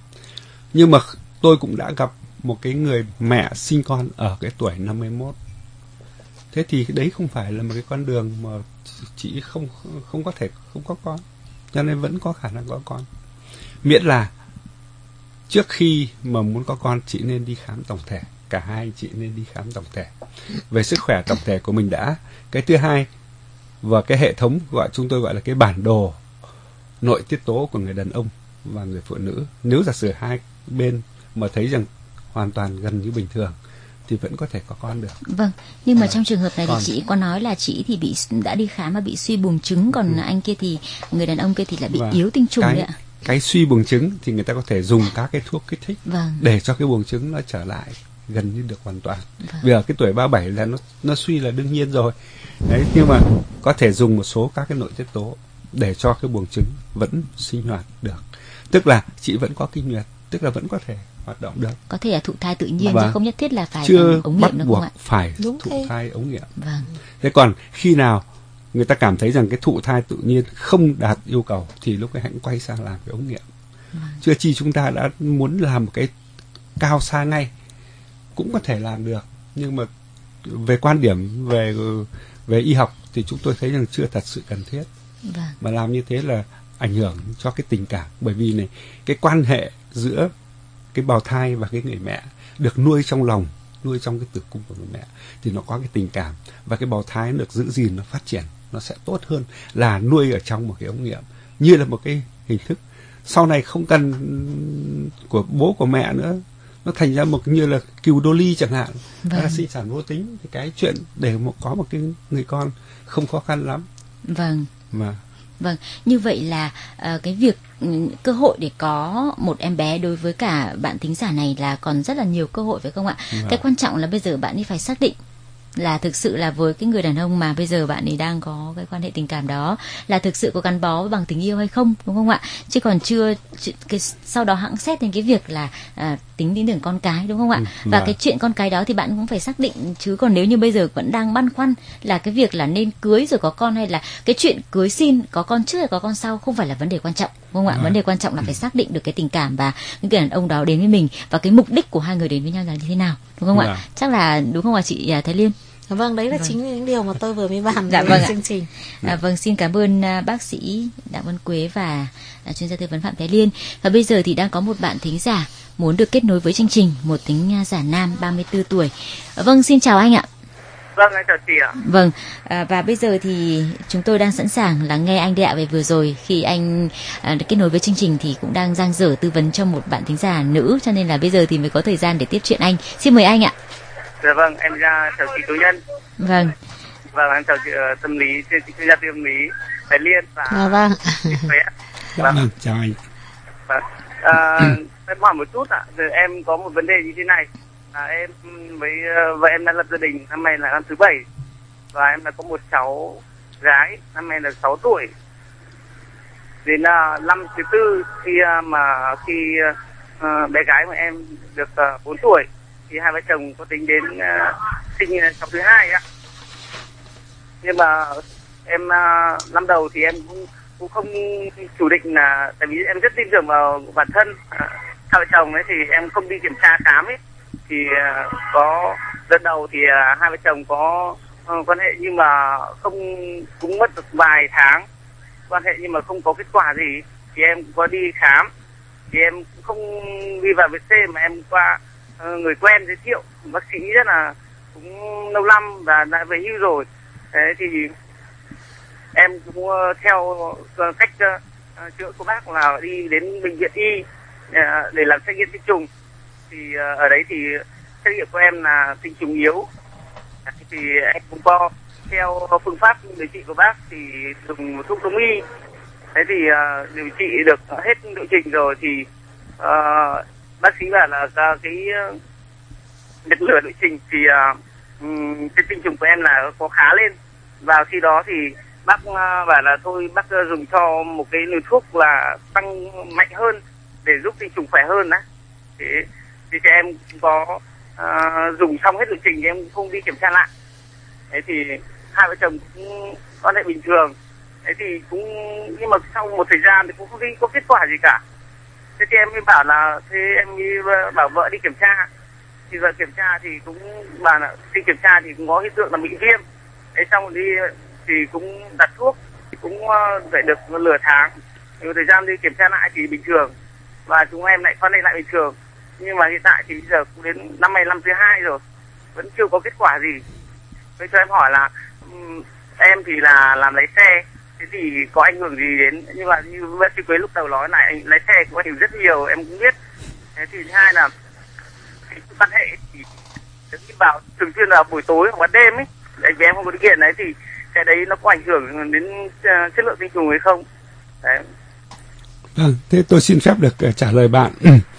Nhưng mà tôi cũng đã gặp một cái người mẹ sinh con ở cái tuổi năm mươi mốt. Thế thì đấy không phải là một cái con đường mà chị không không có thể không có con, cho nên vẫn có khả năng có con. Miễn là trước khi mà muốn có con chị nên đi khám tổng thể, cả hai anh chị nên đi khám tổng thể về sức khỏe tổng thể của mình đã. Cái thứ hai, và cái hệ thống gọi chúng tôi gọi là cái bản đồ nội tiết tố của người đàn ông và người phụ nữ, nếu giả sử hai bên mà thấy rằng hoàn toàn gần như bình thường thì vẫn có thể có con được. Vâng, nhưng mà À, trong trường hợp này còn- thì chị có nói là chị thì bị đã đi khám mà bị suy buồng trứng, còn Ừ. anh kia thì người đàn ông kia thì lại bị Và yếu tinh trùng cái, đấy ạ. cái suy buồng trứng thì người ta có thể dùng các cái thuốc kích thích Vâng, để cho cái buồng trứng nó trở lại gần như được hoàn toàn. vâng, Vì ở cái tuổi ba mươi bảy là nó nó suy là đương nhiên rồi. Đấy, nhưng mà có thể dùng một số các cái nội tiết tố để cho cái buồng trứng vẫn sinh hoạt được. Tức là chị vẫn có kinh nguyệt, tức là vẫn có thể hoạt động được. có thể là thụ thai tự nhiên Vâng. chứ không nhất thiết là phải Chưa bằng ống bắt nghiệm nữa buộc không ạ? phải Đúng thụ thế. thai ống nghiệm. Vâng, Thế còn khi nào người ta cảm thấy rằng cái thụ thai tự nhiên không đạt yêu cầu thì lúc ấy hãy quay sang làm cái ống nghiệm. Vâng. Chưa chi chúng ta đã muốn làm một cái cao xa ngay cũng có thể làm được, nhưng mà về quan điểm về về y học thì chúng tôi thấy rằng chưa thật sự cần thiết, vâng, mà làm như thế là ảnh hưởng cho cái tình cảm. Bởi vì này, cái quan hệ giữa cái bào thai và cái người mẹ được nuôi trong lòng, nuôi trong cái tử cung của người mẹ thì nó có cái tình cảm, và cái bào thai nó được giữ gìn, nó phát triển nó sẽ tốt hơn là nuôi ở trong một cái ống nghiệm như là một cái hình thức sau này không cần của bố của mẹ nữa, nó thành ra một như là cừu Dolly chẳng hạn, Vâng. hay là sinh sản vô tính, thì cái chuyện để một có một cái người con không khó khăn lắm vâng. mà. Vâng, như vậy là ờ, cái việc ừ, cơ hội để có một em bé đối với cả bạn thính giả này là còn rất là nhiều cơ hội phải không ạ? Vâng. Cái quan trọng là bây giờ bạn ấy phải xác định là thực sự là với cái người đàn ông mà bây giờ bạn ấy đang có cái quan hệ tình cảm đó là thực sự có gắn bó bằng tình yêu hay không, đúng không ạ? Chứ còn chưa chứ cái, sau đó hãng xét đến cái việc là à, tính đến đường con cái, đúng không ạ? Ừ, Và vâng. cái chuyện con cái đó thì bạn cũng phải xác định, chứ còn nếu như bây giờ vẫn đang băn khoăn là cái việc là nên cưới rồi có con hay là cái chuyện cưới xin có con trước hay có con sau không phải là vấn đề quan trọng, đúng không ạ? Vâng. Vấn đề quan trọng là phải xác định được cái tình cảm và những người đàn ông đó đến với mình và cái mục đích của hai người đến với nhau là như thế nào, đúng không ạ? Vâng. Chắc là đúng không ạ chị à, Thái Liên? Vâng, đấy là Vâng. chính những điều mà tôi vừa mới bàn Dạ về vâng ạ. chương trình. À, vâng, xin cảm ơn à, bác sĩ Đặng Văn Quế và à, chuyên gia tư vấn Phạm Thái Liên. Và bây giờ thì đang có một bạn thính giả muốn được kết nối với chương trình, một thính à, giả nam ba mươi tư tuổi. À, vâng, xin chào anh ạ. Vâng, anh chào chị ạ. Vâng, à, và bây giờ thì chúng tôi đang sẵn sàng lắng nghe anh đấy ạ. Về vừa rồi khi anh à, được kết nối với chương trình thì cũng đang dang dở tư vấn cho một bạn thính giả nữ, cho nên là bây giờ thì mới có thời gian để tiếp chuyện anh. Xin mời anh ạ. Dạ vâng, em ra chào chị Tú Nhân. Vâng, Vâng, em chào chị uh, tâm lý, chuyên chuyên gia tâm lý Thái Liên và À, vâng. chị Quế ạ. Vâng, vâng, chào anh. Vâng. À, em hỏi một chút ạ, giờ em có một vấn đề như thế này À, em với vợ em đã lập gia đình, năm nay là năm thứ bảy và em đã có một cháu gái năm nay là sáu tuổi. Đến uh, năm thứ tư khi uh, mà khi uh, bé gái của em được uh, bốn tuổi thì hai vợ chồng có tính đến uh, sinh cháu thứ hai ạ. Nhưng mà em uh, năm đầu thì em cũng, cũng không chủ định là, tại vì em rất tin tưởng vào bản thân. Uh, hai vợ chồng ấy thì em không đi kiểm tra khám ấy, thì uh, có lần đầu thì uh, hai vợ chồng có uh, quan hệ nhưng mà không, cũng mất được vài tháng quan hệ nhưng mà không có kết quả gì, thì em cũng có đi khám, thì em cũng không đi vào vê xê mà em qua uh, người quen giới thiệu, bác sĩ rất là cũng lâu năm và đã về hưu rồi. Thế thì em cũng uh, theo uh, cách uh, chữa của bác là đi đến bệnh viện y uh, để làm xét nghiệm tinh trùng. Thì uh, ở đấy thì xét nghiệm của em là tinh trùng yếu, thì em cũng có theo phương pháp điều trị của bác thì dùng thuốc đông y. Thế thì uh, điều trị được hết liệu trình rồi thì uh, bác sĩ bảo là uh, cái uh, được nửa liệu trình thì uh, um, cái tinh trùng của em là có khá lên. Vào khi đó thì bác uh, bảo là thôi bác uh, dùng cho một cái liều thuốc là tăng mạnh hơn để giúp tinh trùng khỏe hơn đấy. Thế thì cho em cũng có uh, dùng xong hết liệu trình thì em cũng không đi kiểm tra lại. Thế thì hai vợ chồng cũng quan hệ bình thường. Thế thì cũng, nhưng mà sau một thời gian thì cũng không đi có kết quả gì cả. Thế thì em mới bảo là, thế em mới bảo vợ đi kiểm tra. Thì vợ kiểm tra thì cũng bảo là khi kiểm tra thì cũng có hiện tượng là bị viêm. Thế xong rồi đi thì cũng đặt thuốc, thì cũng phải được nửa tháng. Nhiều thời gian đi kiểm tra lại thì bình thường và chúng em lại quan hệ lại bình thường. Nhưng mà hiện tại thì bây giờ cũng đến năm nay năm thứ hai rồi, vẫn chưa có kết quả gì. Thế cho em hỏi là um, em thì là làm lái xe, thế thì có ảnh hưởng gì đến, nhưng mà như bác sĩ Quế lúc đầu nói này, anh lái xe có ảnh hưởng rất nhiều, em cũng biết. Thế thì thứ hai là cái quan hệ thì như bảo thường xuyên là buổi tối hoặc ban đêm ấy, tại vì em không có điều kiện đấy, thì cái đấy nó có ảnh hưởng đến uh, chất lượng tinh trùng hay không? Đấy. Vâng, thế tôi xin phép được uh, trả lời bạn.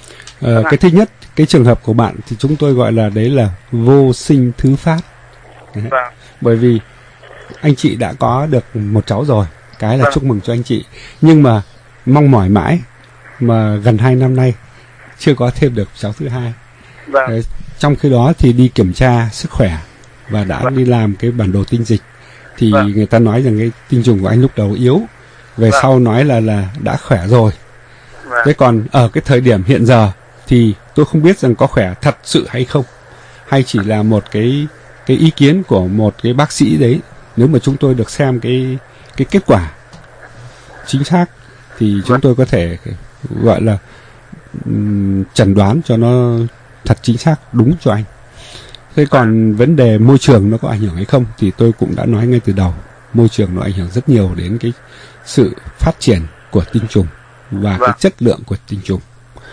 Uh, cái thứ nhất, cái trường hợp của bạn thì chúng tôi gọi là đấy là vô sinh thứ phát. Vâng. Bởi vì anh chị đã có được một cháu rồi, cái là vâng. Chúc mừng cho anh chị. Nhưng mà mong mỏi mãi mà gần hai năm nay chưa có thêm được cháu thứ hai. Vâng. Đấy, trong khi đó thì đi kiểm tra sức khỏe và đã vâng. đi làm cái bản đồ tinh dịch thì vâng. người ta nói rằng cái tinh trùng của anh lúc đầu yếu, về vâng. sau nói là là đã khỏe rồi. Vâng. Thế còn ở cái thời điểm hiện giờ thì tôi không biết rằng có khỏe thật sự hay không, hay chỉ là một cái cái ý kiến của một cái bác sĩ đấy. Nếu mà chúng tôi được xem cái cái kết quả chính xác thì chúng tôi có thể gọi là um, chẩn đoán cho nó thật chính xác đúng cho anh. Thế còn vấn đề môi trường nó có ảnh hưởng hay không thì tôi cũng đã nói ngay từ đầu, môi trường nó ảnh hưởng rất nhiều đến cái sự phát triển của tinh trùng và cái chất lượng của tinh trùng.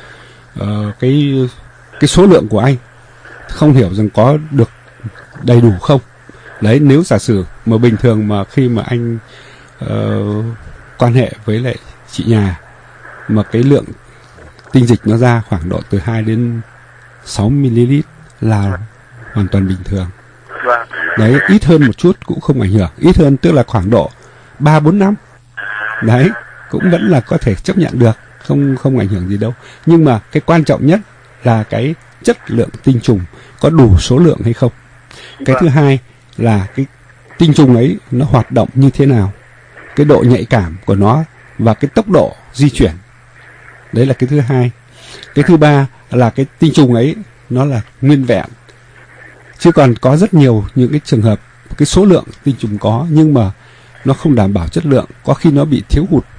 Ờ, cái cái số lượng của anh không hiểu rằng có được đầy đủ không. Đấy, nếu giả sử mà bình thường mà khi mà anh uh, quan hệ với lại chị nhà mà cái lượng tinh dịch nó ra khoảng độ từ hai đến sáu mi-li-lít là hoàn toàn bình thường. Đấy, ít hơn một chút cũng không ảnh hưởng, ít hơn tức là khoảng độ ba bốn năm. Đấy, cũng vẫn là có thể chấp nhận được, không không ảnh hưởng gì đâu. Nhưng mà cái quan trọng nhất là cái chất lượng tinh trùng có đủ số lượng hay không. Cái thứ hai là cái tinh trùng ấy nó hoạt động như thế nào, cái độ nhạy cảm của nó và cái tốc độ di chuyển. Đấy là cái thứ hai. Cái thứ ba là cái tinh trùng ấy nó là nguyên vẹn. Chứ còn có rất nhiều những cái trường hợp cái số lượng tinh trùng có nhưng mà nó không đảm bảo chất lượng, có khi nó bị thiếu hụt.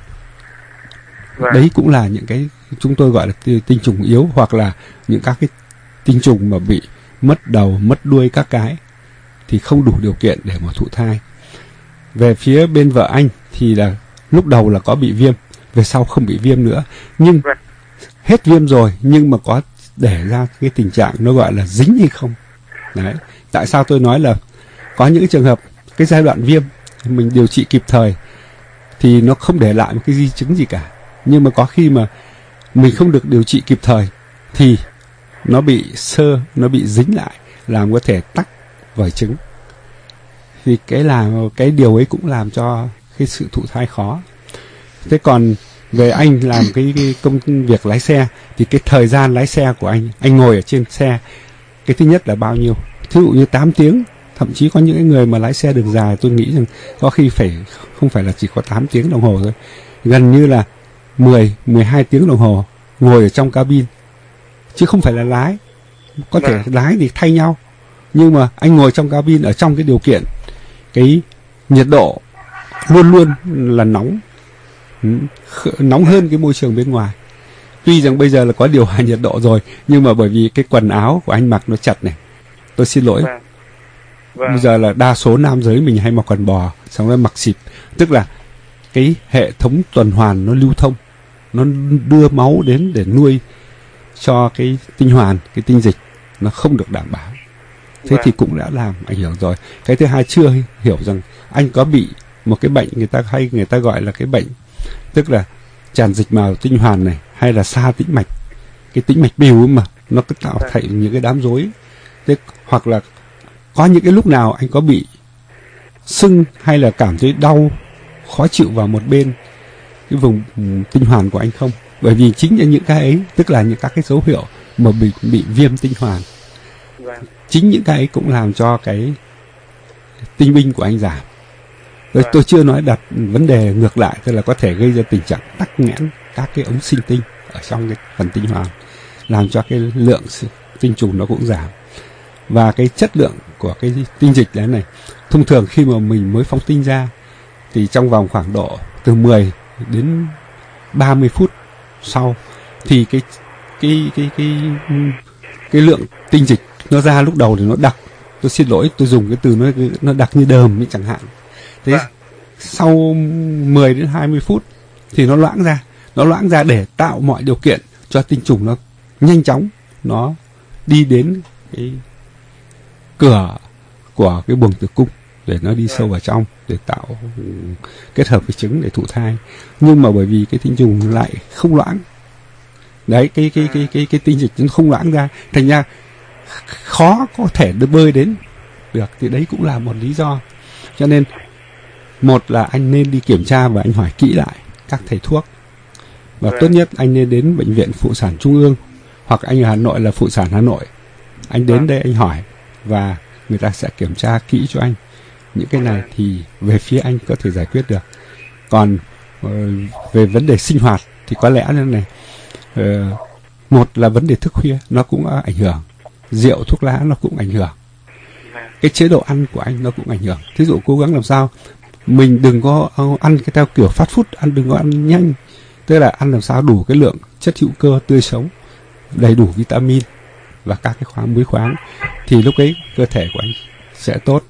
Đấy cũng là những cái chúng tôi gọi là tinh trùng yếu, hoặc là những các cái tinh trùng mà bị mất đầu, mất đuôi các cái thì không đủ điều kiện để mà thụ thai. Về phía bên vợ anh thì là lúc đầu là có bị viêm, về sau không bị viêm nữa, nhưng hết viêm rồi nhưng mà có để ra cái tình trạng nó gọi là dính hay không. Đấy, tại sao tôi nói là có những trường hợp cái giai đoạn viêm mình điều trị kịp thời thì nó không để lại một cái di chứng gì cả, nhưng mà có khi mà mình không được điều trị kịp thời thì nó bị xơ, nó bị dính lại, làm có thể tắc vòi trứng. Thì cái làm cái điều ấy cũng làm cho cái sự thụ thai khó. Thế còn về anh làm cái, cái công việc lái xe thì cái thời gian lái xe của anh, anh ngồi ở trên xe, cái thứ nhất là bao nhiêu? Thí dụ như tám tiếng, thậm chí có những người mà lái xe đường dài tôi nghĩ rằng có khi phải không phải là chỉ có tám tiếng đồng hồ thôi, gần như là mười, mười hai tiếng đồng hồ ngồi ở trong cabin, chứ không phải là lái. Có thể lái thì thay nhau, nhưng mà anh ngồi trong cabin ở trong cái điều kiện cái nhiệt độ luôn luôn là nóng, nóng hơn cái môi trường bên ngoài. Tuy rằng bây giờ là có điều hòa nhiệt độ rồi, nhưng mà bởi vì cái quần áo của anh mặc nó chặt này, tôi xin lỗi, Vâng. Vâng. bây giờ là đa số nam giới mình hay mặc quần bò, xong rồi mặc xịp, tức là cái hệ thống tuần hoàn nó lưu thông, nó đưa máu đến để nuôi cho cái tinh hoàn, cái tinh dịch nó không được đảm bảo. Thế Vâng. thì cũng đã làm ảnh hưởng rồi. Cái thứ hai, chưa hiểu rằng anh có bị một cái bệnh người ta hay người ta gọi là cái bệnh, tức là tràn dịch màng tinh hoàn này, hay là sa tĩnh mạch, cái tĩnh mạch bìu mà nó cứ tạo thành những cái đám rối. Thế hoặc là có những cái lúc nào anh có bị sưng hay là cảm thấy đau khó chịu vào một bên cái vùng tinh hoàn của anh không? Bởi vì chính là những cái ấy, tức là những các cái dấu hiệu mà bị bị viêm tinh hoàn. Vâng. Chính những cái ấy cũng làm cho cái tinh binh của anh giảm. Tôi, Vâng. tôi chưa nói đặt vấn đề ngược lại, tức là có thể gây ra tình trạng tắc nghẽn các cái ống sinh tinh ở trong cái phần tinh hoàn, làm cho cái lượng tinh trùng nó cũng giảm. Và cái chất lượng của cái tinh dịch đấy này, thông thường khi mà mình mới phóng tinh ra thì trong vòng khoảng độ từ mười đến ba mươi phút sau thì cái cái cái cái cái lượng tinh dịch nó ra lúc đầu thì nó đặc, tôi xin lỗi tôi dùng cái từ nó nó đặc như đờm như chẳng hạn. Thế Vâng. sau mười đến hai mươi phút thì nó loãng ra, nó loãng ra để tạo mọi điều kiện cho tinh trùng nó nhanh chóng nó đi đến cái cửa của cái buồng tử cung để nó đi sâu vào trong để tạo kết hợp với trứng để thụ thai. Nhưng mà bởi vì cái tinh trùng lại không loãng, đấy, cái cái cái cái cái tinh dịch nó không loãng ra, thành ra khó có thể được bơi đến được, thì đấy cũng là một lý do. Cho nên một là anh nên đi kiểm tra và anh hỏi kỹ lại các thầy thuốc, và tốt nhất anh nên đến bệnh viện phụ sản trung ương, hoặc anh ở Hà Nội là phụ sản Hà Nội, anh đến đây anh hỏi và người ta sẽ kiểm tra kỹ cho anh. Những cái này thì về phía anh có thể giải quyết được. Còn uh, về vấn đề sinh hoạt thì có lẽ là này, uh, một là vấn đề thức khuya nó cũng uh, ảnh hưởng, rượu thuốc lá nó cũng ảnh hưởng, cái chế độ ăn của anh nó cũng ảnh hưởng. Thí dụ cố gắng làm sao mình đừng có uh, ăn cái theo kiểu fast food, ăn đừng có ăn nhanh, tức là ăn làm sao đủ cái lượng chất hữu cơ tươi sống, đầy đủ vitamin và các cái khoáng muối khoáng, thì lúc ấy cơ thể của anh sẽ tốt.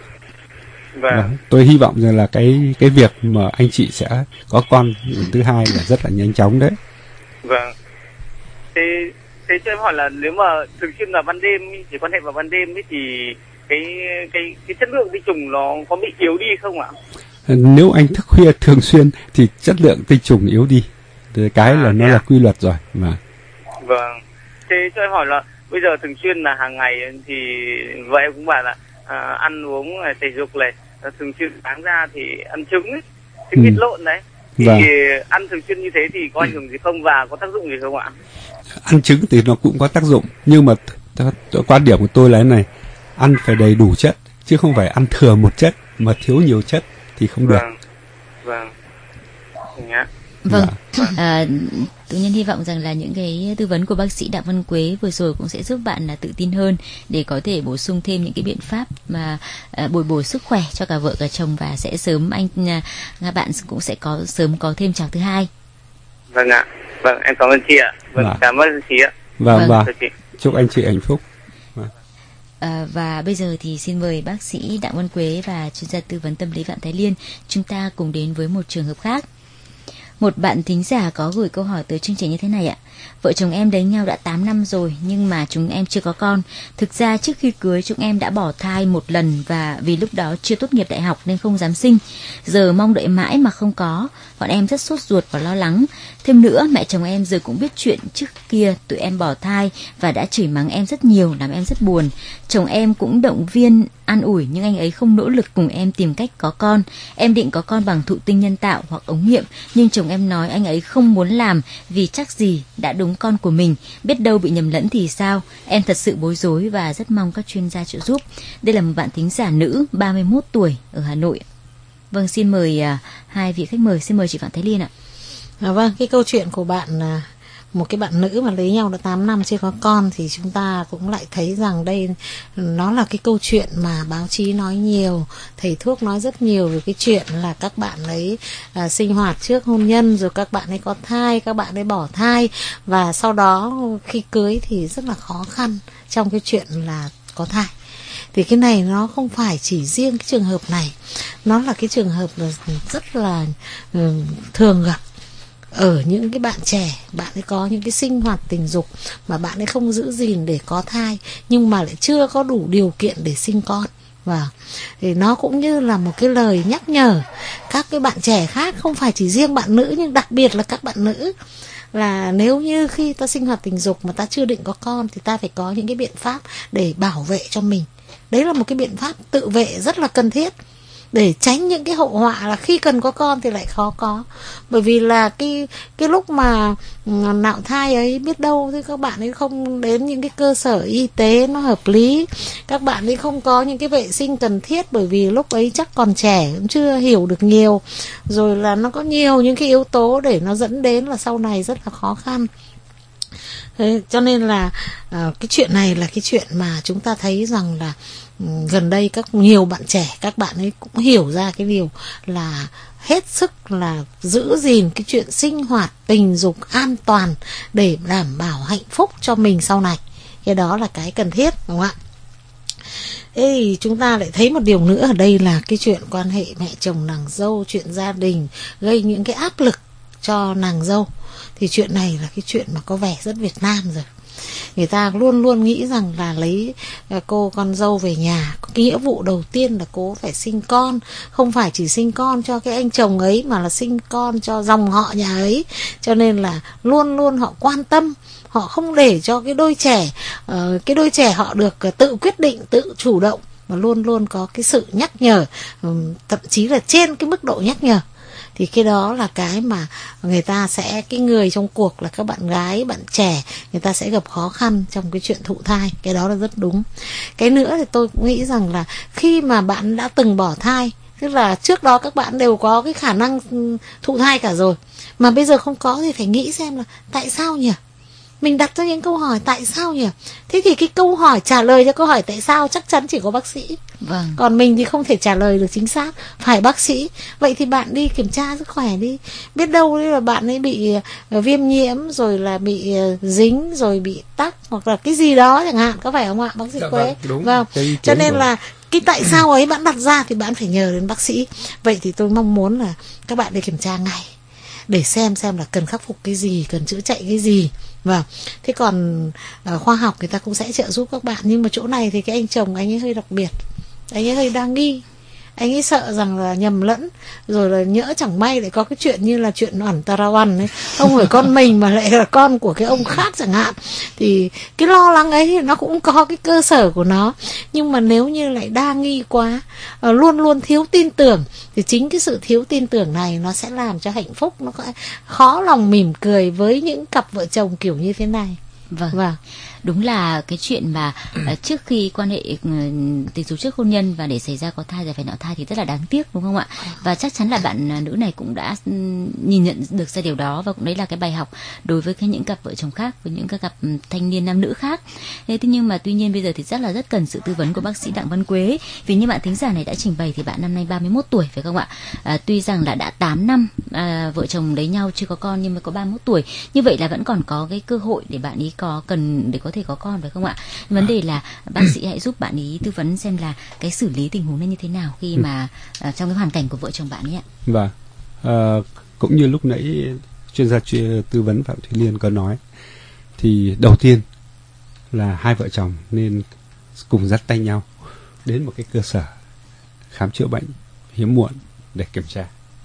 Vâng. Đó. Tôi hy vọng rằng là cái cái việc mà anh chị sẽ có con thứ hai là rất là nhanh chóng đấy. Vâng. Thế thế cho em hỏi là nếu mà thường xuyên vào ban đêm, chỉ quan hệ vào ban đêm ấy, thì cái cái cái chất lượng tinh trùng nó có bị yếu đi không ạ? Nếu anh thức khuya thường xuyên thì chất lượng tinh trùng yếu đi. Thì cái À, là nó thế à? là quy luật rồi mà. Vâng. Thế cho em hỏi là bây giờ thường xuyên là hàng ngày thì vợ em cũng bảo là à, ăn uống này, thể dục này, thường xuyên sáng ra thì ăn trứng ấy, trứng vịt Ừ. lộn đấy. Thì Vâng. ăn thường xuyên như thế thì có ảnh hưởng gì không và có tác dụng gì không ạ? Ăn trứng thì nó cũng có tác dụng, nhưng mà th- th- quan điểm của tôi là thế này, ăn phải đầy đủ chất, chứ không phải ăn thừa một chất mà thiếu nhiều chất thì không được. Vâng. Vâng. Nhá. Vâng, à, tự nhiên hy vọng rằng là những cái tư vấn của bác sĩ Đặng Văn Quế vừa rồi cũng sẽ giúp bạn là tự tin hơn để có thể bổ sung thêm những cái biện pháp mà à, bồi bổ sức khỏe cho cả vợ cả chồng, và sẽ sớm anh à, bạn cũng sẽ có sớm có thêm cháu thứ hai. Vâng ạ. Vâng, em cảm ơn chị ạ. Vâng, Vâng. cảm ơn chị ạ. Vâng, Vâng. vâng. Chào chị. Chúc anh chị hạnh phúc. À, và bây giờ thì xin mời bác sĩ Đặng Văn Quế và chuyên gia tư vấn tâm lý Phạm Thái Liên chúng ta cùng đến với một trường hợp khác. Một bạn thính giả có gửi câu hỏi tới chương trình như thế này ạ. Vợ chồng em lấy nhau đã tám năm rồi nhưng mà chúng em chưa có con. Thực ra trước khi cưới chúng em đã bỏ thai một lần và vì lúc đó chưa tốt nghiệp đại học nên không dám sinh. Giờ mong đợi mãi mà không có. Bọn em rất sốt ruột và lo lắng. Thêm nữa mẹ chồng em giờ cũng biết chuyện trước kia tụi em bỏ thai và đã chửi mắng em rất nhiều, làm em rất buồn. Chồng em cũng động viên an ủi nhưng anh ấy không nỗ lực cùng em tìm cách có con. Em định có con bằng thụ tinh nhân tạo hoặc ống nghiệm nhưng chồng em nói anh ấy không muốn làm vì chắc gì đã đúng con của mình, biết đâu bị nhầm lẫn thì sao. Em thật sự bối rối và rất mong các chuyên gia trợ giúp. Đây là một bạn thính giả nữ ba mươi mốt tuổi ở Hà Nội. Vâng, xin mời uh, hai vị khách mời. Xin mời chị Phạm Thái Liên ạ. À, vâng, cái câu chuyện của bạn là một cái bạn nữ mà lấy nhau đã tám năm chưa có con thì chúng ta cũng lại thấy rằng đây nó là cái câu chuyện mà báo chí nói nhiều, thầy thuốc nói rất nhiều về cái chuyện là các bạn ấy à, sinh hoạt trước hôn nhân, rồi các bạn ấy có thai, các bạn ấy bỏ thai và sau đó khi cưới thì rất là khó khăn trong cái chuyện là có thai. Thì cái này nó không phải chỉ riêng cái trường hợp này, nó là cái trường hợp là rất là uh, thường gặp ở những cái bạn trẻ. Bạn ấy có những cái sinh hoạt tình dục mà bạn ấy không giữ gìn để có thai nhưng mà lại chưa có đủ điều kiện để sinh con. Và thì nó cũng như là một cái lời nhắc nhở các cái bạn trẻ khác, không phải chỉ riêng bạn nữ nhưng đặc biệt là các bạn nữ, là nếu như khi ta sinh hoạt tình dục mà ta chưa định có con thì ta phải có những cái biện pháp để bảo vệ cho mình. Đấy là một cái biện pháp tự vệ rất là cần thiết để tránh những cái hậu họa là khi cần có con thì lại khó có. Bởi vì là cái cái lúc mà nạo thai ấy, biết đâu thì các bạn ấy không đến những cái cơ sở y tế nó hợp lý, các bạn ấy không có những cái vệ sinh cần thiết bởi vì lúc ấy chắc còn trẻ, cũng chưa hiểu được nhiều, rồi là nó có nhiều những cái yếu tố để nó dẫn đến là sau này rất là khó khăn. Thế cho nên là uh, cái chuyện này là cái chuyện mà chúng ta thấy rằng là um, gần đây các nhiều bạn trẻ, các bạn ấy cũng hiểu ra cái điều là hết sức là giữ gìn cái chuyện sinh hoạt tình dục an toàn để đảm bảo hạnh phúc cho mình sau này. Cái đó là cái cần thiết, đúng không ạ? Thế thì chúng ta lại thấy một điều nữa ở đây là cái chuyện quan hệ mẹ chồng nàng dâu, chuyện gia đình gây những cái áp lực cho nàng dâu. Thì chuyện này là cái chuyện mà có vẻ rất Việt Nam rồi. Người ta luôn luôn nghĩ rằng là lấy cô con dâu về nhà, cái nghĩa vụ đầu tiên là cô phải sinh con. Không phải chỉ sinh con cho cái anh chồng ấy mà là sinh con cho dòng họ nhà ấy. Cho nên là luôn luôn họ quan tâm, họ không để cho cái đôi trẻ uh, Cái đôi trẻ họ được uh, tự quyết định, tự chủ động, mà luôn luôn có cái sự nhắc nhở, um, thậm chí là trên cái mức độ nhắc nhở. Thì cái đó là cái mà người ta sẽ, cái người trong cuộc là các bạn gái, bạn trẻ, người ta sẽ gặp khó khăn trong cái chuyện thụ thai. Cái đó là rất đúng. Cái nữa thì tôi cũng nghĩ rằng là khi mà bạn đã từng bỏ thai, tức là trước đó các bạn đều có cái khả năng thụ thai cả rồi, mà bây giờ không có thì phải nghĩ xem là tại sao nhỉ? Mình đặt ra những câu hỏi tại sao nhỉ? Thế thì cái câu hỏi, trả lời cho câu hỏi tại sao chắc chắn chỉ có bác sĩ. Vâng. Còn mình thì không thể trả lời được chính xác, phải bác sĩ. Vậy thì bạn đi kiểm tra sức khỏe đi. Biết đâu đấy là bạn ấy bị uh, viêm nhiễm, rồi là bị uh, dính, rồi bị tắc, hoặc là cái gì đó chẳng hạn, có phải không ạ bác sĩ Dạ, Quế? vâng, đúng. Vâng. Cho nên rồi. Là cái tại sao ấy bạn đặt ra thì bạn phải nhờ đến bác sĩ. Vậy thì tôi mong muốn là các bạn đi kiểm tra ngay để xem xem là cần khắc phục cái gì, cần chữa chạy cái gì. Vâng. Thế còn uh, khoa học người ta cũng sẽ trợ giúp các bạn. Nhưng mà chỗ này thì cái anh chồng anh ấy hơi đặc biệt, anh ấy hơi đa nghi, anh ấy sợ rằng là nhầm lẫn, rồi là nhỡ chẳng may lại có cái chuyện như là chuyện ẩn tà ra oằn ấy, ông phải con mình mà lại là con của cái ông khác chẳng hạn. Thì cái lo lắng ấy thì nó cũng có cái cơ sở của nó. Nhưng mà nếu như lại đa nghi quá, uh, luôn luôn thiếu tin tưởng, thì chính cái sự thiếu tin tưởng này nó sẽ làm cho hạnh phúc nó khó lòng mỉm cười với những cặp vợ chồng kiểu như thế này. Vâng. Vâng. Đúng là cái chuyện mà uh, trước khi quan hệ uh, tình dục trước hôn nhân và để xảy ra có thai rồi phải nạo thai thì rất là đáng tiếc, đúng không ạ? Và chắc chắn là bạn uh, nữ này cũng đã uh, nhìn nhận được ra điều đó, và cũng đấy là cái bài học đối với cái những cặp vợ chồng khác, với những cái cặp um, thanh niên nam nữ khác. Thế nhưng mà tuy nhiên bây giờ thì rất là rất cần sự tư vấn của bác sĩ Đặng Văn Quế, vì như bạn thính giả này đã trình bày thì bạn năm nay ba mươi mốt tuổi phải không ạ? Uh, tuy rằng là đã tám năm uh, vợ chồng lấy nhau chưa có con nhưng mà có ba mươi mốt tuổi, như vậy là vẫn còn có cái cơ hội để bạn ấy có cần để có thể có con phải không ạ? Vấn đề là bác sĩ hãy giúp bạn ý tư vấn xem là cái xử lý tình huống này như thế nào khi mà uh, trong cái hoàn cảnh của vợ chồng bạn ấy ạ. Vâng. À, cũng như lúc nãy chuyên gia chuyên tư vấn Phạm Thúy Liên có nói, thì đầu tiên là hai vợ chồng nên cùng dắt tay nhau đến một cái cơ sở khám chữa bệnh hiếm muộn để kiểm tra.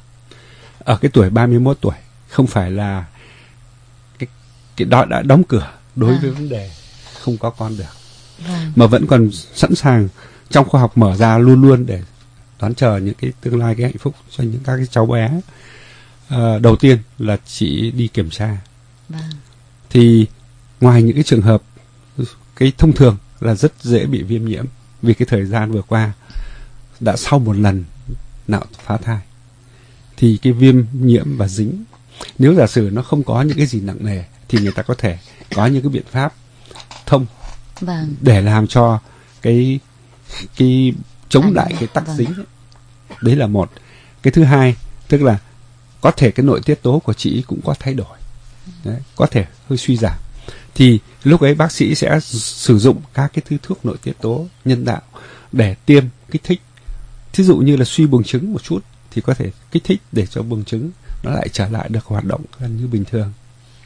Ở cái tuổi ba mươi mốt tuổi, không phải là cái, cái đó đã đóng cửa đối à. với vấn đề không có con được, à. mà vẫn còn sẵn sàng trong khoa học mở ra luôn luôn để đón chờ những cái tương lai, cái hạnh phúc cho những các cái cháu bé. À, đầu tiên là chỉ đi kiểm tra. à. Thì ngoài những cái trường hợp cái thông thường là rất dễ bị viêm nhiễm, vì cái thời gian vừa qua đã sau một lần nạo phá thai, thì cái viêm nhiễm và dính, nếu giả sử nó không có những cái gì nặng nề thì người ta có thể có những cái biện pháp thông vâng. để làm cho cái cái chống lại cái tắc vâng. dính ấy. Đấy là một. Cái thứ hai, tức là có thể cái nội tiết tố của chị cũng có thay đổi. Đấy, có thể hơi suy giảm. Thì lúc ấy bác sĩ sẽ sử dụng các cái thứ thuốc nội tiết tố nhân đạo để tiêm kích thích. Thí dụ như là suy buồng trứng một chút thì có thể kích thích để cho buồng trứng nó lại trở lại được hoạt động gần như bình thường.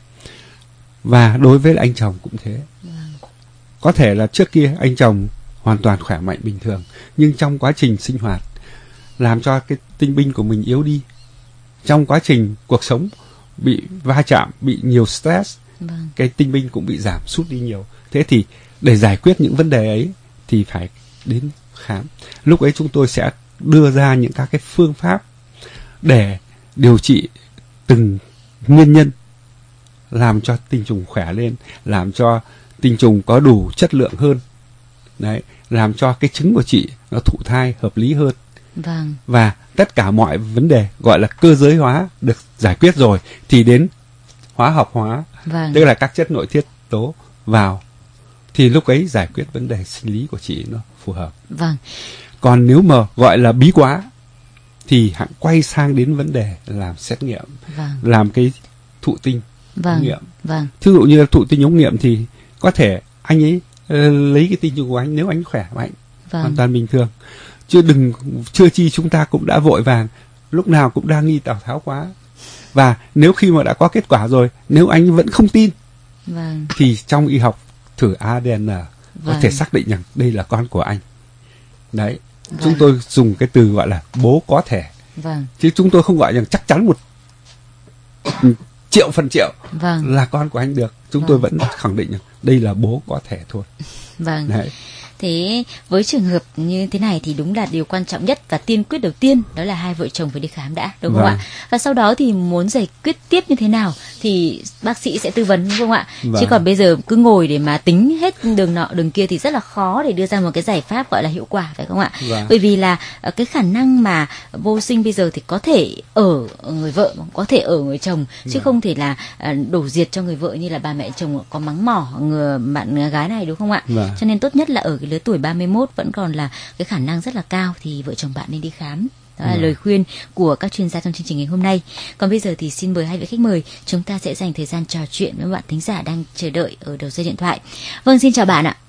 Và đối với anh chồng cũng thế. Có thể là trước kia anh chồng hoàn toàn khỏe mạnh bình thường, nhưng trong quá trình sinh hoạt làm cho cái tinh binh của mình yếu đi. Trong quá trình cuộc sống bị va chạm, bị nhiều stress, vâng. cái tinh binh cũng bị giảm sút đi nhiều. Thế thì để giải quyết những vấn đề ấy thì phải đến khám. Lúc ấy chúng tôi sẽ đưa ra những các cái phương pháp để điều trị từng nguyên nhân, làm cho tinh trùng khỏe lên, làm cho tinh trùng có đủ chất lượng hơn. Đấy, làm cho cái trứng của chị nó thụ thai hợp lý hơn. Vâng. Và tất cả mọi vấn đề gọi là cơ giới hóa được giải quyết rồi thì đến hóa học hóa, vâng. tức là các chất nội tiết tố vào, thì lúc ấy giải quyết vấn đề sinh lý của chị nó phù hợp. Vâng. Còn nếu mà gọi là bí quá thì hãy quay sang đến vấn đề làm xét nghiệm, vâng. làm cái thụ tinh vâng. ống nghiệm. Vâng. Thí dụ như là thụ tinh ống nghiệm thì có thể anh ấy uh, lấy cái tinh trùng của anh, nếu anh khỏe mạnh, vâng. hoàn toàn bình thường. Chứ đừng, chưa chi chúng ta cũng đã vội vàng, lúc nào cũng đa nghi Tào Tháo quá. Và nếu khi mà đã có kết quả rồi, nếu anh vẫn không tin, vâng. thì trong y học thử a đê en vâng. có thể xác định rằng đây là con của anh. Đấy, vâng. chúng tôi dùng cái từ gọi là bố có thể. Vâng. Chứ chúng tôi không gọi rằng chắc chắn một triệu phần triệu vâng. là con của anh được. Chúng vâng. tôi vẫn khẳng định rằng đây là bố có thể thôi. Vâng. Đấy. Thế với trường hợp như thế này thì đúng là điều quan trọng nhất và tiên quyết đầu tiên đó là hai vợ chồng phải đi khám đã, đúng không vâng. ạ? Và sau đó thì muốn giải quyết tiếp như thế nào thì bác sĩ sẽ tư vấn, đúng không ạ? Vâng. Chứ còn bây giờ cứ ngồi để mà tính hết đường nọ đường kia thì rất là khó để đưa ra một cái giải pháp gọi là hiệu quả, phải không ạ? Vâng. Bởi vì là cái khả năng mà vô sinh bây giờ thì có thể ở người vợ, có thể ở người chồng, chứ vâng. không thể là đổ diệt cho người vợ như là bà mẹ chồng có mắng mỏ người bạn gái này, đúng không ạ? Vâng. Cho nên tốt nhất là ở cái lứa tuổi ba mươi mốt vẫn còn là cái khả năng rất là cao thì vợ chồng bạn nên đi khám. Đó là ừ. lời khuyên của các chuyên gia trong chương trình ngày hôm nay. Còn bây giờ thì xin mời hai vị khách mời, chúng ta sẽ dành thời gian trò chuyện với bạn thính giả đang chờ đợi ở đầu dây điện thoại. Vâng, xin chào bạn ạ.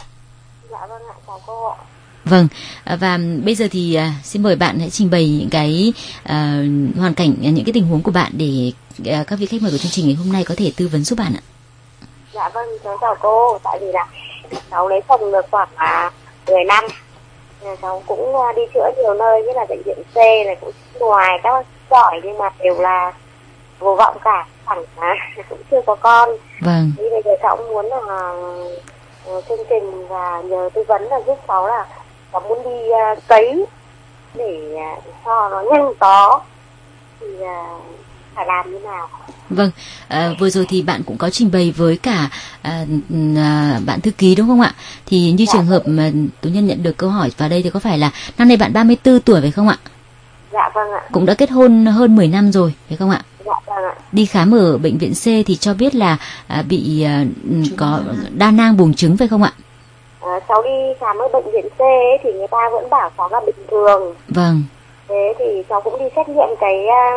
Dạ vâng ạ, chào cô ạ. Vâng, và bây giờ thì uh, xin mời bạn hãy trình bày những cái uh, hoàn cảnh, những cái tình huống của bạn để uh, các vị khách mời của chương trình ngày hôm nay có thể tư vấn giúp bạn ạ. Dạ vâng, cháu chào cô. Tại vì là cháu lấy chồng được khoảng uh, mười năm. Cháu cũng uh, đi chữa nhiều nơi, như là bệnh viện C này, cũng ngoài các bác sĩ giỏi nhưng mà đều là vô vọng cả, khoảng uh, cũng chưa có con. Vâng. Thì bây giờ cháu cũng muốn là uh, chương trình và nhờ tư vấn là giúp cháu là cháu muốn đi uh, cấy để uh, cho nó nhanh có, thì uh, phải làm như nào? Vâng, à, vừa rồi thì bạn cũng có trình bày với cả à, à, bạn thư ký, đúng không ạ? Thì như dạ. trường hợp mà Tú Nhân nhận được câu hỏi vào đây thì có phải là năm nay bạn ba mươi tư tuổi phải không ạ? Dạ vâng ạ. Cũng đã kết hôn hơn mười năm rồi phải không ạ? Dạ vâng ạ. Đi khám ở bệnh viện C thì cho biết là à, bị à, có đa nang buồng trứng phải không ạ? À, cháu đi khám ở bệnh viện C ấy, thì người ta vẫn bảo cháu là bình thường. Vâng. Thế thì cháu cũng đi xét nghiệm cái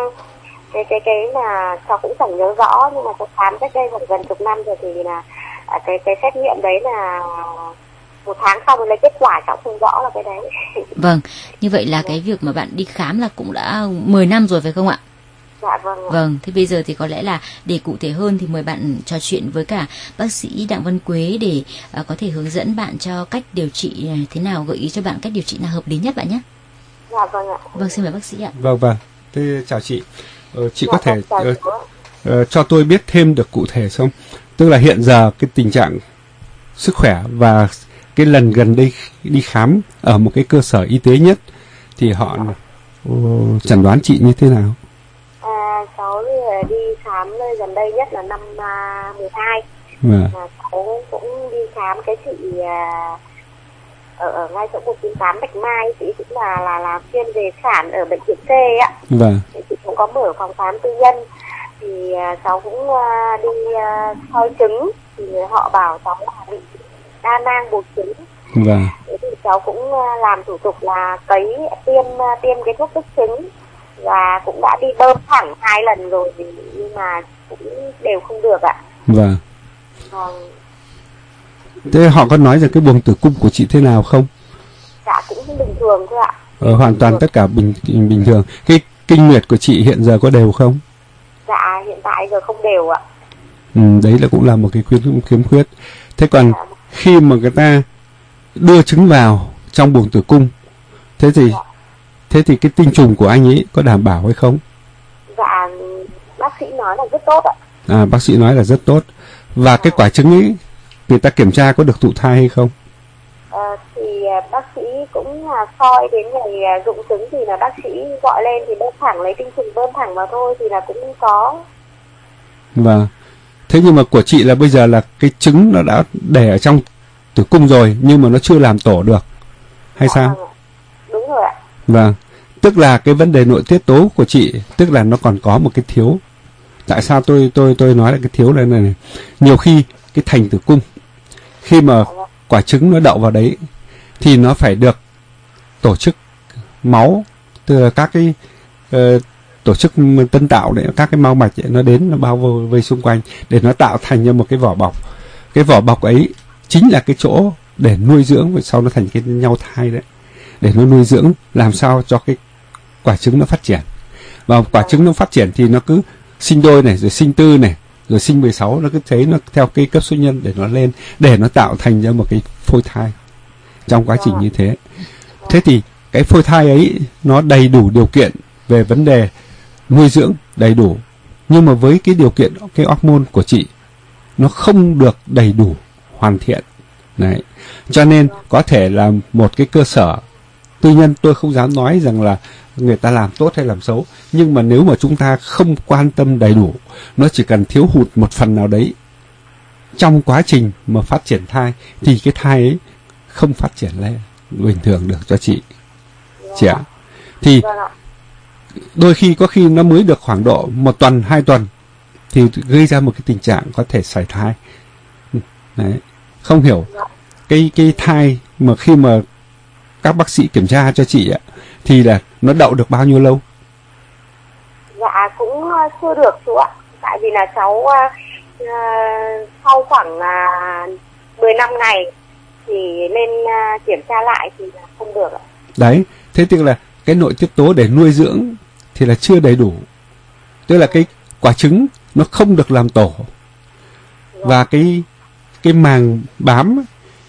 cái cái cái mà cháu cũng chẳng nhớ rõ, nhưng mà cháu khám cách đây khoảng gần chục năm rồi, thì là cái cái xét nghiệm đấy là một tháng sau mới lấy kết quả, cháu không rõ là cái đấy. Vâng, như vậy là cái việc mà bạn đi khám là cũng đã mười năm rồi phải không ạ? Dạ vâng ạ. Vâng, thế bây giờ thì có lẽ là để cụ thể hơn thì mời bạn trò chuyện với cả bác sĩ Đặng Văn Quế để uh, có thể hướng dẫn bạn cho cách điều trị uh, thế nào, gợi ý cho bạn cách điều trị nào hợp lý nhất bạn nhé. Dạ vâng ạ. Vâng, xin mời bác sĩ ạ. Vâng vâng, thế chào chị. Ờ, chị Dạ, có thể chào uh, chị. uh, cho tôi biết thêm được cụ thể không? Tức là hiện giờ cái tình trạng sức khỏe và cái lần gần đây đi khám ở một cái cơ sở y tế nhất thì họ uh, chẩn đoán chị như thế nào? À, cháu thì đi khám nơi gần đây nhất là năm uh, mười hai. Vâng. À, cháu cũng đi khám cái chị uh, ở, ở ngay chỗ một chín tám Bạch Mai, chị cũng là là là chuyên về sản ở bệnh viện C ạ. Vâng. Chị cũng có mở phòng khám tư nhân. Thì uh, cháu cũng uh, đi uh, soi trứng, thì họ bảo cháu là bị đa nang buồng trứng. Vâng. Thế thì cháu cũng uh, làm thủ tục là cấy tiêm uh, tiêm cái thuốc kích trứng và cũng đã đi bơm thẳng hai lần rồi thì, nhưng mà cũng đều không được ạ. Vâng. Vâng. Thế họ có nói rằng cái buồng tử cung của chị thế nào không? Dạ cũng bình thường thôi ạ. Ờ, hoàn toàn tất cả bình bình thường. Cái kinh nguyệt của chị hiện giờ có đều không? Dạ hiện tại giờ không đều ạ. Ừ, đấy là cũng là một cái khiếm khiếm khuyết. Thế còn khi mà người ta đưa trứng vào trong buồng tử cung, thế thì Dạ. thế thì cái tinh trùng của anh ấy có đảm bảo hay không? Dạ bác sĩ nói là rất tốt ạ. À, bác sĩ nói là rất tốt. Và cái quả trứng ấy người ta kiểm tra có được thụ thai hay không? Ờ, thì bác sĩ cũng là soi đến ngày dụng trứng thì là bác sĩ gọi lên thì bơm thẳng, lấy tinh trùng bơm thẳng vào thôi thì là cũng có. Vâng. Thế nhưng mà của chị là bây giờ là cái trứng nó đã để ở trong tử cung rồi nhưng mà nó chưa làm tổ được hay Dạ, sao? vâng ạ. Đúng rồi ạ. Vâng. Tức là cái vấn đề nội tiết tố của chị tức là nó còn có một cái thiếu. Tại sao tôi tôi tôi nói là cái thiếu này này? Nhiều khi cái thành tử cung khi mà quả trứng nó đậu vào đấy thì nó phải được tổ chức máu từ các cái uh, tổ chức tân tạo đấy, các cái mao mạch ấy, nó đến nó bao vây xung quanh để nó tạo thành ra một cái vỏ bọc. Cái vỏ bọc ấy chính là cái chỗ để nuôi dưỡng và sau nó thành cái nhau thai đấy, để nó nuôi dưỡng làm sao cho cái quả trứng nó phát triển. Và quả trứng nó phát triển thì nó cứ sinh đôi này, rồi sinh tư này, rồi sinh mười sáu, nó cứ thế nó theo cái cấp số nhân để nó lên, để nó tạo thành ra một cái phôi thai trong quá trình như thế. Thế thì cái phôi thai ấy nó đầy đủ điều kiện về vấn đề nuôi dưỡng đầy đủ, nhưng mà với cái điều kiện cái hormone của chị nó không được đầy đủ hoàn thiện đấy, cho nên có thể là một cái cơ sở tư nhân, tôi không dám nói rằng là người ta làm tốt hay làm xấu, nhưng mà nếu mà chúng ta không quan tâm đầy đủ, nó chỉ cần thiếu hụt một phần nào đấy trong quá trình mà phát triển thai thì cái thai ấy không phát triển lên bình thường được cho chị. Chị ạ. Thì đôi khi có khi nó mới được khoảng độ một tuần, hai tuần thì gây ra một cái tình trạng có thể sảy thai. Đấy. Không hiểu cái cái thai mà khi mà các bác sĩ kiểm tra cho chị ạ thì là nó đậu được bao nhiêu lâu? Dạ cũng chưa được chú ạ. Tại vì là cháu uh, sau khoảng uh, mười lăm ngày thì lên uh, kiểm tra lại thì là không được ạ. Đấy, thế tức là cái nội tiết tố để nuôi dưỡng thì là chưa đầy đủ. Tức là cái quả trứng nó không được làm tổ. Và cái cái màng bám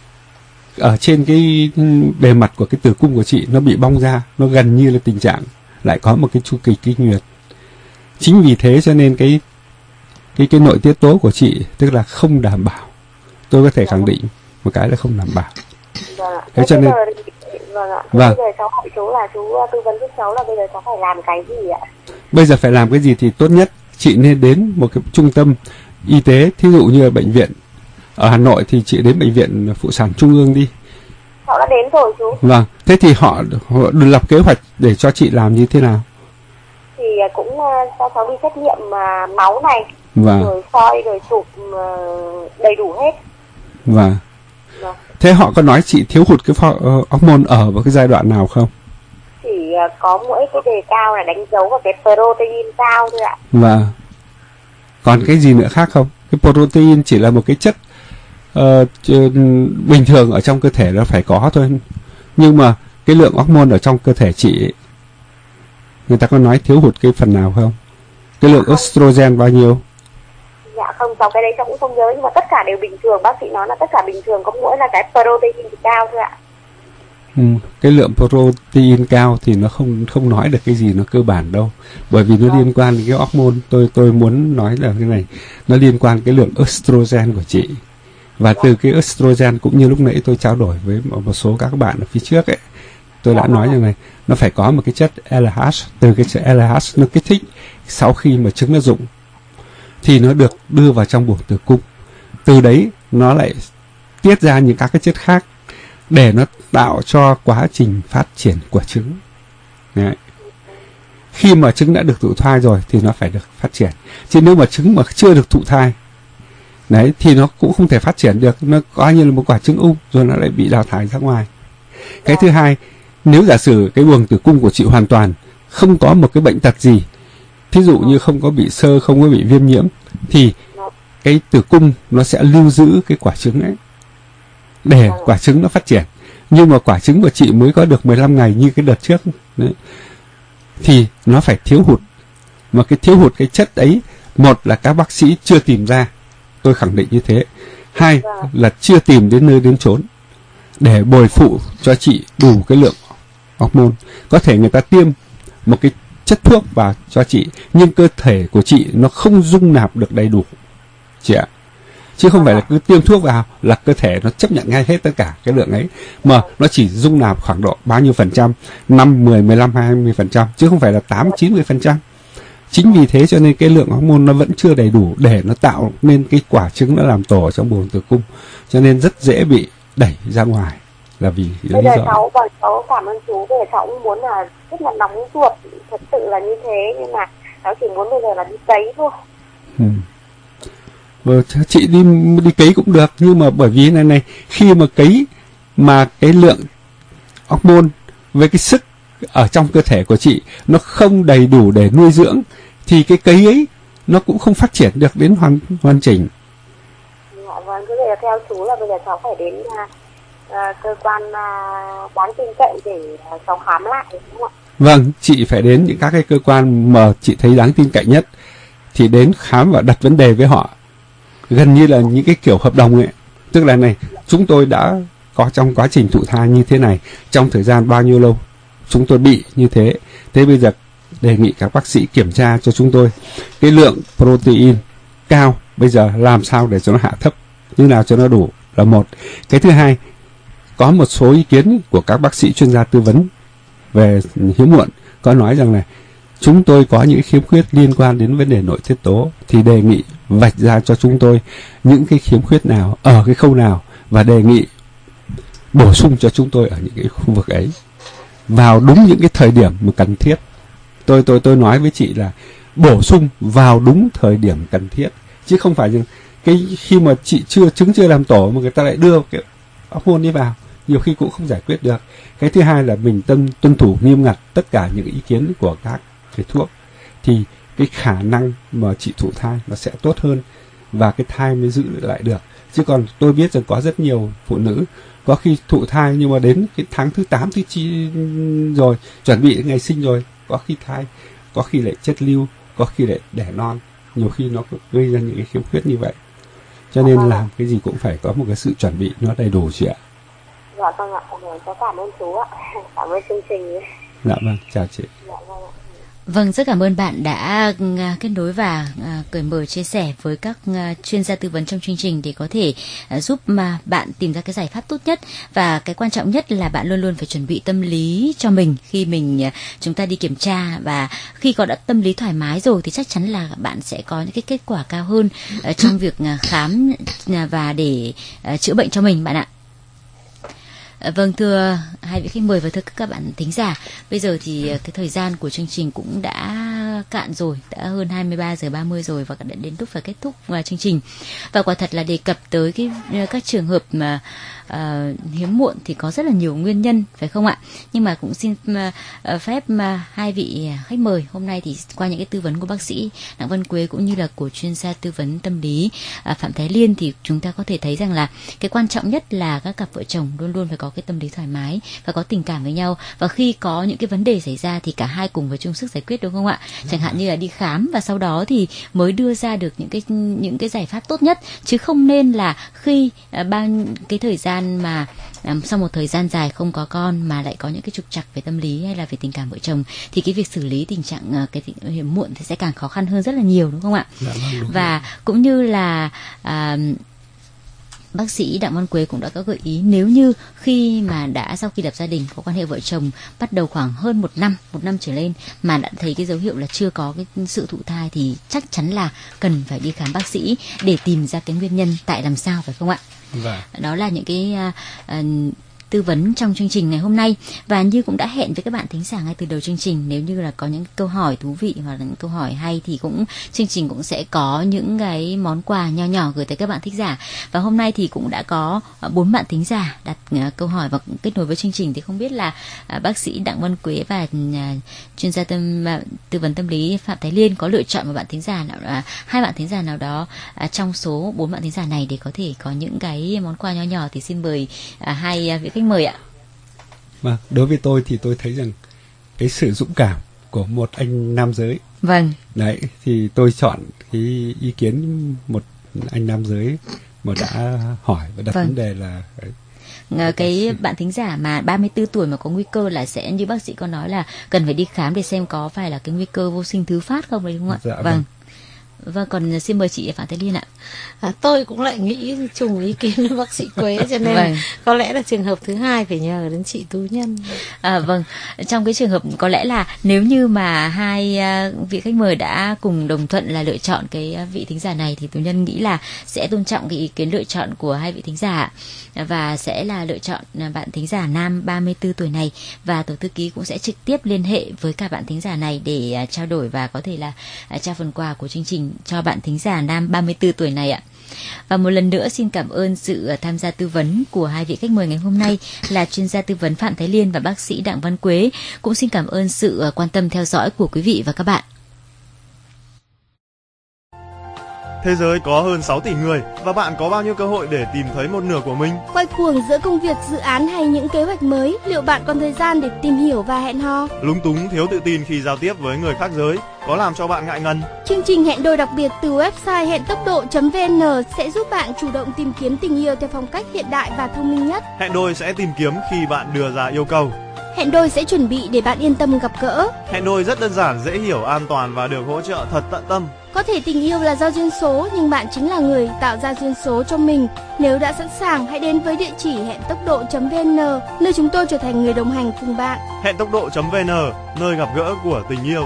ở trên cái bề mặt của cái tử cung của chị nó bị bong ra, nó gần như là tình trạng lại có một cái chu kỳ kinh nguyệt. Chính vì thế cho nên cái cái cái nội tiết tố của chị tức là không đảm bảo. Tôi có thể khẳng định một cái là không đảm bảo. Vâng ạ. Thế cho nên vâng ạ. Vâng. Bây giờ cháu hỏi chú là chú tư vấn giúp cháu là bây giờ cháu phải làm cái gì ạ? Bây giờ phải làm cái gì thì tốt nhất chị nên đến một cái trung tâm y tế, thí dụ như là bệnh viện ở Hà Nội thì chị đến bệnh viện Phụ sản Trung ương đi. Cháu đã đến rồi chú. Vâng, thế thì họ, họ lập kế hoạch để cho chị làm như thế nào? Thì cũng uh, cho cháu đi xét nghiệm uh, máu này, Vâng. rồi soi rồi chụp uh, đầy đủ hết. Vâng. Vâng. Thế họ có nói chị thiếu hụt cái uh, hormone ở vào cái giai đoạn nào không? Chỉ uh, có mỗi cái đề cao là đánh dấu vào cái protein cao thôi ạ. Vâng. Còn cái gì nữa khác không? Cái protein chỉ là một cái chất uh, bình thường ở trong cơ thể nó phải có thôi. Nhưng mà cái lượng hormone ở trong cơ thể chị ấy, người ta có nói thiếu hụt cái phần nào không? Cái lượng estrogen bao nhiêu? Dạ không, cháu cái đấy cháu cũng không nhớ, nhưng mà tất cả đều bình thường. Bác sĩ nói là tất cả bình thường, có mỗi là cái protein thì cao thôi ạ. Ừ, cái lượng protein cao thì nó không không nói được cái gì nó cơ bản đâu, bởi vì nó liên quan đến cái hormone. Tôi tôi muốn nói là cái này, nó liên quan cái lượng estrogen của chị, và từ cái estrogen cũng như lúc nãy tôi trao đổi với một, một số các bạn ở phía trước ấy, tôi đã nói như này, nó phải có một cái chất lờ hát, từ cái chất lờ hát nó kích thích sau khi mà trứng nó rụng thì nó được đưa vào trong buồng tử cung, từ đấy nó lại tiết ra những các cái chất khác để nó tạo cho quá trình phát triển của trứng. Đấy. Khi mà trứng đã được thụ thai rồi thì nó phải được phát triển, chứ nếu mà trứng mà chưa được thụ thai đấy thì nó cũng không thể phát triển được, nó coi như là một quả trứng ung rồi nó lại bị đào thải ra ngoài. Cái thứ hai, nếu giả sử cái buồng tử cung của chị hoàn toàn không có một cái bệnh tật gì, thí dụ như không có bị xơ, không có bị viêm nhiễm, thì cái tử cung nó sẽ lưu giữ cái quả trứng ấy để quả trứng nó phát triển. Nhưng mà quả trứng của chị mới có được mười lăm ngày như cái đợt trước đấy, thì nó phải thiếu hụt. Mà cái thiếu hụt cái chất ấy, một là các bác sĩ chưa tìm ra, tôi khẳng định như thế. Hai là chưa tìm đến nơi đến chốn để bồi phụ cho chị đủ cái lượng hormone. Có thể người ta tiêm một cái chất thuốc vào cho chị, nhưng cơ thể của chị nó không dung nạp được đầy đủ chị ạ. Chứ không phải là cứ tiêm thuốc vào là cơ thể nó chấp nhận ngay hết tất cả cái lượng ấy, mà nó chỉ dung nạp khoảng độ bao nhiêu phần trăm, năm, mười, mười lăm, hai mươi phần trăm, chứ không phải là tám, chín mươi phần trăm. Chính vì thế cho nên cái lượng hormone nó vẫn chưa đầy đủ để nó tạo nên cái quả trứng nó làm tổ trong buồng tử cung, cho nên rất dễ bị đẩy ra ngoài là vì lý bây giờ do. cháu và cháu cảm ơn chú, bây giờ cháu cũng muốn là rất là nóng ruột, thật sự là như thế, nhưng mà cháu chỉ muốn bây giờ là đi cấy thôi. Ừ. Ờ, chị đi đi cấy cũng được, nhưng mà bởi vì này này, khi mà cấy mà cái lượng hormone với cái sức ở trong cơ thể của chị nó không đầy đủ để nuôi dưỡng thì cái cấy ấy nó cũng không phát triển được đến hoàn hoàn chỉnh. Dạ vâng, cứ bây giờ theo chú là bây giờ cháu phải đến uh, uh, cơ quan uh, đáng tin cậy để uh, cháu khám lại đúng không ạ? Vâng, chị phải đến những các cái cơ quan mà chị thấy đáng tin cậy nhất thì đến khám và đặt vấn đề với họ. Gần như là những cái kiểu hợp đồng ấy, tức là này, chúng tôi đã có trong quá trình thụ thai như thế này, trong thời gian bao nhiêu lâu chúng tôi bị như thế, thế bây giờ đề nghị các bác sĩ kiểm tra cho chúng tôi cái lượng protein cao, bây giờ làm sao để cho nó hạ thấp, như nào cho nó đủ là một. Cái thứ hai, có một số ý kiến của các bác sĩ chuyên gia tư vấn về hiếm muộn có nói rằng này, chúng tôi có những khiếm khuyết liên quan đến vấn đề nội tiết tố, thì đề nghị vạch ra cho chúng tôi những cái khiếm khuyết nào, ở cái khâu nào, và đề nghị bổ sung cho chúng tôi ở những cái khu vực ấy vào đúng những cái thời điểm mà cần thiết. Tôi tôi tôi nói với chị là bổ sung vào đúng thời điểm cần thiết, chứ không phải rằng cái khi mà chị chưa trứng chưa làm tổ mà người ta lại đưa cái hormone đi vào, nhiều khi cũng không giải quyết được. Cái thứ hai là mình tuân tuân thủ nghiêm ngặt tất cả những ý kiến của các thầy thuốc, thì cái khả năng mà chị thụ thai nó sẽ tốt hơn và cái thai mới giữ lại được. Chứ còn tôi biết rằng có rất nhiều phụ nữ có khi thụ thai nhưng mà đến cái tháng thứ tám, thứ chín rồi, chuẩn bị ngày sinh rồi, có khi thai, có khi lại chất lưu, có khi lại đẻ non, nhiều khi nó gây ra những cái khiếm khuyết như vậy. Cho nên làm cái gì cũng phải có một cái sự chuẩn bị nó đầy đủ chị ạ. Dạ vâng ạ, cháu cảm ơn chú ạ, cảm ơn chương trình. Dạ vâng, chào chị. Dạ vâng ạ. Vâng, rất cảm ơn bạn đã kết nối và cởi mở chia sẻ với các chuyên gia tư vấn trong chương trình để có thể giúp mà bạn tìm ra cái giải pháp tốt nhất. Và cái quan trọng nhất là bạn luôn luôn phải chuẩn bị tâm lý cho mình khi mình chúng ta đi kiểm tra, và khi có đã tâm lý thoải mái rồi thì chắc chắn là bạn sẽ có những cái kết quả cao hơn trong việc khám và để chữa bệnh cho mình bạn ạ. Vâng, thưa hai vị khách mời và thưa các bạn thính giả, bây giờ thì cái thời gian của chương trình cũng đã cạn rồi, đã hơn hai mươi ba giờ ba mươi rồi và đã đến lúc phải kết thúc chương trình. Và quả thật là đề cập tới cái các trường hợp mà uh, hiếm muộn thì có rất là nhiều nguyên nhân, phải không ạ? Nhưng mà cũng xin uh, phép uh, hai vị khách mời hôm nay thì qua những cái tư vấn của bác sĩ Đặng Văn Quế cũng như là của chuyên gia tư vấn tâm lý uh, Phạm Thái Liên, thì chúng ta có thể thấy rằng là cái quan trọng nhất là các cặp vợ chồng luôn luôn phải có cái tâm lý thoải mái và có tình cảm với nhau, và khi có những cái vấn đề xảy ra thì cả hai cùng phải chung sức giải quyết, đúng không ạ? Chẳng hạn hạn như là đi khám và sau đó thì mới đưa ra được những cái những cái giải pháp tốt nhất, chứ không nên là khi uh, bao cái thời gian mà um, sau một thời gian dài không có con mà lại có những cái trục trặc về tâm lý hay là về tình cảm vợ chồng, thì cái việc xử lý tình trạng uh, cái hiếm muộn thì sẽ càng khó khăn hơn rất là nhiều, đúng không ạ? Dạ, đúng và rồi. Cũng như là uh, bác sĩ Đặng Văn Quế cũng đã có gợi ý, nếu như khi mà đã sau khi lập gia đình có quan hệ vợ chồng bắt đầu khoảng hơn một năm, một năm trở lên mà đã thấy cái dấu hiệu là chưa có cái sự thụ thai thì chắc chắn là cần phải đi khám bác sĩ để tìm ra cái nguyên nhân tại làm sao, phải không ạ? Vâng. Đó là những cái uh, uh, tư vấn trong chương trình ngày hôm nay. Và như cũng đã hẹn với các bạn thính giả ngay từ đầu chương trình, nếu như là có những câu hỏi thú vị hoặc là những câu hỏi hay thì cũng chương trình cũng sẽ có những cái món quà nho nhỏ gửi tới các bạn thính giả. Và hôm nay thì cũng đã có bốn bạn thính giả đặt uh, câu hỏi và kết nối với chương trình, thì không biết là uh, bác sĩ Đặng Văn Quế và uh, chuyên gia tâm uh, tư vấn tâm lý Phạm Thái Liên có lựa chọn một bạn thính giả nào uh, hai bạn thính giả nào đó uh, trong số bốn bạn thính giả này để có thể có những cái món quà nho nhỏ, thì xin mời uh, hai uh, vị khách mời ạ. Vâng, đối với tôi thì tôi thấy rằng cái sự dũng cảm của một anh nam giới. Vâng. Đấy, thì tôi chọn cái ý kiến một anh nam giới mà đã hỏi và đặt vâng. vấn đề là Cái, cái bạn thính giả mà ba mươi tư tuổi mà có nguy cơ là sẽ như bác sĩ có nói là cần phải đi khám để xem có phải là cái nguy cơ vô sinh thứ phát không đấy, đúng không ạ? Dạ, vâng. vâng. Vâng, còn xin mời chị Phạm Thái Liên ạ. À, tôi cũng lại nghĩ trùng ý kiến với bác sĩ Quế, cho nên vâng. có lẽ là trường hợp thứ hai phải nhờ đến chị Tú Nhân. À, vâng, trong cái trường hợp có lẽ là nếu như mà hai uh, vị khách mời đã cùng đồng thuận là lựa chọn cái uh, vị thính giả này thì Tú Nhân nghĩ là sẽ tôn trọng cái ý kiến lựa chọn của hai vị thính giả và sẽ là lựa chọn uh, bạn thính giả nam ba mươi tư tuổi này, và tổ thư ký cũng sẽ trực tiếp liên hệ với cả bạn thính giả này để uh, trao đổi và có thể là uh, trao phần quà của chương trình cho bạn thính giả nam ba mươi tư tuổi này ạ. Và một lần nữa xin cảm ơn sự tham gia tư vấn của hai vị khách mời ngày hôm nay là chuyên gia tư vấn Phạm Thái Liên và bác sĩ Đặng Văn Quế. Cũng xin cảm ơn sự quan tâm theo dõi của quý vị và các bạn. Thế giới có hơn sáu tỷ người và bạn có bao nhiêu cơ hội để tìm thấy một nửa của mình? Quay cuồng giữa công việc, dự án hay những kế hoạch mới, liệu bạn còn thời gian để tìm hiểu và hẹn hò? Lúng túng, thiếu tự tin khi giao tiếp với người khác giới có làm cho bạn ngại ngần? Chương trình hẹn đôi đặc biệt từ website hẹn tốc độ chấm vn sẽ giúp bạn chủ động tìm kiếm tình yêu theo phong cách hiện đại và thông minh nhất. Hẹn đôi sẽ tìm kiếm khi bạn đưa ra yêu cầu. Hẹn đôi sẽ chuẩn bị để bạn yên tâm gặp gỡ. Hẹn đôi rất đơn giản, dễ hiểu, an toàn và được hỗ trợ thật tận tâm. Có thể tình yêu là do duyên số, nhưng bạn chính là người tạo ra duyên số cho mình. Nếu đã sẵn sàng, hãy đến với địa chỉ hẹn tốc độ chấm vn, nơi chúng tôi trở thành người đồng hành cùng bạn. Hẹn tốc độ chấm vn, nơi gặp gỡ của tình yêu.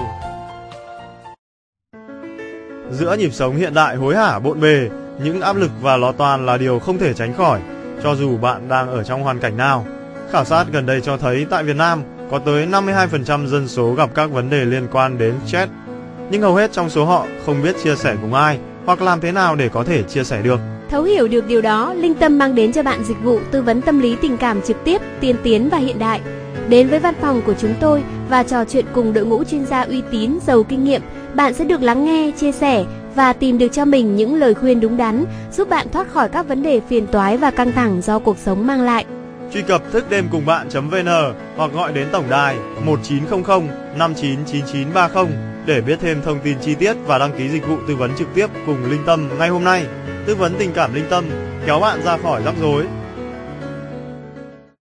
Giữa nhịp sống hiện đại hối hả bộn bề, những áp lực và lo toan là điều không thể tránh khỏi, cho dù bạn đang ở trong hoàn cảnh nào. Khảo sát gần đây cho thấy tại Việt Nam có tới năm mươi hai phần trăm dân số gặp các vấn đề liên quan đến stress, nhưng hầu hết trong số họ không biết chia sẻ cùng ai hoặc làm thế nào để có thể chia sẻ được. Thấu hiểu được điều đó, Linh Tâm mang đến cho bạn dịch vụ tư vấn tâm lý tình cảm trực tiếp, tiên tiến và hiện đại. Đến với văn phòng của chúng tôi và trò chuyện cùng đội ngũ chuyên gia uy tín, giàu kinh nghiệm, bạn sẽ được lắng nghe, chia sẻ và tìm được cho mình những lời khuyên đúng đắn, giúp bạn thoát khỏi các vấn đề phiền toái và căng thẳng do cuộc sống mang lại. Truy cập thức đêm cùng bạn chấm vn hoặc gọi đến tổng đài một chín không không năm chín chín chín ba không để biết thêm thông tin chi tiết và đăng ký dịch vụ tư vấn trực tiếp cùng Linh Tâm ngay hôm nay. Tư vấn tình cảm Linh Tâm kéo bạn ra khỏi rắc rối,